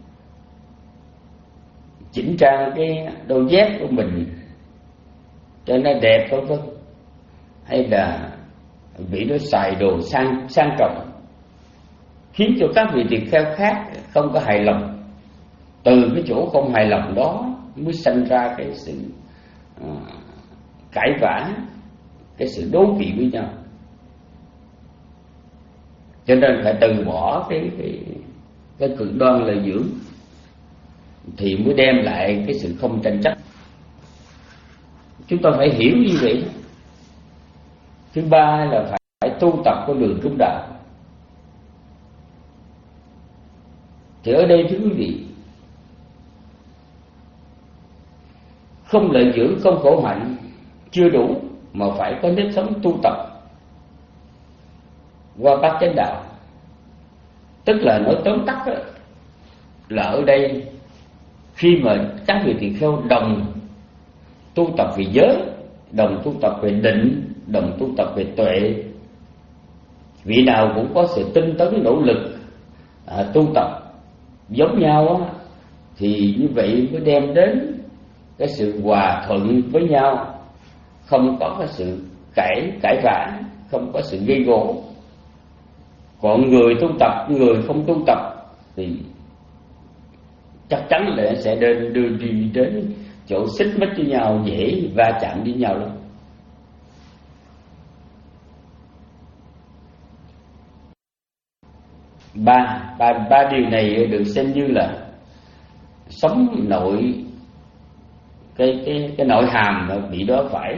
chỉnh trang cái đôi dép của mình cho nó đẹp vân vân, hay là vị đó xài đồ sang sang trọng, khiến cho các vị tỳ kheo khác không có hài lòng. Từ cái chỗ không hài lòng đó mới sanh ra cái sự uh, cãi vã, cái sự đố kỵ với nhau. Cho nên phải từ bỏ cái cái cái cực đoan lợi dưỡng thì mới đem lại cái sự không tranh chấp. Chúng ta phải hiểu như vậy. Thứ ba là phải, phải tu tập con đường trung đạo. Thì ở đây thưa quý vị, không lợi dưỡng, không khổ hạnh chưa đủ, mà phải có nếp sống tu tập qua bát chánh đạo. Tức là nói tóm tắt đó, là ở đây khi mà các vị tỳ kheo đồng tu tập về giới, đồng tu tập về định, đồng tu tập về tuệ. Vị nào cũng có sự tinh tấn nỗ lực à, tu tập giống nhau á, thì như vậy mới đem đến cái sự hòa thuận với nhau, không có cái sự cãi cãi vã, không có sự gây gổ. Còn người tu tập, người không tu tập thì chắc chắn là sẽ đưa, đưa đi đến chỗ xích mích với nhau, dễ va chạm với nhau lắm. Ba, ba, ba điều này được xem như là sống nội cái cái cái nội hàm mà vị đó phải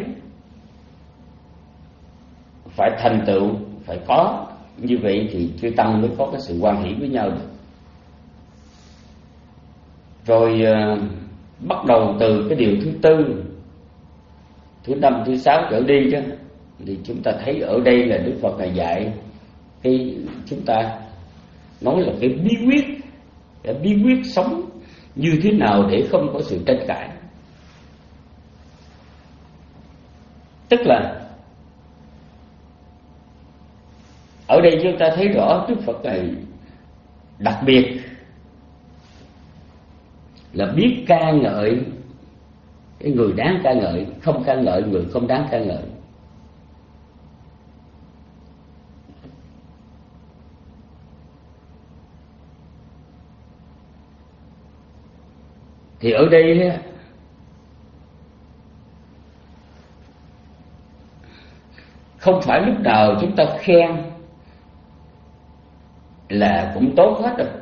phải thành tựu, phải có. Như vậy thì chư tăng mới có cái sự hoan hỷ với nhau được. Rồi uh, bắt đầu từ cái điều thứ tư, thứ năm, thứ sáu trở đi đó, thì chúng ta thấy ở đây là Đức Phật này dạy cái chúng ta nói là cái bí quyết, cái bí quyết sống như thế nào để không có sự tranh cãi. Tức là ở đây chúng ta thấy rõ Đức Phật này đặc biệt là biết ca ngợi cái người đáng ca ngợi, không ca ngợi người không đáng ca ngợi. Thì ở đây không phải lúc nào chúng ta khen là cũng tốt hết rồi.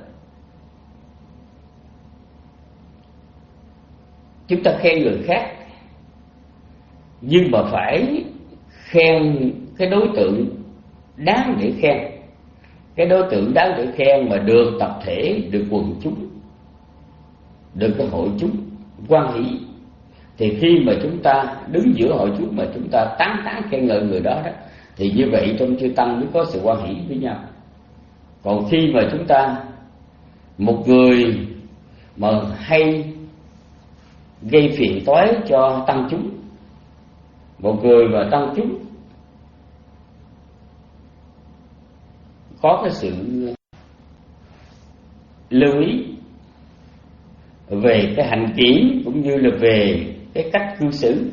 Chúng ta khen người khác, nhưng mà phải khen cái đối tượng đáng để khen. Cái đối tượng đáng để khen mà được tập thể, được quần chúng, được cái hội chúng hoan hỷ, thì khi mà chúng ta đứng giữa hội chúng mà chúng ta tán tán khen ngợi người đó đó, thì như vậy trong chư tăng mới có sự hoan hỷ với nhau. Còn khi mà chúng ta một người mà hay gây phiền toái cho tăng chúng, một người mà tăng chúng có cái sự lưu ý về cái hành kiểm cũng như là về cái cách cư xử,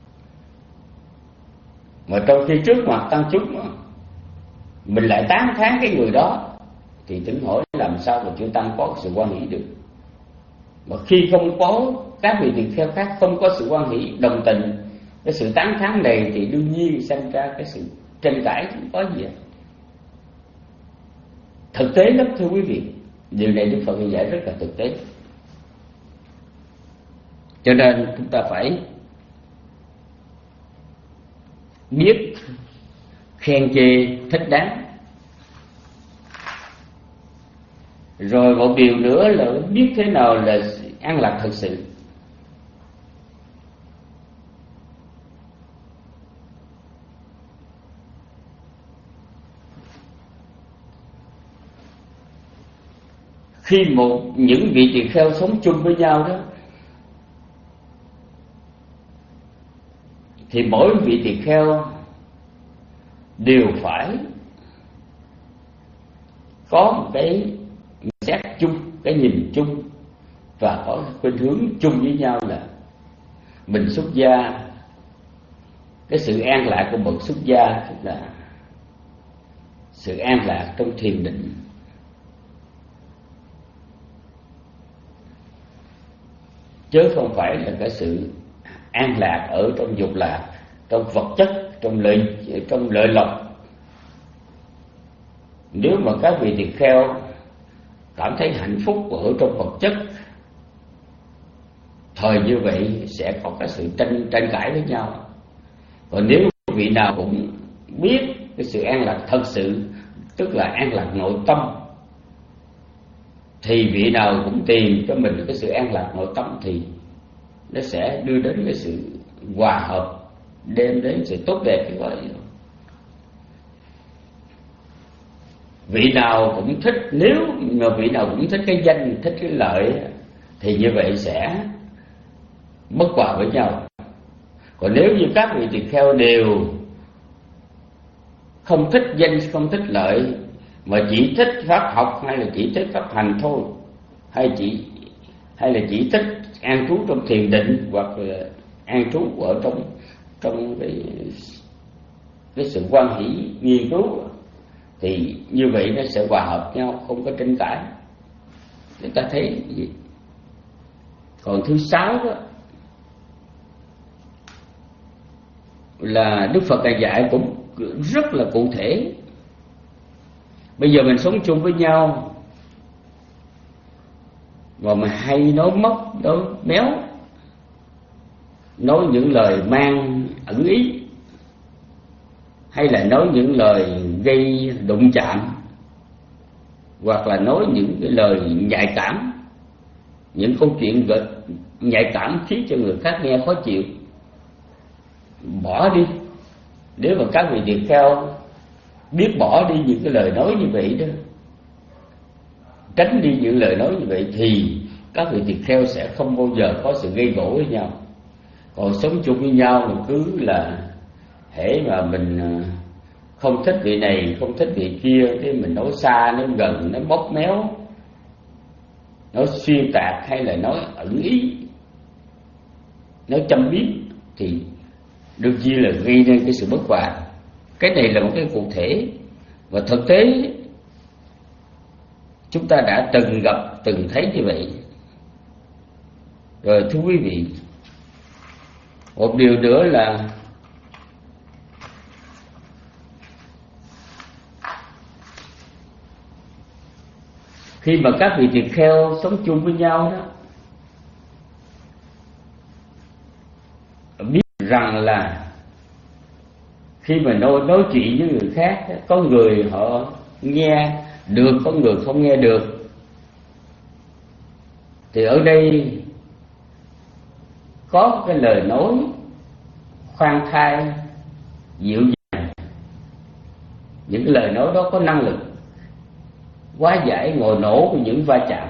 mà trong khi trước mặt tăng chúng mình lại tán thán cái người đó, thì tưởng hỏi làm sao mà chư tăng có sự hoan hỷ được. Mà khi không có các vị tỳ kheo khác không có sự hoan hỷ đồng tình, cái sự tán thán này thì đương nhiên sinh ra cái sự tranh cãi, không có gì. Thực tế lắm thưa quý vị, điều này Đức Phật dạy rất là thực tế. Cho nên chúng ta phải biết khen chê thích đáng. Rồi một điều nữa là biết thế nào là an lạc thực sự. Khi một những vị tỳ kheo sống chung với nhau đó, thì mỗi vị tỳ kheo đều phải có một cái xét chung, cái nhìn chung, và có khuynh hướng chung với nhau là mình xuất gia, cái sự an lạc của bậc xuất gia tức là sự an lạc trong thiền định. Chứ không phải là cái sự an lạc ở trong dục lạc, trong vật chất, trong lợi trong lợi lộc. Nếu mà các vị tỳ kheo cảm thấy hạnh phúc ở trong vật chất, thời như vậy sẽ có cái sự tranh tranh cãi với nhau. Còn nếu vị nào cũng biết cái sự an lạc thật sự, tức là an lạc nội tâm, thì vị nào cũng tìm cho mình cái sự an lạc nội tâm, thì nó sẽ đưa đến cái sự hòa hợp, đem đến sự tốt đẹp như vậy. Vị nào cũng thích, nếu mà vị nào cũng thích cái danh, thích cái lợi, thì như vậy sẽ bất hòa với nhau. Còn nếu như các vị tỳ kheo đều không thích danh, không thích lợi, mà chỉ thích pháp học hay là chỉ thích pháp hành thôi, hay chỉ hay là chỉ thích an trú trong thiền định, hoặc là an trú ở trong trong cái cái sự quan hỷ nghiên cứu, thì như vậy nó sẽ hòa hợp nhau, không có tranh cãi. Chúng ta thấy gì? Còn thứ sáu đó là Đức Phật đã dạy cũng rất là cụ thể. Bây giờ mình sống chung với nhau mà mình hay nói móc, nói méo, nói những lời mang ẩn ý, hay là nói những lời gây đụng chạm, hoặc là nói những cái lời nhạy cảm, những câu chuyện nhạy cảm khiến cho người khác nghe khó chịu. Bỏ đi. Nếu mà các vị tỳ kheo biết bỏ đi những cái lời nói như vậy đó, tránh đi những lời nói như vậy, thì các vị tỳ kheo sẽ không bao giờ có sự gây gổ với nhau. Còn sống chung với nhau mình cứ là hễ mà mình không thích vị này, không thích vị kia, thì mình nói xa, nói gần, nói bóp méo, nói xuyên tạc, hay là nói ẩn ý, nói châm biếm, thì đương nhiên là gây nên cái sự bất hòa. Cái này là một cái cụ thể, và thực tế chúng ta đã từng gặp, từng thấy như vậy. Rồi thưa quý vị, một điều nữa là khi mà các vị tỳ kheo sống chung với nhau đó, biết rằng là khi mà nói, nói chuyện với người khác, có người họ nghe được, có người không nghe được, thì ở đây có cái lời nói khoan thai, dịu dàng. Những lời nói đó có năng lực hóa giải ngồi nổ của những va chạm.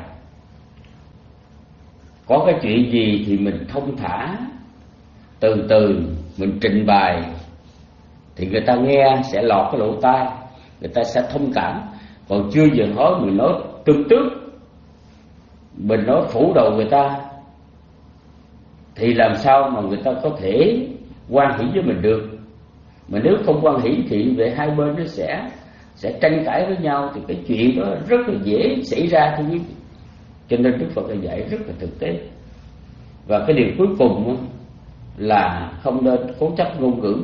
Có cái chuyện gì thì mình thông thả, từ từ mình trình bày, thì người ta nghe sẽ lọt cái lỗ tai, người ta sẽ thông cảm. Còn chưa giờ hỏi mình nói tương tước, mình nói phủ đầu người ta, thì làm sao mà người ta có thể hoan hỷ với mình được. Mà nếu không hoan hỷ thì về hai bên nó sẽ sẽ tranh cãi với nhau, thì cái chuyện đó rất là dễ xảy ra thưa quý vị. Cho nên Đức Phật đã dạy rất là thực tế. Và cái điều cuối cùng là không nên cố chấp ngôn ngữ,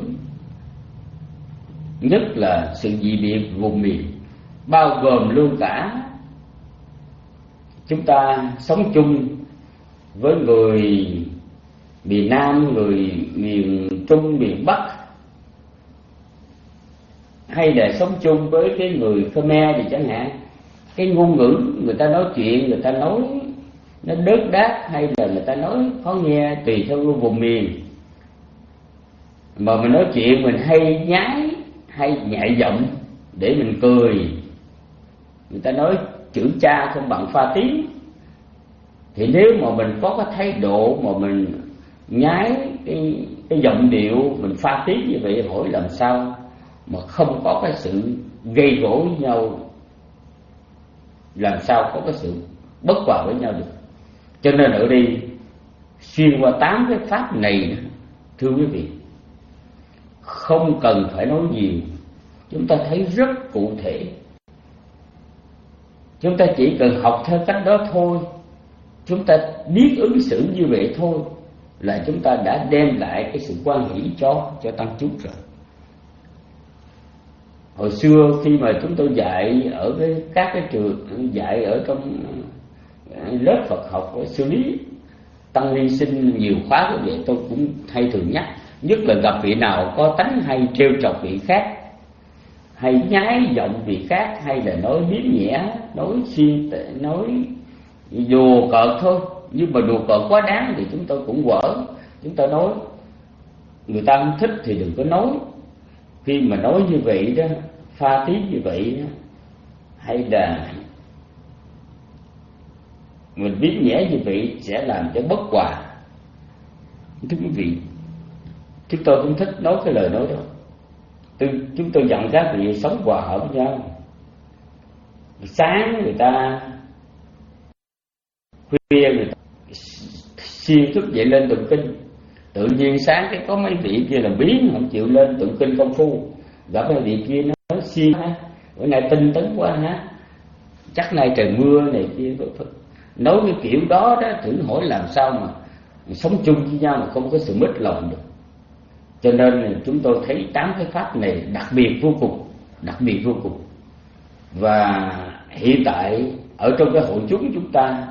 nhất là sự dị biệt vùng miền, bao gồm luôn cả chúng ta sống chung với người miền Nam, người miền Trung, miền Bắc, hay là sống chung với cái người Khmer thì chẳng hạn. Cái ngôn ngữ người ta nói chuyện, người ta nói nó đớt đát, hay là người ta nói khó nghe, tùy theo vùng miền. Mà mình nói chuyện mình hay nhái, hay nhại giọng để mình cười. Người ta nói chữ cha không bằng pha tiếng, thì nếu mà mình có cái thái độ mà mình nhái cái, cái giọng điệu, mình pha tiếng như vậy, hỏi làm sao mà không có cái sự gây gổ với nhau, làm sao có cái sự bất hòa với nhau được. Cho nên ở đây xuyên qua tám cái pháp này, thưa quý vị, không cần phải nói nhiều, chúng ta thấy rất cụ thể. Chúng ta chỉ cần học theo cách đó thôi, chúng ta biết ứng xử như vậy thôi, là chúng ta đã đem lại cái sự quan hỷ cho cho tăng chúng rồi. Hồi xưa khi mà chúng tôi dạy ở cái các cái trường, dạy ở trong lớp Phật học của xử lý tăng ni sinh nhiều khóa như vậy, tôi cũng hay thường nhắc, nhất là gặp vị nào có tánh hay trêu chọc vị khác, hay nhái giọng vị khác, hay là nói biếm nhẹ, nói xuyên, nói đùa cợt thôi, nhưng mà đùa cợt quá đáng thì chúng tôi cũng quở. Chúng ta nói người ta không thích thì đừng có nói. Khi mà nói như vậy đó, pha tí như vậy đó, hay là mình biếm nhẹ như vậy sẽ làm cho bất hòa. Thưa quý vị, Chúng tôi cũng thích nói cái lời nói đó. Chúng tôi dặn các vị sống hòa hợp với nhau. Sáng người ta, khuya người ta siêng thức dậy lên tụng kinh. Tự nhiên sáng cái có mấy vị kia là biến, không chịu lên tụng kinh công phu. Gặp mấy vị kia nó siêng ha, bữa nay tinh tấn quá ha, chắc nay trời mưa này kia. Nói cái kiểu đó đó, thử hỏi làm sao mà sống chung với nhau mà không có sự mít lòng được. Cho nên chúng tôi thấy tám cái pháp này đặc biệt vô cùng, đặc biệt vô cùng. Và hiện tại ở trong cái hội chúng chúng ta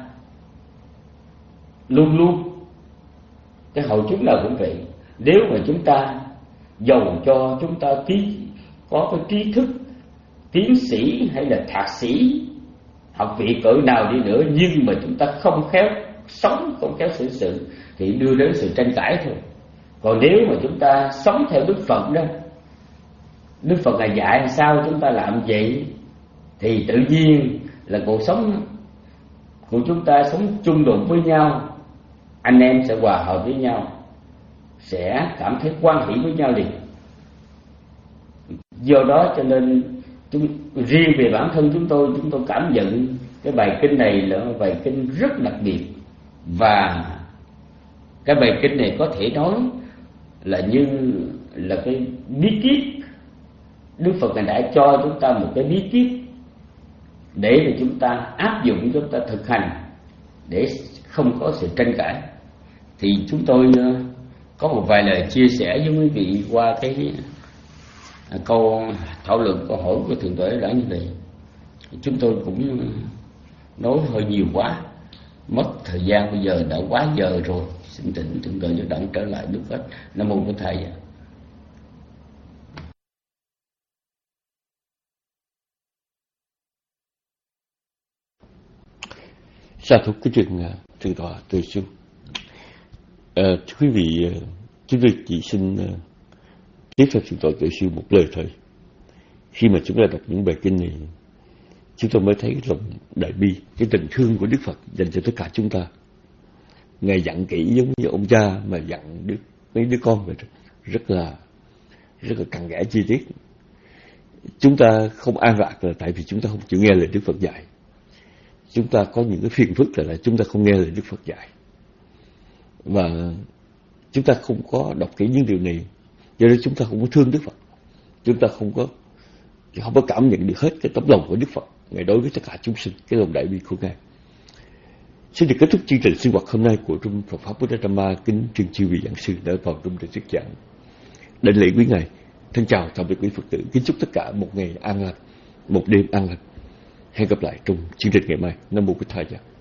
luôn luôn, cái hội chúng nào cũng vậy, nếu mà chúng ta dầu cho chúng ta tí, có cái trí thức tiến sĩ hay là thạc sĩ, học vị cỡ nào đi nữa, nhưng mà chúng ta không khéo sống, không khéo xử sự thì đưa đến sự tranh cãi thôi. Còn nếu mà chúng ta sống theo Đức Phật đó, Đức Phật là dạy sao chúng ta làm vậy, thì tự nhiên là cuộc sống của chúng ta sống chung đụng với nhau, anh em sẽ hòa hợp với nhau, sẽ cảm thấy quan hỷ với nhau liền. Do đó cho nên chúng, riêng về bản thân chúng tôi, chúng tôi cảm nhận cái bài kinh này là bài kinh rất đặc biệt. Và cái bài kinh này có thể nói là như là cái bí kíp. Đức Phật này đã cho chúng ta một cái bí kíp để mà chúng ta áp dụng, chúng ta thực hành để không có sự tranh cãi. Thì chúng tôi có một vài lời chia sẻ với quý vị qua cái câu thảo luận, câu hỏi của Thượng Tọa đã như vậy. Chúng tôi cũng nói hơi nhiều quá, mất thời gian, bây giờ đã quá giờ rồi. Xin thỉnh Thượng Tọa Giác Đẳng trở lại Đức Phật. Nam mô Bổn Thầy. Sa thúc cái chuyện Thượng Tọa Từ Xu. À, thưa quý vị, chúng tôi chỉ xin uh, tiếp theo Thượng Tọa Từ Xu một lời thôi. Khi mà chúng ta đọc những bài kinh này, chúng tôi mới thấy cái lòng đại bi, cái tình thương của Đức Phật dành cho tất cả chúng ta. Ngài dặn kỹ giống như ông cha mà dặn đứa, mấy đứa con vậy, rất là rất là cặn kẽ chi tiết. Chúng ta không an lạc là tại vì chúng ta không chịu nghe lời Đức Phật dạy. Chúng ta có những cái phiền phức là, là chúng ta không nghe lời Đức Phật dạy. Và chúng ta không có đọc kỹ những điều này, do đó chúng ta không có thương Đức Phật. Chúng ta không có không có cảm nhận được hết cái tấm lòng của Đức Phật Ngài đối với tất cả chúng sinh, cái lòng đại bi của Ngài. Xin được kết thúc chương trình sinh hoạt hôm nay của Trung Phật Pháp Buddha Dhamma. Kính trân chiêu vị giảng sư đã vào Trung để thuyết giảng. Đảnh lễ quý ngài. Thân chào tạm biệt quý Phật tử. Kính chúc tất cả một ngày an lành, một đêm an lành. Hẹn gặp lại trong chương trình ngày mai. Nam mô Bổn Thầy.